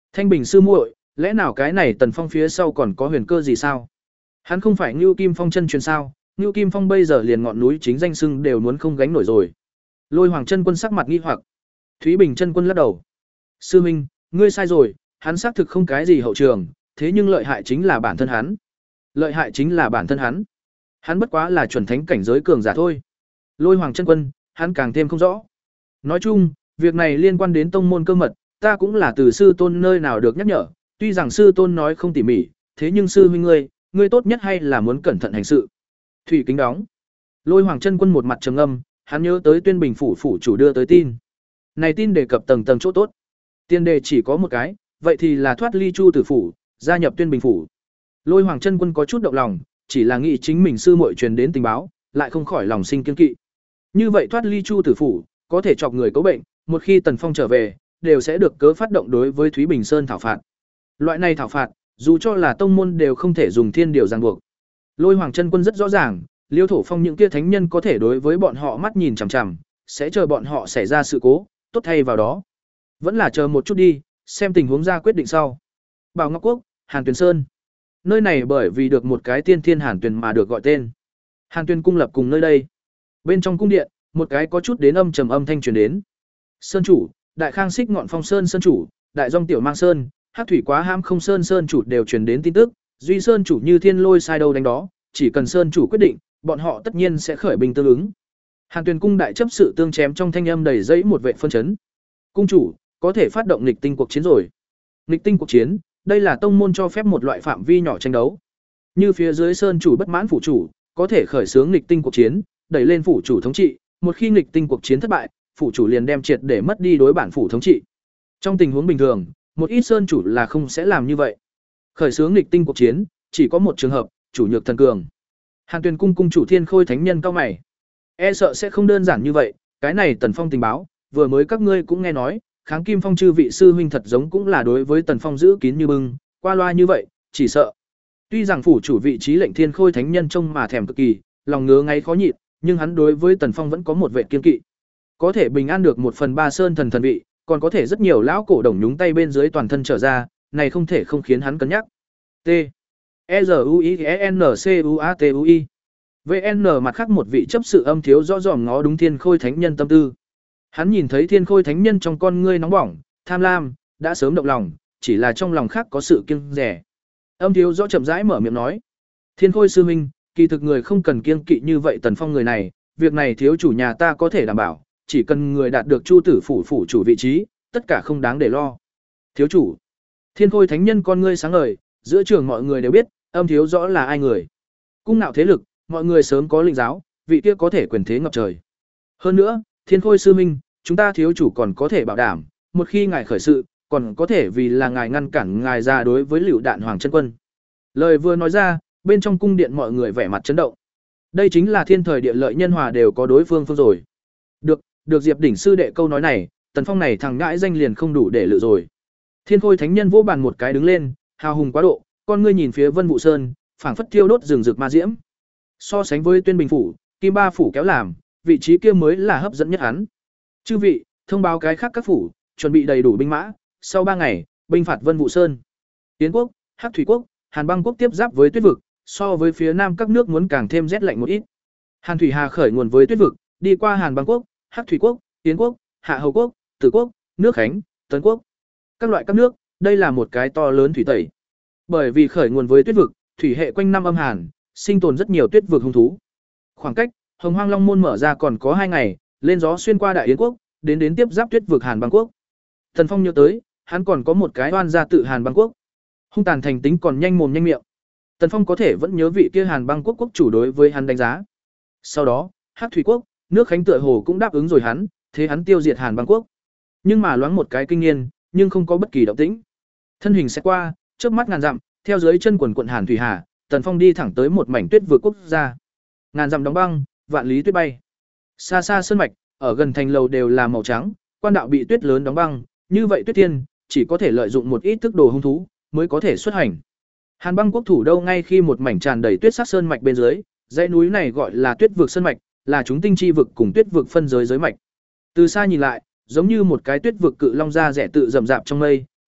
Thanh Bình sư muội, lẽ nào cái này Tần Phong phía sau còn có huyền cơ gì sao? Hắn không phải Ngưu Kim Phong chân truyền sao? Ngưu Kim Phong bây giờ liền ngọn núi chính danh xưng đều muốn không gánh nổi rồi. Lôi Hoàng chân quân sắc mặt nghi hoặc. Thúy Bình chân quân lắc đầu. Sư huynh, ngươi sai rồi, hắn xác thực không cái gì hậu trường, thế nhưng lợi hại chính là bản thân hắn. Lợi hại chính là bản thân hắn. Hắn bất quá là chuẩn thánh cảnh giới cường giả thôi. Lôi Hoàng chân quân, hắn càng thêm không rõ. Nói chung, việc này liên quan đến tông môn cơ mật, ta cũng là từ sư tôn nơi nào được nhắc nhở, tuy rằng sư tôn nói không tỉ mỉ, thế nhưng sư huynh ngươi, ngươi tốt nhất hay là muốn cẩn thận hành sự. Thủy kính đóng. Lôi Hoàng chân quân một mặt trầm ngâm, hắn nhớ tới Tuyên Bình phủ phủ chủ đưa tới tin. Này tin đề cập tầng tầng chỗ tốt. Tiên đề chỉ có một cái, vậy thì là thoát ly Chu tử phủ, gia nhập Tuyên Bình phủ. Lôi Hoàng chân quân có chút động lòng, chỉ là nghĩ chính mình sư muội truyền đến tình báo, lại không khỏi lòng sinh kiêng kỵ. Như vậy thoát ly Chu tử phủ, có thể chọc người có bệnh, một khi Tần Phong trở về, đều sẽ được cớ phát động đối với Thúy Bình Sơn thảo phạt. Loại này thảo phạt, dù cho là tông môn đều không thể dùng thiên điều ràng buộc. Lôi Hoàng chân quân rất rõ ràng, Liêu Thổ Phong những kia thánh nhân có thể đối với bọn họ mắt nhìn chằm chằm, sẽ chờ bọn họ xảy ra sự cố, tốt thay vào đó. Vẫn là chờ một chút đi, xem tình huống ra quyết định sau. Bảo Ngọc Quốc, Hàn Tuyền Sơn. Nơi này bởi vì được một cái tiên thiên Hàn Tuyền mà được gọi tên. Hàn Tuyền cung lập cùng nơi đây. Bên trong cung điện, một cái có chút đến âm trầm âm thanh truyền đến. Sơn chủ, Đại Khang Xích Ngọn Phong Sơn sơn chủ, Đại Dung Tiểu Mang Sơn, Hắc Thủy Quá Ham Không Sơn sơn chủ đều truyền đến tin tức, duy sơn chủ như thiên lôi sai đâu đánh đó, chỉ cần sơn chủ quyết định, bọn họ tất nhiên sẽ khởi binh tương ứng. Hàn Tuyền cung đại chấp sự tương chém trong thanh âm đầy dẫy một vệ phân chấn. Cung chủ, có thể phát động nghịch tinh cuộc chiến rồi. Nghịch tinh cuộc chiến, đây là tông môn cho phép một loại phạm vi nhỏ tranh đấu. Như phía dưới sơn chủ bất mãn phủ chủ, có thể khởi xướng nghịch tinh cuộc chiến, đẩy lên phủ chủ thống trị, một khi nghịch tinh cuộc chiến thất bại, phủ chủ liền đem triệt để mất đi đối bản phủ thống trị. Trong tình huống bình thường, một ít sơn chủ là không sẽ làm như vậy. Khởi xướng nghịch tinh cuộc chiến, chỉ có một trường hợp, chủ nhược thần cường. Hàn Tuyền cung cung chủ Thiên Khôi thánh nhân cao mày. E sợ sẽ không đơn giản như vậy, cái này Tần Phong tình báo, vừa mới các ngươi cũng nghe nói, Kháng Kim Phong chư vị sư huynh thật giống cũng là đối với Tần Phong giữ kín như bưng, qua loa như vậy, chỉ sợ. Tuy rằng phủ chủ vị trí lệnh Thiên Khôi thánh nhân trông mà thèm cực kỳ, lòng ngứa ngáy khó nhịn, nhưng hắn đối với Tần Phong vẫn có một vệ kiên kỵ. Có thể bình an được một phần ba sơn thần thần vị, còn có thể rất nhiều lão cổ đồng nhúng tay bên dưới toàn thân trở ra, này không thể không khiến hắn cân nhắc. T. E Z U I E N C U A T U I. V N mặt khác một vị chấp sự âm thiếu rõ ràng ngó đúng Thiên Khôi thánh nhân tâm tư. Hắn nhìn thấy Thiên Khôi thánh nhân trong con ngươi nóng bỏng, tham lam, đã sớm động lòng, chỉ là trong lòng khác có sự kiêng dè. Âm thiếu rõ chậm rãi mở miệng nói: "Thiên Khôi sư huynh, kỳ thực người không cần kiêng kỵ như vậy Tần Phong người này, việc này thiếu chủ nhà ta có thể đảm bảo, chỉ cần người đạt được Chu tử phủ phủ chủ vị trí, tất cả không đáng để lo." Thiếu chủ. Thiên Khôi thánh nhân con ngươi sáng ngời, giữa trường mọi người đều biết, âm thiếu rõ là ai người. Cung nạo thế lực, mọi người sớm có linh giáo, vị kia có thể quyền thế ngập trời. Hơn nữa, Thiên Khôi sư minh, chúng ta thiếu chủ còn có thể bảo đảm, một khi ngài khởi sự, còn có thể vì là ngài ngăn cản ngài ra đối với Lựu Đạn Hoàng chân quân. Lời vừa nói ra, bên trong cung điện mọi người vẻ mặt chấn động. Đây chính là thiên thời địa lợi nhân hòa đều có đối phương phương rồi. Được, được Diệp đỉnh sư đệ câu nói này, Tần Phong này thằng ngãi danh liền không đủ để lựa rồi. Thiên Khôi thánh nhân vỗ bàn một cái đứng lên, hào hùng quá độ, con ngươi nhìn phía Vân Vũ Sơn, phảng phất thiêu đốt rừng rực ma diễm. So sánh với Tuyên Bình phủ, Kim Ba phủ kéo làm, vị trí kia mới là hấp dẫn nhất hắn. Chư vị, thông báo cái khác các phủ, chuẩn bị đầy đủ binh mã, sau ba ngày, binh phạt Vân Vũ Sơn. Yến quốc, Hắc Thủy quốc, Hàn Băng quốc tiếp giáp với Tuyết vực, so với phía nam các nước muốn càng thêm rét lạnh một ít. Hàn Thủy Hà khởi nguồn với Tuyết vực, đi qua Hàn Băng quốc, Hắc Thủy quốc, Yến quốc, Hạ Hầu quốc, Tử quốc, Nước Khánh, Tấn quốc. Các loại các nước, đây là một cái to lớn thủy tẩy. Bởi vì khởi nguồn với Tuyết vực, thủy hệ quanh năm âm hàn, sinh tồn rất nhiều tuyết vực hung thú. Khoảng cách Hồng Hoang Long môn mở ra còn có hai ngày, lên gió xuyên qua Đại Yến quốc, đến đến tiếp giáp Tuyết vực Hàn Băng quốc. Thần Phong nhớ tới, hắn còn có một cái oan gia tự Hàn Băng quốc. Hung tàn thành tính còn nhanh mồm nhanh miệng. Tần Phong có thể vẫn nhớ vị kia Hàn Băng quốc quốc chủ đối với hắn đánh giá. Sau đó, Hắc Thủy quốc, Nước Khánh tựa hồ cũng đáp ứng rồi hắn, thế hắn tiêu diệt Hàn Băng quốc. Nhưng mà loáng một cái kinh niên, nhưng không có bất kỳ động tĩnh. Thân hình sẽ qua, chớp mắt ngàn dặm, theo dưới chân quần quận Hàn Thủy Hà, Tần Phong đi thẳng tới một mảnh tuyết vực quốc gia. Ngàn dặm đóng băng, vạn lý tuyết bay. Xa xa sơn mạch, ở gần thành lầu đều là màu trắng, quan đạo bị tuyết lớn đóng băng, như vậy Tuyết Tiên chỉ có thể lợi dụng một ít thức đồ hung thú mới có thể xuất hành. Hàn Băng quốc thủ đâu ngay khi một mảnh tràn đầy tuyết sắc sơn mạch bên dưới, dãy núi này gọi là Tuyết vực sơn mạch, là chúng tinh chi vực cùng tuyết vực phân giới giới mạch. Từ xa nhìn lại, giống như một cái tuyết vực cự long ra rẽ tự rậm rạp trong mây,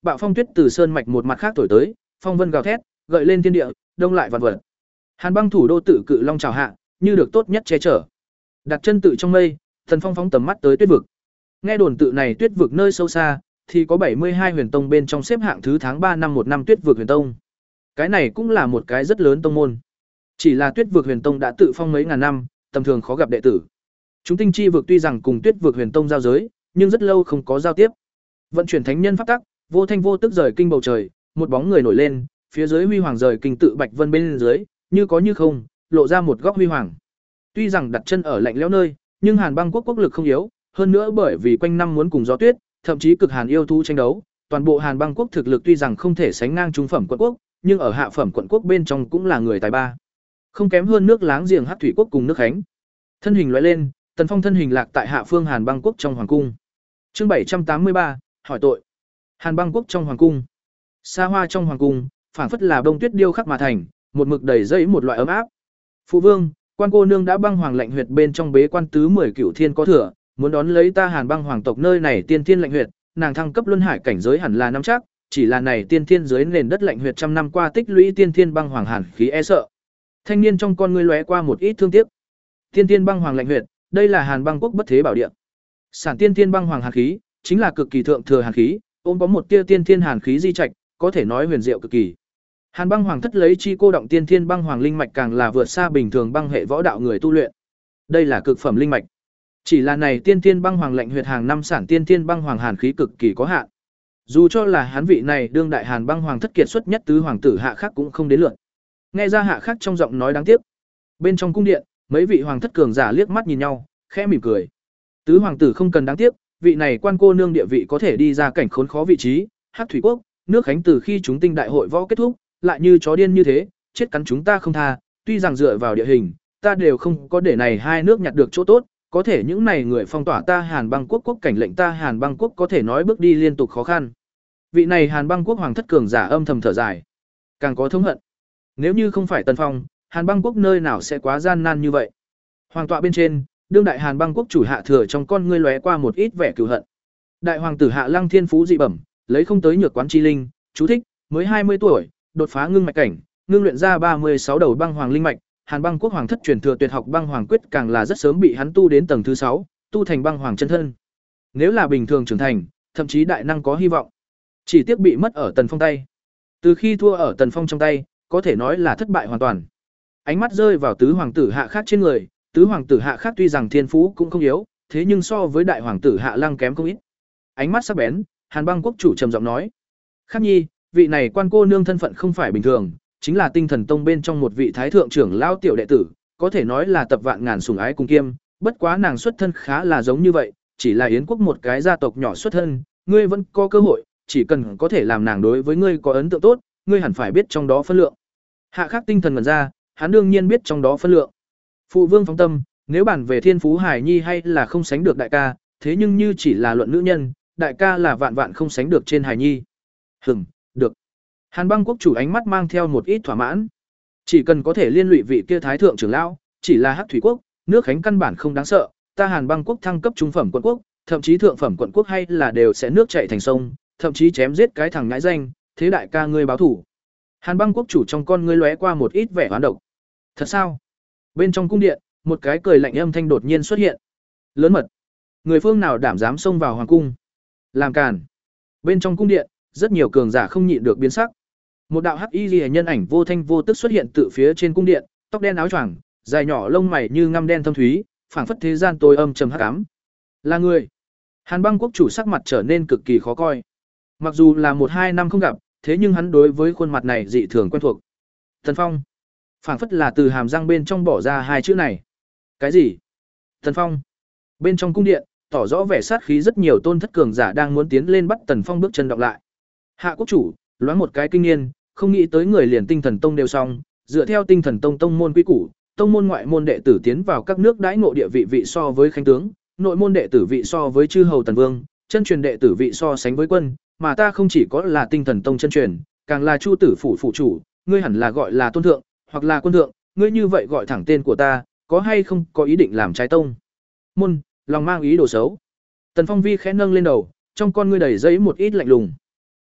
bạo phong tuyết từ sơn mạch một mặt khác thổi tới, phong vân gào thét, gợi lên thiên địa, đông lại vạn vật. Hàn Băng thủ đô tự cự long chào hạ, như được tốt nhất che chở. Đặt chân tự trong mây, Tần Phong phóng tầm mắt tới tuyết vực. Nghe đồn tự này tuyết vực nơi sâu xa, thì có bảy mươi hai huyền tông bên trong xếp hạng thứ tháng ba năm một năm tuyết vực huyền tông. Cái này cũng là một cái rất lớn tông môn. Chỉ là tuyết vực huyền tông đã tự phong mấy ngàn năm, tầm thường khó gặp đệ tử. Chúng tinh chi vực tuy rằng cùng tuyết vực huyền tông giao giới, nhưng rất lâu không có giao tiếp. Vận chuyển thánh nhân pháp tắc, vô thanh vô tức rời kinh bầu trời, một bóng người nổi lên, phía dưới huy hoàng rời kinh tự bạch vân bên dưới, như có như không, lộ ra một góc huy hoàng. Tuy rằng đặt chân ở lạnh lẽo nơi, nhưng Hàn Băng quốc quốc lực không yếu, hơn nữa bởi vì quanh năm muốn cùng gió tuyết, thậm chí cực hàn yêu thú tranh đấu, toàn bộ Hàn Băng quốc thực lực tuy rằng không thể sánh ngang trung phẩm quận quốc, nhưng ở hạ phẩm quận quốc bên trong cũng là người tài ba. Không kém hơn nước láng giềng Hắc Thủy quốc cùng nước Khánh. Thân hình lóe lên, Tần Phong thân hình lạc tại hạ phương Hàn Băng quốc trong hoàng cung. Chương bảy trăm tám mươi ba, hỏi tội. Hàn Băng quốc trong hoàng cung. Xa hoa trong hoàng cung, phảng phất là bông tuyết điêu khắc mà thành, một mực đầy dẫy một loại ấm áp. Phụ vương, quan cô nương đã băng hoàng lạnh huyệt bên trong bế quan tứ mười cửu thiên có thừa, muốn đón lấy ta Hàn Băng hoàng tộc nơi này tiên thiên lạnh huyệt, nàng thăng cấp luân hải cảnh giới hẳn là nắm chắc, chỉ là này tiên thiên dưới nền đất lạnh huyệt trăm năm qua tích lũy tiên thiên băng hoàng hàn khí e sợ. Thanh niên trong con ngươi lóe qua một ít thương tiếc. Tiên thiên băng hoàng lạnh huyệt, đây là Hàn Băng quốc bất thế bảo địa. Sản tiên thiên băng hoàng hàn khí, chính là cực kỳ thượng thừa hàn khí, ôm có một tia tiên thiên hàn khí di trạch, có thể nói huyền diệu cực kỳ. Hàn Băng hoàng thất lấy chi cô động tiên thiên băng hoàng linh mạch càng là vượt xa bình thường băng hệ võ đạo người tu luyện. Đây là cực phẩm linh mạch. Chỉ là này tiên thiên băng hoàng lạnh huyệt hàng năm sản tiên thiên băng hoàng hàn khí cực kỳ có hạn. Dù cho là hán vị này đương đại Hàn Băng hoàng thất kiệt xuất nhất tứ hoàng tử hạ khác cũng không đến lượt. Nghe ra hạ khác trong giọng nói đáng tiếc. Bên trong cung điện, mấy vị hoàng thất cường giả liếc mắt nhìn nhau, khẽ mỉm cười. Tứ hoàng tử không cần đáng tiếc, vị này quan cô nương địa vị có thể đi ra cảnh khốn khó vị trí, Hắc Thủy quốc, nước Khánh từ khi chúng tinh đại hội võ kết thúc, lại như chó điên như thế, chết cắn chúng ta không tha, tuy rằng dựa vào địa hình, ta đều không có để này hai nước nhặt được chỗ tốt, có thể những này người phong tỏa ta Hàn Băng quốc quốc cảnh lệnh ta Hàn Băng quốc có thể nói bước đi liên tục khó khăn. Vị này Hàn Băng quốc hoàng thất cường giả âm thầm thở dài, càng có thống hận. Nếu như không phải Tần Phong, Hàn Băng quốc nơi nào sẽ quá gian nan như vậy. Hoàng tọa bên trên, đương đại Hàn Băng quốc chủ Hạ Thừa trong con ngươi lóe qua một ít vẻ cừu hận. Đại hoàng tử Hạ Lăng thiên phú dị bẩm, lấy không tới nhược quán chi linh, chú thích, mới hai mươi tuổi, đột phá ngưng mạch cảnh, ngưng luyện ra ba mươi sáu đầu băng hoàng linh mạch, Hàn Băng quốc hoàng thất truyền thừa tuyệt học băng hoàng quyết càng là rất sớm bị hắn tu đến tầng thứ sáu, tu thành băng hoàng chân thân. Nếu là bình thường trưởng thành, thậm chí đại năng có hy vọng. Chỉ tiếc bị mất ở Tần Phong tay. Từ khi thua ở Tần Phong trong tay, có thể nói là thất bại hoàn toàn. Ánh mắt rơi vào tứ hoàng tử Hạ khác trên người, tứ hoàng tử Hạ khác tuy rằng thiên phú cũng không yếu, thế nhưng so với đại hoàng tử Hạ Lăng kém không ít. Ánh mắt sắc bén, Hàn Băng quốc chủ trầm giọng nói: "Khắc Nhi, vị này quan cô nương thân phận không phải bình thường, chính là Tinh Thần Tông bên trong một vị thái thượng trưởng lão tiểu đệ tử, có thể nói là tập vạn ngàn sủng ái cùng kiêm, bất quá nàng xuất thân khá là giống như vậy, chỉ là Yến quốc một cái gia tộc nhỏ xuất thân, ngươi vẫn có cơ hội, chỉ cần có thể làm nàng đối với ngươi có ấn tượng tốt, ngươi hẳn phải biết trong đó phân lượng." Hạ Khắc tinh thần ngẩn ra, hắn đương nhiên biết trong đó phân lượng. Phụ vương phóng tâm, nếu bản về thiên phú hải nhi hay là không sánh được đại ca, thế nhưng như chỉ là luận nữ nhân, đại ca là vạn vạn không sánh được trên hải nhi. Hừm, được. Hàn Băng quốc chủ ánh mắt mang theo một ít thỏa mãn. Chỉ cần có thể liên lụy vị kia thái thượng trưởng lão, chỉ là Hắc Thủy quốc, nước Khánh căn bản không đáng sợ, ta Hàn Băng quốc thăng cấp trung phẩm quận quốc, thậm chí thượng phẩm quận quốc hay là đều sẽ nước chảy thành sông, thậm chí chém giết cái thằng nhãi danh, thế đại ca ngươi báo thủ. Hàn Băng quốc chủ trong con ngươi lóe qua một ít vẻ hoán độc. Thật sao? Bên trong cung điện, một cái cười lạnh âm thanh đột nhiên xuất hiện. Lớn mật. Người phương nào đảm dám xông vào hoàng cung? Làm càn. Bên trong cung điện, rất nhiều cường giả không nhịn được biến sắc. Một đạo hắc y liễu nhân ảnh vô thanh vô tức xuất hiện từ phía trên cung điện, tóc đen áo choàng, dài nhỏ lông mày như ngăm đen thâm thúy, phảng phất thế gian tối âm trầm hắc ám. Là người. Hàn Băng quốc chủ sắc mặt trở nên cực kỳ khó coi. Mặc dù là một hai năm không gặp, thế nhưng hắn đối với khuôn mặt này dị thường quen thuộc. Tần Phong. Phảng phất là từ hàm răng bên trong bỏ ra hai chữ này. Cái gì? Tần Phong. Bên trong cung điện, tỏ rõ vẻ sát khí rất nhiều tôn thất cường giả đang muốn tiến lên bắt Tần Phong bước chân đọc lại. Hạ quốc chủ, loáng một cái kinh niên, không nghĩ tới người liền Tinh Thần Tông đều xong, dựa theo Tinh Thần Tông tông môn quy củ, tông môn ngoại môn đệ tử tiến vào các nước đãi ngộ địa vị vị so với khánh tướng, nội môn đệ tử vị so với chư hầu tần vương, chân truyền đệ tử vị so sánh với quân, mà ta không chỉ có là Tinh Thần Tông chân truyền, càng là Chu tử phủ phụ chủ, ngươi hẳn là gọi là tôn thượng, hoặc là quân thượng, ngươi như vậy gọi thẳng tên của ta, có hay không có ý định làm trái tông môn, lòng mang ý đồ xấu. Tần Phong vi khẽ nâng lên đầu, trong con ngươi đầy giấy một ít lạnh lùng.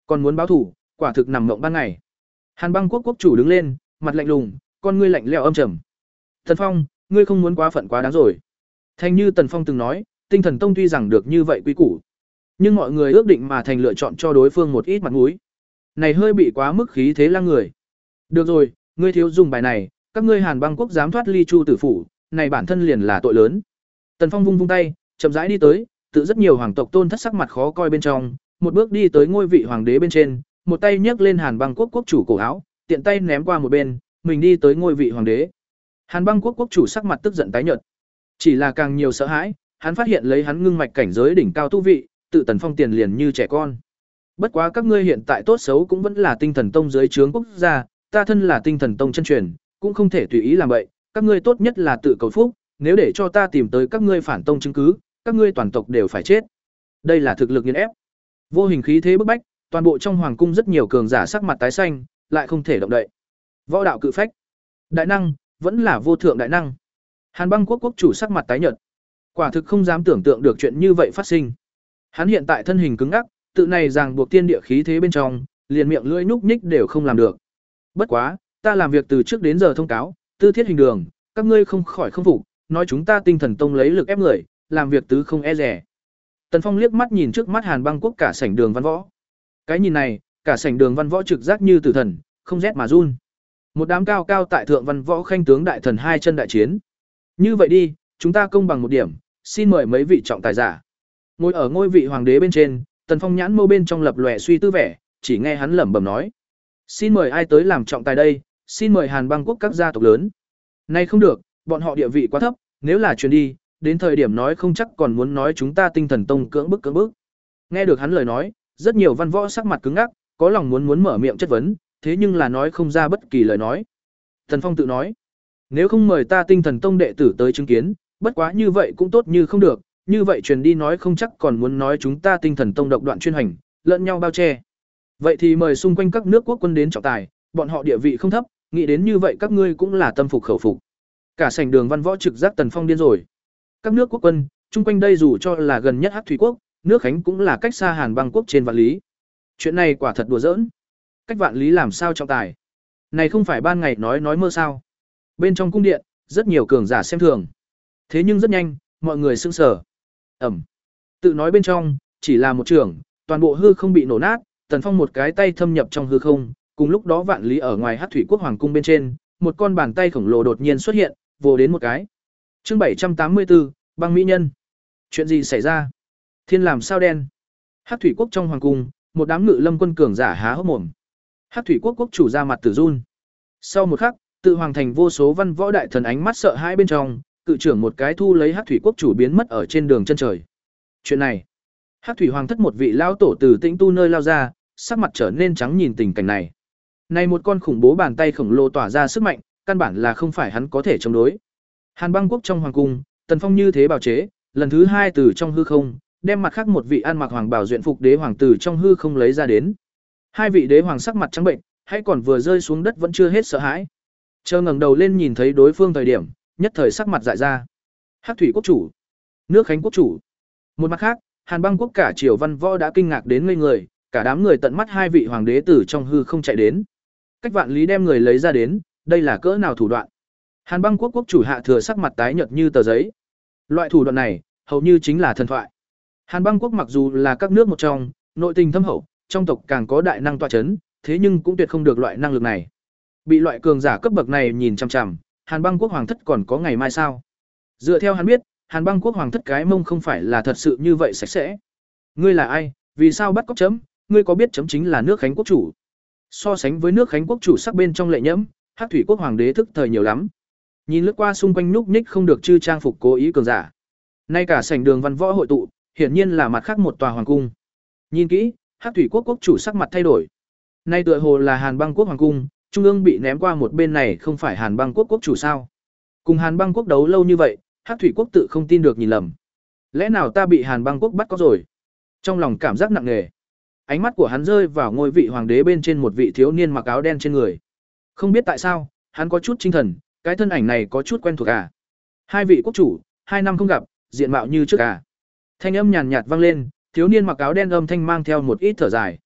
Còn muốn báo thủ, quả thực nằm mộng ban ngày. Hàn Băng Quốc quốc chủ đứng lên, mặt lạnh lùng, con ngươi lạnh lẽo âm trầm. Tần Phong, ngươi không muốn quá phận quá đáng rồi. Thành như Tần Phong từng nói, Tinh Thần Tông tuy rằng được như vậy quý củ, nhưng mọi người ước định mà thành lựa chọn cho đối phương một ít mặt mũi. Này hơi bị quá mức khí thế lang người. Được rồi, ngươi thiếu dùng bài này, các ngươi Hàn Băng Quốc dám thoát ly Chu tử phủ, này bản thân liền là tội lớn. Tần Phong vung vung tay, chậm rãi đi tới, tự rất nhiều hoàng tộc tôn thất sắc mặt khó coi bên trong, một bước đi tới ngôi vị hoàng đế bên trên, một tay nhấc lên Hàn Băng Quốc quốc chủ cổ áo, tiện tay ném qua một bên, mình đi tới ngôi vị hoàng đế. Hàn Băng Quốc quốc chủ sắc mặt tức giận tái nhợt, chỉ là càng nhiều sợ hãi, hắn phát hiện lấy hắn ngưng mạch cảnh giới đỉnh cao tu vị, tự Tần Phong tiền liền như trẻ con. Bất quá các ngươi hiện tại tốt xấu cũng vẫn là Tinh Thần Tông dưới trướng quốc gia, ta thân là Tinh Thần Tông chân truyền, cũng không thể tùy ý làm vậy, các ngươi tốt nhất là tự cầu phúc, nếu để cho ta tìm tới các ngươi phản tông chứng cứ, các ngươi toàn tộc đều phải chết. Đây là thực lực nghiền ép. Vô hình khí thế bức bách, toàn bộ trong hoàng cung rất nhiều cường giả sắc mặt tái xanh, lại không thể động đậy. Võ đạo cự phách, đại năng, vẫn là vô thượng đại năng. Hàn Băng Quốc quốc chủ sắc mặt tái nhợt, quả thực không dám tưởng tượng được chuyện như vậy phát sinh. Hắn hiện tại thân hình cứng ngắc, tự này ràng buộc tiên địa khí thế bên trong, liền miệng lưỡi nhúc nhích đều không làm được. Bất quá, ta làm việc từ trước đến giờ thông cáo, tư thiết hình đường, các ngươi không khỏi không phục, nói chúng ta Tinh Thần Tông lấy lực ép người, làm việc tứ không e dè. Tần Phong liếc mắt nhìn trước mắt Hàn Băng Quốc cả sảnh đường văn võ. Cái nhìn này, cả sảnh đường văn võ trực giác như tử thần, không rét mà run. Một đám cao cao tại thượng văn võ khanh tướng đại thần hai chân đại chiến. Như vậy đi, chúng ta công bằng một điểm, xin mời mấy vị trọng tài giả. Ngồi ở ngôi vị hoàng đế bên trên, Tần Phong nhãn mâu bên trong lập lòe suy tư vẻ, chỉ nghe hắn lẩm bẩm nói: "Xin mời ai tới làm trọng tài đây, xin mời Hàn Băng Quốc các gia tộc lớn." Nay không được, bọn họ địa vị quá thấp, nếu là truyền đi, đến thời điểm nói không chắc còn muốn nói chúng ta Tinh Thần Tông cưỡng bức cưỡng bức. Nghe được hắn lời nói, rất nhiều văn võ sắc mặt cứng ngắc, có lòng muốn muốn mở miệng chất vấn, thế nhưng là nói không ra bất kỳ lời nói. Tần Phong tự nói: "Nếu không mời ta Tinh Thần Tông đệ tử tới chứng kiến, bất quá như vậy cũng tốt như không được, như vậy truyền đi nói không chắc còn muốn nói chúng ta Tinh Thần Tông độc đoạn chuyên hành, lẫn nhau bao che. Vậy thì mời xung quanh các nước quốc quân đến trọng tài, bọn họ địa vị không thấp, nghĩ đến như vậy các ngươi cũng là tâm phục khẩu phục." Cả sảnh đường văn võ trực giác Tần Phong điên rồi. Các nước quốc quân, chung quanh đây dù cho là gần nhất Hắc Thủy Quốc, nước Khánh cũng là cách xa Hàn Băng Quốc trên vạn lý. Chuyện này quả thật đùa giỡn. Cách vạn lý làm sao trọng tài? Này không phải ban ngày nói nói mơ sao? Bên trong cung điện, rất nhiều cường giả xem thường. Thế nhưng rất nhanh, mọi người sững sờ. Ẩm. Tự nói bên trong, chỉ là một trường, toàn bộ hư không bị nổ nát, Tần Phong một cái tay thâm nhập trong hư không, cùng lúc đó vạn lý ở ngoài Hắc Thủy Quốc hoàng cung bên trên, một con bàn tay khổng lồ đột nhiên xuất hiện, vồ đến một cái. Chương bảy trăm tám mươi tư, băng mỹ nhân. Chuyện gì xảy ra? Thiên làm sao đen? Hắc Thủy Quốc trong hoàng cung, một đám ngự lâm quân cường giả há hốc mồm. Hắc Thủy Quốc quốc chủ ra mặt tử run. Sau một khắc, tự hoàng thành vô số văn võ đại thần ánh mắt sợ hãi bên trong, cự trưởng một cái thu lấy Hắc Thủy Quốc chủ biến mất ở trên đường chân trời. Chuyện này, Hắc Thủy Hoàng thất một vị lão tổ từ Tĩnh Tu nơi lao ra, sắc mặt trở nên trắng nhìn tình cảnh này. Này một con khủng bố bàn tay khổng lồ tỏa ra sức mạnh, căn bản là không phải hắn có thể chống đối. Hàn Băng Quốc trong hoàng cung, Tần Phong như thế bào chế, lần thứ hai từ trong hư không, đem mặt khác một vị ăn mặc hoàng bào duyện phục đế hoàng tử trong hư không lấy ra đến. Hai vị đế hoàng sắc mặt trắng bệnh, hay còn vừa rơi xuống đất vẫn chưa hết sợ hãi. Chờ ngẩng đầu lên nhìn thấy đối phương thời điểm, nhất thời sắc mặt dại ra. Hắc Thủy Quốc chủ, nước Khánh Quốc chủ. Một mặt khác, Hàn Băng Quốc cả triều văn võ đã kinh ngạc đến ngây người, cả đám người tận mắt hai vị hoàng đế tử trong hư không chạy đến. Cách vạn lý đem người lấy ra đến, đây là cỡ nào thủ đoạn? Hàn Băng Quốc quốc chủ hạ thừa sắc mặt tái nhợt như tờ giấy. Loại thủ đoạn này, hầu như chính là thần thoại. Hàn Băng Quốc mặc dù là các nước một trong, nội tình thâm hậu, trong tộc càng có đại năng tọa chấn, thế nhưng cũng tuyệt không được loại năng lực này. Bị loại cường giả cấp bậc này nhìn chằm chằm, Hàn Băng Quốc hoàng thất còn có ngày mai sao? Dựa theo hắn biết, Hàn Băng Quốc hoàng thất cái mông không phải là thật sự như vậy sạch sẽ. Ngươi là ai? Vì sao bắt cóc chấm? Ngươi có biết chấm chính là nước Khánh Quốc chủ? So sánh với nước Khánh Quốc chủ sắc bên trong lệ nhẫm, Hắc Thủy Quốc hoàng đế thức thời nhiều lắm. Nhìn lướt qua xung quanh núc ních không được chư trang phục cố ý cường giả. Nay cả sảnh đường văn võ hội tụ, hiển nhiên là mặt khác một tòa hoàng cung. Nhìn kỹ, Hắc Thủy Quốc quốc chủ sắc mặt thay đổi. Nay tựa hồ là Hàn Băng Quốc hoàng cung, trung ương bị ném qua một bên này không phải Hàn Băng Quốc quốc chủ sao? Cùng Hàn Băng Quốc đấu lâu như vậy, Hắc Thủy Quốc tự không tin được nhìn lầm. Lẽ nào ta bị Hàn Băng Quốc bắt cóc rồi? Trong lòng cảm giác nặng nề. Ánh mắt của hắn rơi vào ngôi vị hoàng đế bên trên một vị thiếu niên mặc áo đen trên người. Không biết tại sao, hắn có chút tinh thần, cái thân ảnh này có chút quen thuộc à. Hai vị quốc chủ, hai năm không gặp, diện mạo như trước à. Thanh âm nhàn nhạt vang lên, thiếu niên mặc áo đen âm thanh mang theo một ít thở dài.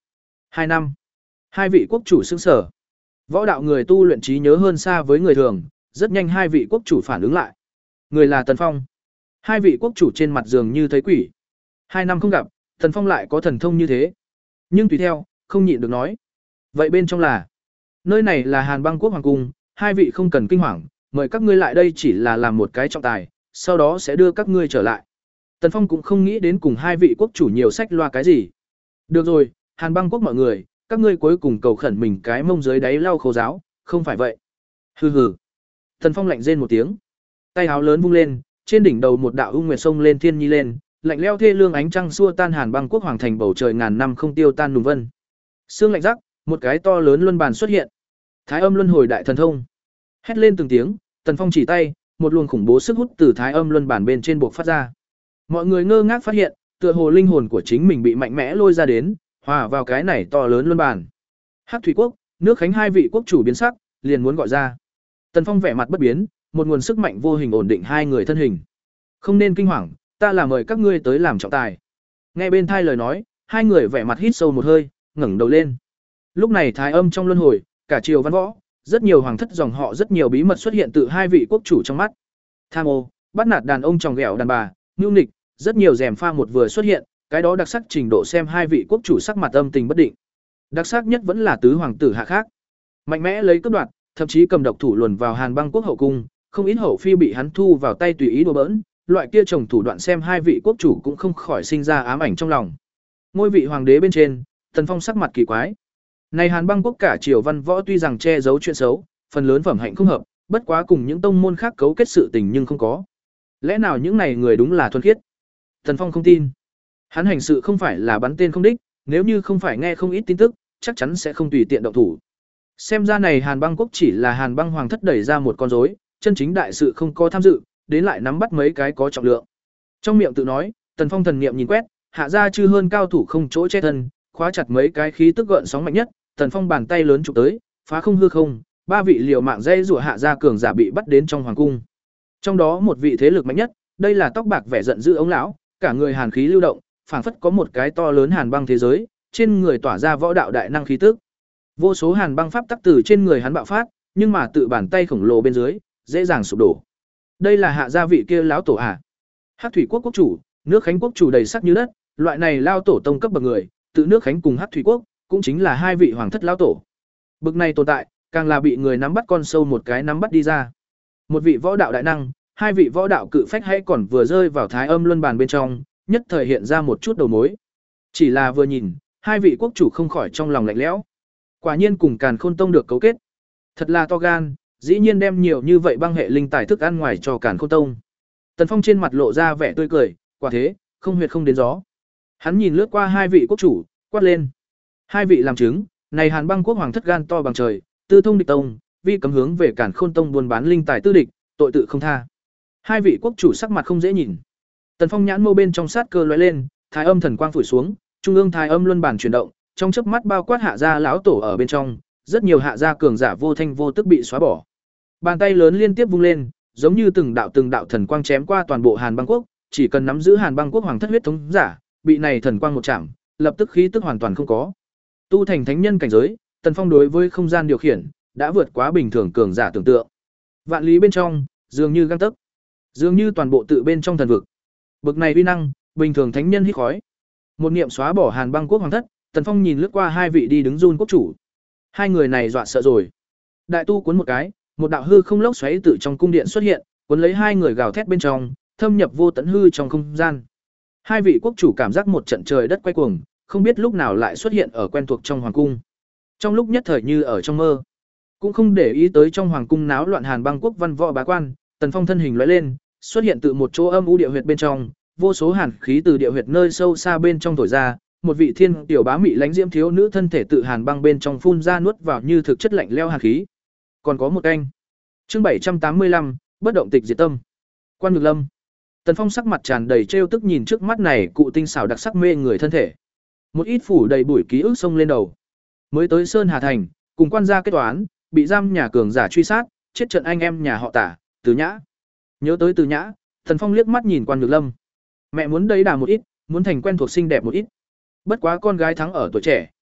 Hai năm. Hai vị quốc chủ sững sở. Võ đạo người tu luyện trí nhớ hơn xa với người thường, rất nhanh hai vị quốc chủ phản ứng lại. Người là Tần Phong. Hai vị quốc chủ trên mặt dường như thấy quỷ. Hai năm không gặp, Tần Phong lại có thần thông như thế. Nhưng tùy theo, không nhịn được nói. Vậy bên trong là, nơi này là Hàn Băng Quốc hoàng cung, hai vị không cần kinh hoàng, mời các ngươi lại đây chỉ là làm một cái trọng tài, sau đó sẽ đưa các ngươi trở lại. Tần Phong cũng không nghĩ đến cùng hai vị quốc chủ nhiều sách loa cái gì. Được rồi, Hàn Băng Quốc mọi người, các ngươi cuối cùng cầu khẩn mình cái mông dưới đáy lau khô giáo, không phải vậy. Hừ hừ. Tần Phong lạnh rên một tiếng, tay áo lớn vung lên, trên đỉnh đầu một đạo u nguyệt sông lên thiên nhi lên, lạnh leo thê lương ánh trăng xua tan Hàn Băng Quốc hoàng thành bầu trời ngàn năm không tiêu tan nùng vân. Sương lạnh rắc, một cái to lớn luân bàn xuất hiện. Thái Âm Luân Hồi đại thần thông. Hét lên từng tiếng, Tần Phong chỉ tay, một luồng khủng bố sức hút từ Thái Âm Luân bàn bên trên buộc phát ra. Mọi người ngơ ngác phát hiện, tựa hồ linh hồn của chính mình bị mạnh mẽ lôi ra đến, hòa vào cái này to lớn luân bàn. Hắc Thủy Quốc, nước Khánh hai vị quốc chủ biến sắc, liền muốn gọi ra. Tần Phong vẻ mặt bất biến, một nguồn sức mạnh vô hình ổn định hai người thân hình. Không nên kinh hoàng, ta là mời các ngươi tới làm trọng tài. Nghe bên thai lời nói, hai người vẻ mặt hít sâu một hơi, ngẩng đầu lên. Lúc này Thái Âm trong luân hồi, cả triều văn võ, rất nhiều hoàng thất dòng họ rất nhiều bí mật xuất hiện từ hai vị quốc chủ trong mắt. Tham ô, bắt nạt đàn ông tròng ghẹo đàn bà, nhu nghịch, rất nhiều rèm pha một vừa xuất hiện, cái đó đặc sắc trình độ xem hai vị quốc chủ sắc mặt âm tình bất định. Đặc sắc nhất vẫn là tứ hoàng tử hạ khác. Mạnh mẽ lấy cướp đoạt, thậm chí cầm độc thủ luồn vào Hàn Băng Quốc hậu cung, không ít hậu phi bị hắn thu vào tay tùy ý đùa bỡn, loại kia chồng thủ đoạn xem hai vị quốc chủ cũng không khỏi sinh ra ám ảnh trong lòng. Ngôi vị hoàng đế bên trên, Tần Phong sắc mặt kỳ quái. Này Hàn Băng Quốc cả triều văn võ tuy rằng che giấu chuyện xấu, phần lớn phẩm hạnh không hợp, bất quá cùng những tông môn khác cấu kết sự tình nhưng không có. Lẽ nào những này người đúng là thuần khiết? Tần Phong không tin. Hắn hành sự không phải là bắn tên không đích, nếu như không phải nghe không ít tin tức, chắc chắn sẽ không tùy tiện động thủ. Xem ra này Hàn Băng Quốc chỉ là Hàn Băng hoàng thất đẩy ra một con rối, chân chính đại sự không có tham dự, đến lại nắm bắt mấy cái có trọng lượng. Trong miệng tự nói, Tần Phong thần niệm nhìn quét, hạ ra chư hơn cao thủ không chỗ che thân, khóa chặt mấy cái khí tức gợn sóng mạnh nhất, Tần Phong bàn tay lớn chụp tới, phá không hư không, ba vị liều mạng dây rủa hạ ra cường giả bị bắt đến trong hoàng cung. Trong đó một vị thế lực mạnh nhất, đây là tóc bạc vẻ giận dữ ông lão, cả người hàn khí lưu động, phảng phất có một cái to lớn hàn băng thế giới, trên người tỏa ra võ đạo đại năng khí tức. Vô số hàn băng pháp tắc từ trên người hắn bạo phát, nhưng mà tự bàn tay khổng lồ bên dưới, dễ dàng sụp đổ. Đây là hạ gia vị kia lão tổ à? Hắc Thủy Quốc quốc chủ, nước Khánh quốc chủ đầy sắc như đất, loại này lao tổ tông cấp bậc người, tự nước Khánh cùng Hắc Thủy Quốc, cũng chính là hai vị hoàng thất lão tổ. Bậc này tồn tại, càng là bị người nắm bắt con sâu một cái nắm bắt đi ra. Một vị võ đạo đại năng, hai vị võ đạo cự phách hay còn vừa rơi vào Thái Âm luân bàn bên trong, nhất thời hiện ra một chút đầu mối. Chỉ là vừa nhìn, hai vị quốc chủ không khỏi trong lòng lạnh lẽo. Quả nhiên cùng Càn Khôn Tông được cấu kết. Thật là to gan, dĩ nhiên đem nhiều như vậy băng hệ linh tài thức ăn ngoài cho Càn Khôn Tông. Tần Phong trên mặt lộ ra vẻ tươi cười, quả thế, không huyệt không đến gió. Hắn nhìn lướt qua hai vị quốc chủ, quát lên. Hai vị làm chứng, này Hàn Băng Quốc hoàng thất gan to bằng trời, tư thông địch tông, vi cấm hướng về Càn Khôn Tông buôn bán linh tài tư địch, tội tự không tha. Hai vị quốc chủ sắc mặt không dễ nhìn. Tần Phong nhãn mâu bên trong sát cơ lóe lên, Thái Âm thần quang phủi xuống, trung ương Thái Âm luân bản chuyển động, trong chớp mắt bao quát hạ gia lão tổ ở bên trong, rất nhiều hạ gia cường giả vô thanh vô tức bị xóa bỏ. Bàn tay lớn liên tiếp vung lên, giống như từng đạo từng đạo thần quang chém qua toàn bộ Hàn Băng Quốc, chỉ cần nắm giữ Hàn Băng Quốc hoàng thất huyết thống giả, bị này thần quang một chạm, lập tức khí tức hoàn toàn không có. Tu thành thánh nhân cảnh giới, Tần Phong đối với không gian điều khiển đã vượt quá bình thường cường giả tưởng tượng. Vạn lý bên trong, dường như gang tấc, dường như toàn bộ tự bên trong thần vực. Bực này uy năng, bình thường thánh nhân hít khói. Một niệm xóa bỏ Hàn Băng Quốc hoàng thất, Tần Phong nhìn lướt qua hai vị đi đứng run quốc chủ. Hai người này dọa sợ rồi. Đại tu cuốn một cái, một đạo hư không lốc xoáy tự trong cung điện xuất hiện, cuốn lấy hai người gào thét bên trong, thâm nhập vô tận hư trong không gian. Hai vị quốc chủ cảm giác một trận trời đất quay cuồng, không biết lúc nào lại xuất hiện ở quen thuộc trong hoàng cung. Trong lúc nhất thời như ở trong mơ, cũng không để ý tới trong hoàng cung náo loạn Hàn Băng Quốc văn võ bá quan, Tần Phong thân hình lóe lên, xuất hiện từ một chỗ âm u địa huyệt bên trong, vô số hàn khí từ địa huyệt nơi sâu xa bên trong thổi ra, một vị thiên tiểu bá mị lãnh diễm thiếu nữ thân thể tự hàn băng bên trong phun ra nuốt vào như thực chất lạnh leo hàn khí. Còn có một canh. Chương bảy trăm tám mươi lăm, bất động tịch diệt tâm. Quan Nhược Lâm. Tần Phong sắc mặt tràn đầy trêu tức nhìn trước mắt này cụ tinh xảo đặc sắc mê người thân thể. Một ít phủ đầy bụi ký ức xông lên đầu. Mới tới Sơn Hà thành, cùng quan gia kết toán, bị giam nhà cường giả truy sát, chết trận anh em nhà họ Tả, Từ Nhã. Nhớ tới Từ Nhã, Tần Phong liếc mắt nhìn Quan Nhược Lâm. Mẹ muốn đấy đà một ít, muốn thành quen thuộc xinh đẹp một ít. Bất quá con gái thắng ở tuổi trẻ,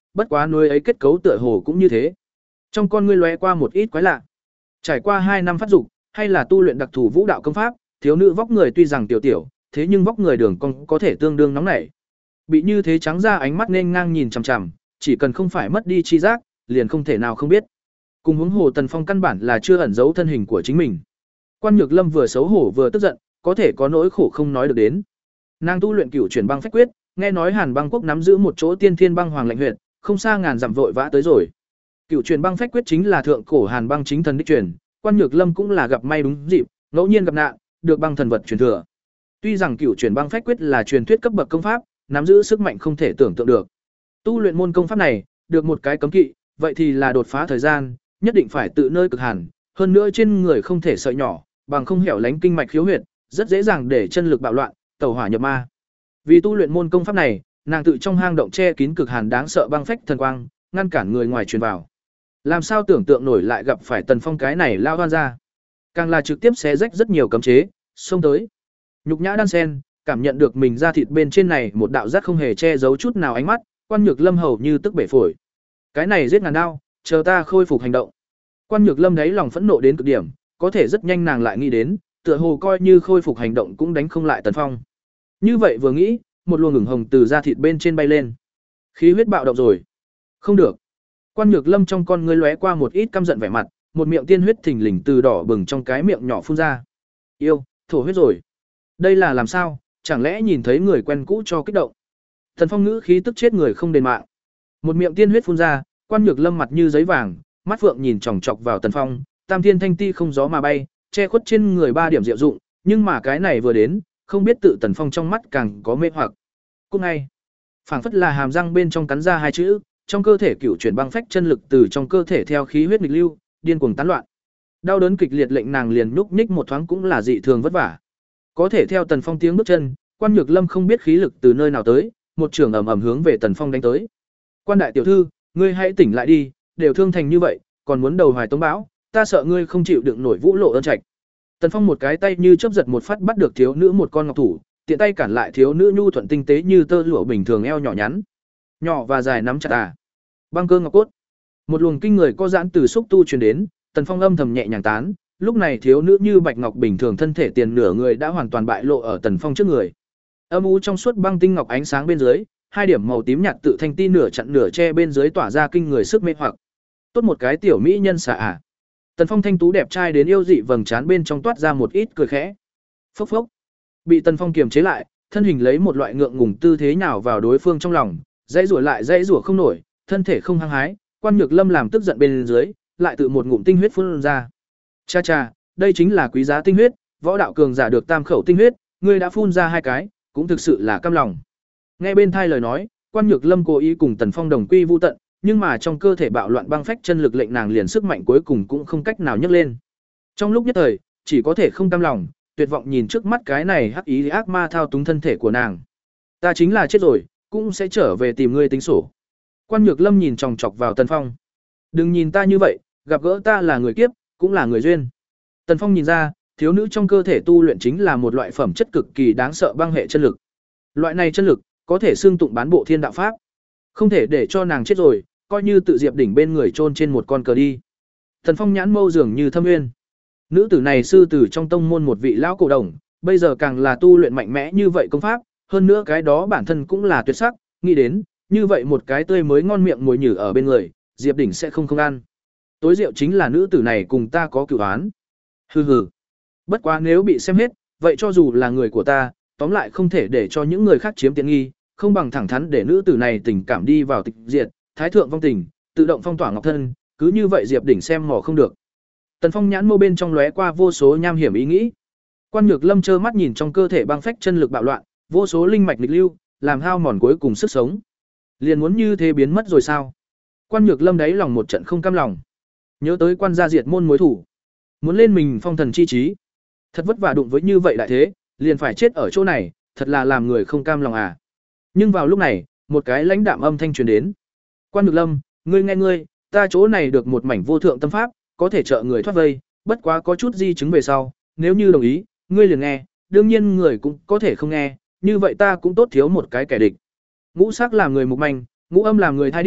bất quá nuôi ấy kết cấu tựa hồ cũng như thế. Trong con ngươi lóe qua một ít quái lạ. Trải qua hai năm phát dục, hay là tu luyện đặc thù vũ đạo công pháp, thiếu nữ vóc người tuy rằng tiểu tiểu, thế nhưng vóc người đường cong có thể tương đương nóng nảy. Bị như thế trắng ra ánh mắt nên ngang nhìn chằm chằm, chỉ cần không phải mất đi chi giác, liền không thể nào không biết. Cùng huống hồ Tần Phong căn bản là chưa ẩn giấu thân hình của chính mình. Quan Nhược Lâm vừa xấu hổ vừa tức giận, có thể có nỗi khổ không nói được đến. Nàng tu luyện Cửu Chuyển Băng Phách Quyết, nghe nói Hàn Băng Quốc nắm giữ một chỗ Tiên Thiên Băng Hoàng lệnh huyệt, không xa ngàn dặm vội vã tới rồi. Cửu Chuyển Băng Phách Quyết chính là thượng cổ Hàn Băng chính thần đích truyền, Quan Nhược Lâm cũng là gặp may đúng dịp, ngẫu nhiên gặp nạn, được băng thần vật truyền thừa. Tuy rằng Cửu Chuyển Băng Phách Quyết là truyền thuyết cấp bậc công pháp, nắm giữ sức mạnh không thể tưởng tượng được. Tu luyện môn công pháp này, được một cái cấm kỵ, vậy thì là đột phá thời gian, nhất định phải tự nơi cực hàn, hơn nữa trên người không thể sợi nhỏ, bằng không hẻo lánh kinh mạch khiếu huyệt, rất dễ dàng để chân lực bạo loạn, tẩu hỏa nhập ma. Vì tu luyện môn công pháp này, nàng tự trong hang động che kín cực hàn đáng sợ băng phách thần quang, ngăn cản người ngoài truyền vào. Làm sao tưởng tượng nổi lại gặp phải Tần Phong cái này lao hoan ra. Càng là trực tiếp xé rách rất nhiều cấm chế, xông tới. Nhục nhã đan sen, cảm nhận được mình ra thịt bên trên này một đạo rát không hề che giấu chút nào ánh mắt, Quan Nhược Lâm hầu như tức bể phổi. Cái này giết ngàn đao, chờ ta khôi phục hành động. Quan Nhược Lâm đáy lòng phẫn nộ đến cực điểm, có thể rất nhanh nàng lại nghĩ đến, tựa hồ coi như khôi phục hành động cũng đánh không lại Tần Phong. Như vậy vừa nghĩ, một luồng ửng hồng từ da thịt bên trên bay lên. Khí huyết bạo động rồi. Không được. Quan Nhược Lâm trong con ngươi lóe qua một ít căm giận vẻ mặt, một miệng tiên huyết thình lình từ đỏ bừng trong cái miệng nhỏ phun ra. Yêu, thổ huyết rồi. Đây là làm sao, chẳng lẽ nhìn thấy người quen cũ cho kích động. Tần Phong ngữ khí tức chết người không đền mạng. Một miệng tiên huyết phun ra, Quan Nhược Lâm mặt như giấy vàng, mắt phượng nhìn chòng chọc vào Tần Phong, tam thiên thanh ti không gió mà bay, che khuất trên người ba điểm diệu dụng, nhưng mà cái này vừa đến, không biết tự Tần Phong trong mắt càng có mê hoặc. Cúc ngay, phảng phất là hàm răng bên trong cắn ra hai chữ, trong cơ thể cửu chuyển băng phách chân lực từ trong cơ thể theo khí huyết nghịch lưu, điên cuồng tán loạn. Đau đớn kịch liệt lệnh nàng liền nhúc nhích một thoáng cũng là dị thường vất vả. Có thể theo Tần Phong tiếng bước chân, Quan Nhược Lâm không biết khí lực từ nơi nào tới, một trường ầm ầm hướng về Tần Phong đánh tới. Quan đại tiểu thư, ngươi hãy tỉnh lại đi, đều thương thành như vậy, còn muốn đầu hoài tống bão, ta sợ ngươi không chịu đựng nổi vũ lộ ơn trạch. Tần Phong một cái tay như chớp giật một phát bắt được thiếu nữ một con ngọc thủ, tiện tay cản lại thiếu nữ nhu thuận tinh tế như tơ lụa bình thường eo nhỏ nhắn, nhỏ và dài nắm chặt à. Băng cơ ngọc cốt. Một luồng kinh người có giãn từ xúc tu truyền đến, Tần Phong âm thầm nhẹ nhàng tán, lúc này thiếu nữ như bạch ngọc bình thường thân thể tiền nửa người đã hoàn toàn bại lộ ở Tần Phong trước người. Âm u trong suốt băng tinh ngọc ánh sáng bên dưới, hai điểm màu tím nhạt tự thanh ti nửa chặn nửa che bên dưới tỏa ra kinh người sức mê hoặc. Tốt một cái tiểu mỹ nhân xạ à. Tần Phong thanh tú đẹp trai đến yêu dị vầng trán bên trong toát ra một ít cười khẽ. Phốc phốc. Bị Tần Phong kiềm chế lại, thân hình lấy một loại ngượng ngùng tư thế nhào vào đối phương trong lòng, dãy rủa lại dãy rủa không nổi, thân thể không hăng hái, Quan Nhược Lâm làm tức giận bên dưới, lại tự một ngụm tinh huyết phun ra. Cha cha, đây chính là quý giá tinh huyết, võ đạo cường giả được tam khẩu tinh huyết, ngươi đã phun ra hai cái, cũng thực sự là căm lòng. Nghe bên thai lời nói, Quan Nhược Lâm cố ý cùng Tần Phong đồng quy vu tận, nhưng mà trong cơ thể bạo loạn băng phách chân lực lệnh nàng liền sức mạnh cuối cùng cũng không cách nào nhấc lên. Trong lúc nhất thời, chỉ có thể không cam lòng, tuyệt vọng nhìn trước mắt cái này hắc ý ác ma thao túng thân thể của nàng. Ta chính là chết rồi, cũng sẽ trở về tìm ngươi tính sổ. Quan Nhược Lâm nhìn chòng chọc vào Tần Phong. Đừng nhìn ta như vậy, gặp gỡ ta là người kiếp, cũng là người duyên. Tần Phong nhìn ra, thiếu nữ trong cơ thể tu luyện chính là một loại phẩm chất cực kỳ đáng sợ băng hệ chân lực. Loại này chân lực có thể xương tụng bán bộ thiên đạo pháp. Không thể để cho nàng chết rồi, coi như tự diệp đỉnh bên người chôn trên một con cờ đi. Tần Phong nhãn mâu dường như thâm nguyên. Nữ tử này sư tử trong tông môn một vị lão cổ đồng, bây giờ càng là tu luyện mạnh mẽ như vậy công pháp, hơn nữa cái đó bản thân cũng là tuyệt sắc, nghĩ đến, như vậy một cái tươi mới ngon miệng mùi nhử ở bên người, Diệp Đỉnh sẽ không không ăn. Tối rượu chính là nữ tử này cùng ta có cửu án. Hừ hừ. Bất quá nếu bị xem hết, vậy cho dù là người của ta, tóm lại không thể để cho những người khác chiếm tiện nghi, không bằng thẳng thắn để nữ tử này tình cảm đi vào tịch diệt, thái thượng vong tình, tự động phong tỏa ngọc thân, cứ như vậy Diệp Đỉnh xem mò không được. Tần Phong nhãn mâu bên trong lóe qua vô số nham hiểm ý nghĩ. Quan Nhược Lâm trơ mắt nhìn trong cơ thể băng phách chân lực bạo loạn, vô số linh mạch nghịch lưu, làm hao mòn cuối cùng sức sống. Liền muốn như thế biến mất rồi sao? Quan Nhược Lâm đáy lòng một trận không cam lòng. Nhớ tới quan gia diệt môn mối thủ, muốn lên mình phong thần chi trí. Thật vất vả đụng với như vậy đại thế, liền phải chết ở chỗ này, thật là làm người không cam lòng à. Nhưng vào lúc này, một cái lãnh đạm âm thanh truyền đến. Quan Nhược Lâm, ngươi nghe ngươi, ta chỗ này được một mảnh vô thượng tâm pháp, có thể trợ người thoát vây, bất quá có chút di chứng về sau, nếu như đồng ý, ngươi liền nghe, đương nhiên người cũng có thể không nghe, như vậy ta cũng tốt thiếu một cái kẻ địch. Ngũ sắc làm người mục manh, ngũ âm làm người thai điếc,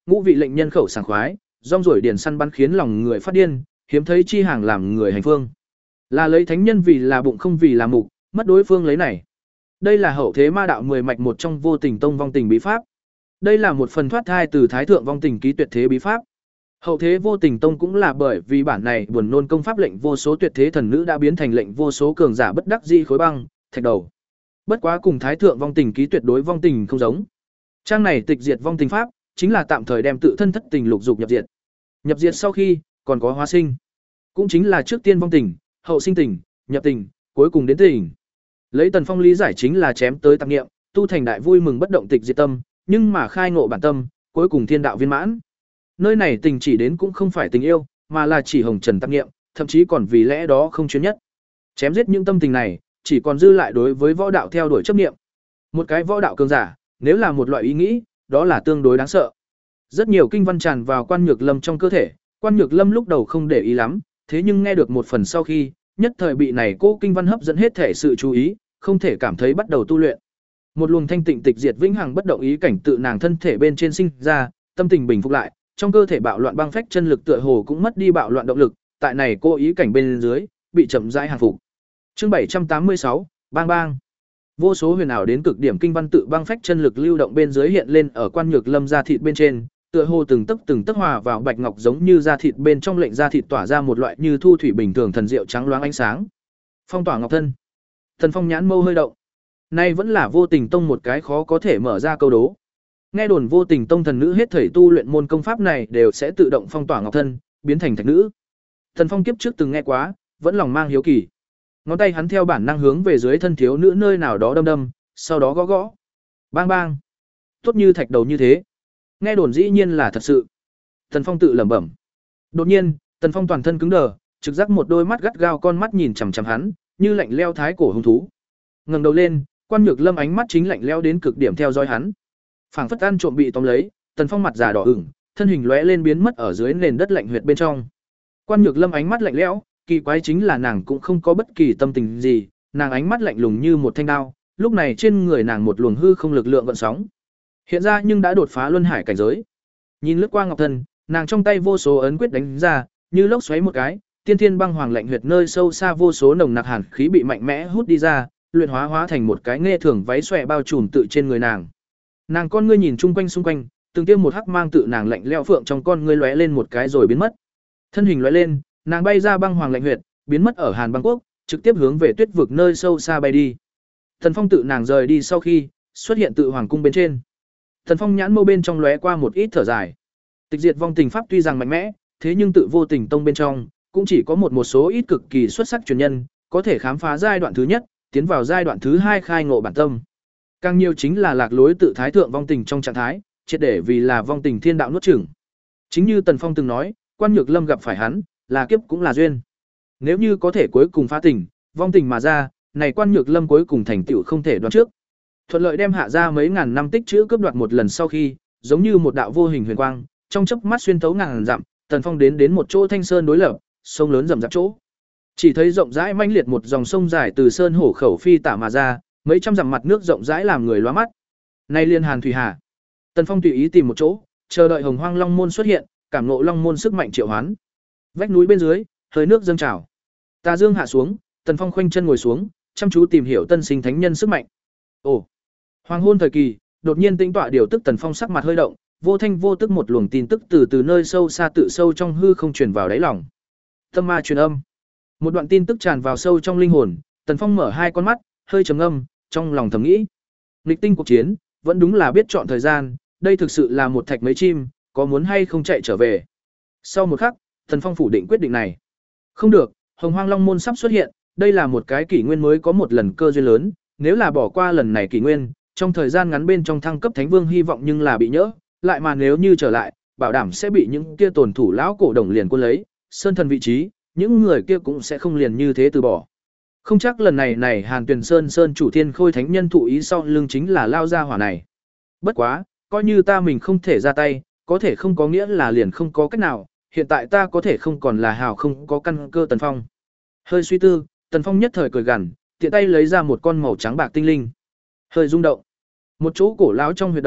ngũ vị lệnh nhân khẩu sảng khoái, rong ruổi điển săn bắn khiến lòng người phát điên, hiếm thấy chi hàng làm người hành phương. Là lấy thánh nhân vì là bụng không vì là mục, mất đối phương lấy này. Đây là hậu thế ma đạo mười mạch một trong vô tình tông vong tình bí pháp. Đây là một phần thoát thai từ thái thượng vong tình ký tuyệt thế bí pháp. Hậu thế vô tình tông cũng là bởi vì bản này buồn nôn công pháp lệnh vô số tuyệt thế thần nữ đã biến thành lệnh vô số cường giả bất đắc dĩ khối băng, thạch đầu. Bất quá cùng thái thượng vong tình ký tuyệt đối vong tình không giống. Trang này tịch diệt vong tình pháp, chính là tạm thời đem tự thân thất tình lục dục nhập diệt. Nhập diệt sau khi, còn có hóa sinh. Cũng chính là trước tiên vong tình, hậu sinh tình, nhập tình, cuối cùng đến tình. Lấy Tần Phong lý giải chính là chém tới tạp niệm, tu thành đại vui mừng bất động tịch diệt tâm, nhưng mà khai ngộ bản tâm, cuối cùng thiên đạo viên mãn. Nơi này tình chỉ đến cũng không phải tình yêu, mà là chỉ hồng trần tạp niệm, thậm chí còn vì lẽ đó không chuyên nhất. Chém giết những tâm tình này, chỉ còn dư lại đối với võ đạo theo đuổi chấp niệm. Một cái võ đạo cường giả, nếu là một loại ý nghĩ, đó là tương đối đáng sợ. Rất nhiều kinh văn tràn vào Quan Nhược Lâm trong cơ thể, Quan Nhược Lâm lúc đầu không để ý lắm, thế nhưng nghe được một phần sau khi, nhất thời bị này cô kinh văn hấp dẫn hết thể sự chú ý, không thể cảm thấy bắt đầu tu luyện. Một luồng thanh tịnh tịch diệt vĩnh hằng bất động ý cảnh tự nàng thân thể bên trên sinh ra, tâm tình bình phục lại, trong cơ thể bạo loạn băng phách chân lực tựa hồ cũng mất đi bạo loạn động lực, tại này cô ý cảnh bên dưới, bị chậm rãi hàng phục. Chương bảy trăm tám mươi sáu, bang bang. Vô số huyền ảo đến cực điểm kinh văn tự băng phách chân lực lưu động bên dưới hiện lên ở Quan Nhược Lâm da thịt bên trên, tựa hồ từng tấc từng tấc hòa vào bạch ngọc giống như da thịt bên trong lệnh da thịt tỏa ra một loại như thu thủy bình thường thần diệu trắng loáng ánh sáng. Phong tỏa ngọc thân. Thần Phong nhãn mâu hơi động. Nay vẫn là Vô Tình Tông một cái khó có thể mở ra câu đố. Nghe đồn Vô Tình Tông thần nữ hết thảy tu luyện môn công pháp này đều sẽ tự động phong tỏa ngọc thân, biến thành thạch nữ. Thần Phong kiếp trước từng nghe quá, vẫn lòng mang hiếu kỳ. Ngón tay hắn theo bản năng hướng về dưới thân thiếu nữ nơi nào đó đâm đâm, sau đó gõ gõ. Bang bang. Tốt như thạch đầu như thế. Nghe đồn dĩ nhiên là thật sự. Tần Phong tự lẩm bẩm. Đột nhiên, Tần Phong toàn thân cứng đờ, trực giác một đôi mắt gắt gao con mắt nhìn chằm chằm hắn, như lạnh leo thái cổ hung thú. Ngẩng đầu lên, Quan Nhược Lâm ánh mắt chính lạnh leo đến cực điểm theo dõi hắn. Phảng phất ăn trộm bị tóm lấy, Tần Phong mặt già đỏ ửng, thân hình lóe lên biến mất ở dưới nền đất lạnh huyệt bên trong. Quan Nhược Lâm ánh mắt lạnh lẽo, kỳ quái chính là nàng cũng không có bất kỳ tâm tình gì, nàng ánh mắt lạnh lùng như một thanh đao, lúc này trên người nàng một luồng hư không lực lượng gợn sóng. Hiện ra nhưng đã đột phá luân hải cảnh giới. Nhìn lướt qua ngọc thân, nàng trong tay vô số ấn quyết đánh ra, như lốc xoáy một cái, tiên thiên băng hoàng lạnh huyệt nơi sâu xa vô số nồng nặc hàn khí bị mạnh mẽ hút đi ra, luyện hóa hóa thành một cái nghe thường váy xòe bao trùm tự trên người nàng. Nàng con ngươi nhìn chung quanh xung quanh, từng tiêm một hắc mang tự nàng lạnh lẽo phượng trong con ngươi lóe lên một cái rồi biến mất. Thân hình lóe lên, nàng bay ra băng hoàng lạnh huyệt, biến mất ở Hàn Băng Quốc, trực tiếp hướng về tuyết vực nơi sâu xa bay đi. Thần Phong tự nàng rời đi sau khi, xuất hiện tự hoàng cung bên trên. Thần Phong nhãn mâu bên trong lóe qua một ít thở dài. Tịch diệt vong tình pháp tuy rằng mạnh mẽ, thế nhưng tự Vô Tình Tông bên trong cũng chỉ có một một số ít cực kỳ xuất sắc truyền nhân, có thể khám phá giai đoạn thứ nhất, tiến vào giai đoạn thứ hai khai ngộ bản tâm. Càng nhiều chính là lạc lối tự thái thượng vong tình trong trạng thái, triệt để vì là vong tình thiên đạo nuốt chửng. Chính như Tần Phong từng nói, Quan Nhược Lâm gặp phải hắn, là kiếp cũng là duyên. Nếu như có thể cuối cùng phá tình, vong tình mà ra, này Quan Nhược Lâm cuối cùng thành tựu không thể đoán trước. Thuận lợi đem hạ ra mấy ngàn năm tích trữ cướp đoạt một lần sau khi, giống như một đạo vô hình huyền quang, trong chớp mắt xuyên thấu ngàn dặm, Tần Phong đến đến một chỗ thanh sơn đối lập, sông lớn rầm rạp chỗ. Chỉ thấy rộng rãi manh liệt một dòng sông dài từ sơn hổ khẩu phi tả mà ra, mấy trăm dặm mặt nước rộng rãi làm người lóa mắt. Nay liên hàn thủy hà. Tần Phong tùy ý tìm một chỗ, chờ đợi Hồng Hoang Long môn xuất hiện, cảm ngộ Long môn sức mạnh triệu hoán. Vách núi bên dưới, hơi nước dâng trào. Tà dương hạ xuống, Tần Phong khoanh chân ngồi xuống, chăm chú tìm hiểu tân sinh thánh nhân sức mạnh. Ồ, hoàng hôn thời kỳ, đột nhiên tĩnh tọa điều tức Tần Phong sắc mặt hơi động, vô thanh vô tức một luồng tin tức từ từ nơi sâu xa tự sâu trong hư không truyền vào đáy lòng. Tâm ma truyền âm. Một đoạn tin tức tràn vào sâu trong linh hồn, Tần Phong mở hai con mắt, hơi trầm ngâm, trong lòng thầm nghĩ. Nghịch tinh cuộc chiến, vẫn đúng là biết chọn thời gian, đây thực sự là một thạch mấy chim, có muốn hay không chạy trở về. Sau một khắc, Tần Phong phủ định quyết định này. Không được, Hồng Hoang Long môn sắp xuất hiện, đây là một cái kỷ nguyên mới có một lần cơ duyên lớn, nếu là bỏ qua lần này kỷ nguyên, trong thời gian ngắn bên trong thăng cấp Thánh Vương hy vọng nhưng là bị nhỡ, lại mà nếu như trở lại, bảo đảm sẽ bị những kia tổn thủ lão cổ đồng liền quân lấy, sơn thần vị trí, những người kia cũng sẽ không liền như thế từ bỏ. Không chắc lần này này Hàn Tuyền Sơn Sơn chủ Thiên Khôi Thánh nhân thụ ý sau lưng chính là lao ra hỏa này. Bất quá, coi như ta mình không thể ra tay, có thể không có nghĩa là liền không có cách nào, hiện tại ta có thể không còn là hào không có căn cơ Tần Phong. Hơi suy tư, Tần Phong nhất thời cười gằn, tiện tay lấy ra một con màu trắng bạc tinh linh. Hơi rung động. Một chỗ cổ lão trong huyệt động,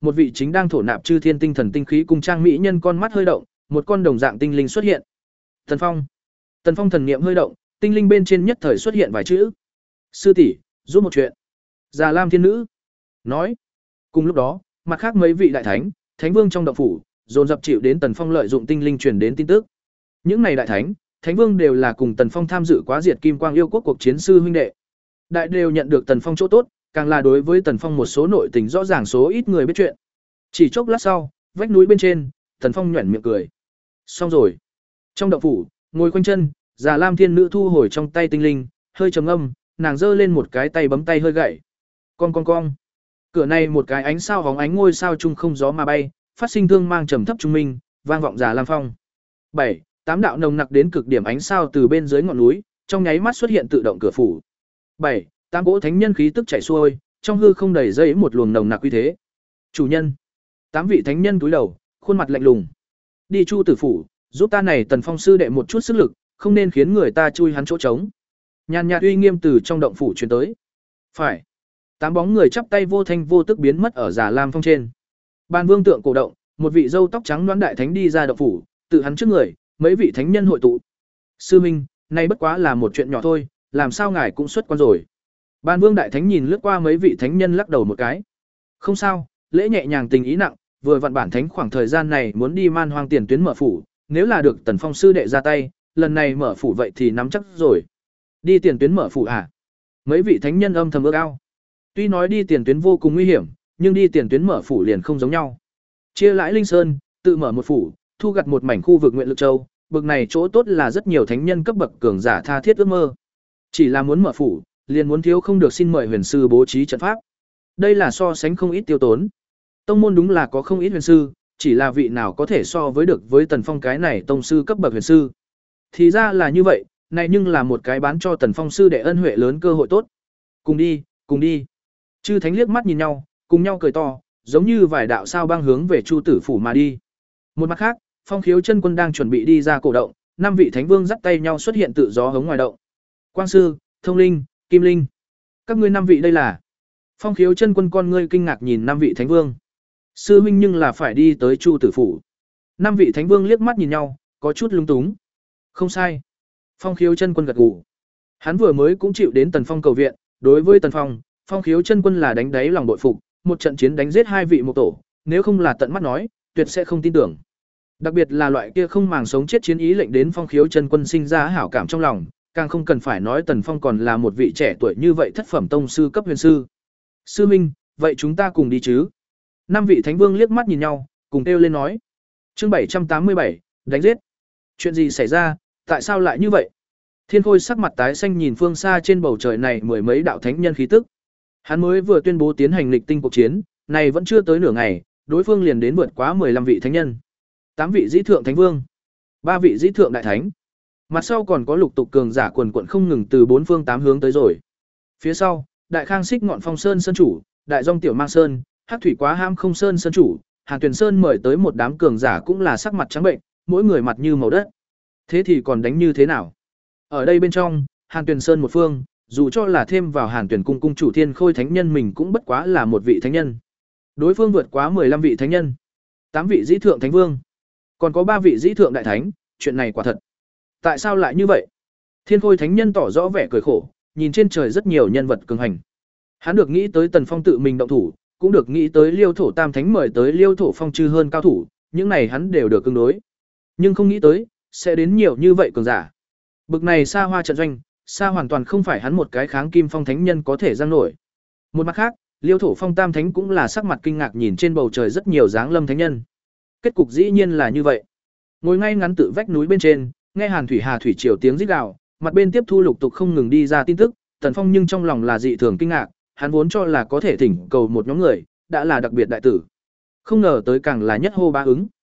một vị chính đang thổ nạp chư thiên tinh thần tinh khí cùng trang mỹ nhân con mắt hơi động, một con đồng dạng tinh linh xuất hiện. Tần Phong. Tần Phong thần niệm hơi động, tinh linh bên trên nhất thời xuất hiện vài chữ. Sư tỷ, giúp một chuyện. Già Lam Thiên Nữ nói. Cùng lúc đó, mặt khác mấy vị đại thánh, thánh vương trong động phủ, dồn dập chịu đến Tần Phong lợi dụng tinh linh truyền đến tin tức. Những này đại thánh, thánh vương đều là cùng Tần Phong tham dự quá diệt Kim Quang yêu quốc cuộc chiến sư huynh đệ. Đại đều nhận được Tần Phong chỗ tốt, càng là đối với Tần Phong một số nội tình rõ ràng số ít người biết chuyện. Chỉ chốc lát sau, vách núi bên trên, Tần Phong nhuyễn miệng cười. Xong rồi. Trong động phủ, ngồi quanh chân, Già Lam Thiên Nữ thu hồi trong tay tinh linh, hơi trầm ngâm, nàng giơ lên một cái tay bấm tay hơi gậy. Con con con. Cửa này một cái ánh sao hóng ánh ngôi sao chung không gió mà bay, phát sinh thương mang trầm thấp trung minh, vang vọng Già Lam Phong. Bảy, tám đạo nồng nặc đến cực điểm ánh sao từ bên dưới ngọn núi, trong nháy mắt xuất hiện tự động cửa phủ. Bảy, tám cỗ thánh nhân khí tức chảy xuôi, trong hư không đầy dây một luồng nồng nặc uy thế. Chủ nhân. Tám vị thánh nhân cúi đầu, khuôn mặt lạnh lùng. Đi Chu tử phủ, giúp ta này Tần Phong sư đệ một chút sức lực, không nên khiến người ta chui hắn chỗ trống. Nhàn nhạt uy nghiêm từ trong động phủ truyền tới. Phải. Tám bóng người chắp tay vô thanh vô tức biến mất ở Già Lam Phong trên. Ban Vương tượng cổ động, một vị râu tóc trắng đoán đại thánh đi ra động phủ, tự hắn trước người, mấy vị thánh nhân hội tụ. Sư minh, nay bất quá là một chuyện nhỏ thôi, làm sao ngài cũng xuất quan rồi. Ban Vương đại thánh nhìn lướt qua mấy vị thánh nhân lắc đầu một cái. Không sao, lễ nhẹ nhàng tình ý nặng, vừa vặn bản thánh khoảng thời gian này muốn đi Man Hoang tiền tuyến mở phủ, nếu là được Tần Phong sư đệ ra tay, lần này mở phủ vậy thì nắm chắc rồi. Đi tiền tuyến mở phủ à? Mấy vị thánh nhân âm thầm ước ao. Tuy nói đi tiền tuyến vô cùng nguy hiểm, nhưng đi tiền tuyến mở phủ liền không giống nhau. Chia lãi Linh Sơn, tự mở một phủ, thu gặt một mảnh khu vực nguyện lực châu, bực này chỗ tốt là rất nhiều thánh nhân cấp bậc cường giả tha thiết ước mơ. Chỉ là muốn mở phủ, liền muốn thiếu không được xin mời huyền sư bố trí trận pháp. Đây là so sánh không ít tiêu tốn. Tông môn đúng là có không ít huyền sư, chỉ là vị nào có thể so với được với Tần Phong cái này tông sư cấp bậc huyền sư. Thì ra là như vậy, này nhưng là một cái bán cho Tần Phong sư đệ ân huệ lớn cơ hội tốt. Cùng đi, cùng đi. Chư thánh liếc mắt nhìn nhau, cùng nhau cười to, giống như vài đạo sao băng hướng về Chu tử phủ mà đi. Một mặt khác, Phong Khiếu chân quân đang chuẩn bị đi ra cổ động, năm vị thánh vương dắt tay nhau xuất hiện tự gió hống ngoài động. Quang sư, Thông Linh, Kim Linh, các ngươi năm vị đây là? Phong Khiếu chân quân con ngươi kinh ngạc nhìn năm vị thánh vương. Sư huynh nhưng là phải đi tới Chu tử phủ. Năm vị thánh vương liếc mắt nhìn nhau, có chút lung túng. Không sai. Phong Khiếu chân quân gật gù. Hắn vừa mới cũng chịu đến Tần Phong cầu viện, đối với Tần Phong, Phong Khiếu chân quân là đánh đáy lòng bội phục, một trận chiến đánh giết hai vị một tổ, nếu không là tận mắt nói, tuyệt sẽ không tin tưởng. Đặc biệt là loại kia không màng sống chết chiến ý lệnh đến Phong Khiếu chân quân sinh ra hảo cảm trong lòng, càng không cần phải nói Tần Phong còn là một vị trẻ tuổi như vậy thất phẩm tông sư cấp huyền sư. Sư minh, vậy chúng ta cùng đi chứ? Năm vị thánh vương liếc mắt nhìn nhau, cùng kêu lên nói. Chương bảy trăm tám mươi bảy, đánh giết. Chuyện gì xảy ra, tại sao lại như vậy? Thiên Khôi sắc mặt tái xanh nhìn phương xa trên bầu trời này mười mấy đạo thánh nhân khí tức. Hắn mới vừa tuyên bố tiến hành lịch tinh cuộc chiến, này vẫn chưa tới nửa ngày, đối phương liền đến vượt quá mười lăm vị thánh nhân. tám vị dĩ thượng thánh vương, ba vị dĩ thượng đại thánh. Mặt sau còn có lục tục cường giả quần quần không ngừng từ bốn phương tám hướng tới rồi. Phía sau, Đại Khang Xích Ngọn Phong Sơn sơn chủ, Đại Dung Tiểu Mang Sơn, Hắc Thủy Quá Ham Không Sơn sơn chủ, Hàn Tuyền Sơn mời tới một đám cường giả cũng là sắc mặt trắng bệnh, mỗi người mặt như màu đất. Thế thì còn đánh như thế nào? Ở đây bên trong, Hàn Tuyền Sơn một phương, dù cho là thêm vào Hàn Tuyền cung cung chủ Thiên Khôi thánh nhân mình cũng bất quá là một vị thánh nhân. Đối phương vượt quá mười lăm vị thánh nhân, tám vị dĩ thượng thánh vương, còn có ba vị dĩ thượng đại thánh, chuyện này quả thật. Tại sao lại như vậy? Thiên Khôi thánh nhân tỏ rõ vẻ cười khổ, nhìn trên trời rất nhiều nhân vật cường hành. Hắn được nghĩ tới Tần Phong tự mình động thủ, cũng được nghĩ tới Liêu Thổ Tam Thánh mời tới Liêu Thổ Phong chư hơn cao thủ, những này hắn đều được cứng đối. Nhưng không nghĩ tới, sẽ đến nhiều như vậy cường giả. Bực này xa hoa trận doanh, xa hoàn toàn không phải hắn một cái kháng Kim Phong thánh nhân có thể giang nổi. Một mặt khác, Liêu Thổ Phong Tam Thánh cũng là sắc mặt kinh ngạc nhìn trên bầu trời rất nhiều dáng lâm thánh nhân. Kết cục dĩ nhiên là như vậy. Ngồi ngay ngắn tự vách núi bên trên, nghe Hàn Thủy Hà thủy triều tiếng rít gào, mặt bên tiếp thu lục tục không ngừng đi ra tin tức, Tần Phong nhưng trong lòng là dị thường kinh ngạc, hắn vốn cho là có thể thỉnh cầu một nhóm người, đã là đặc biệt đại tử. Không ngờ tới càng là nhất hô ba ứng.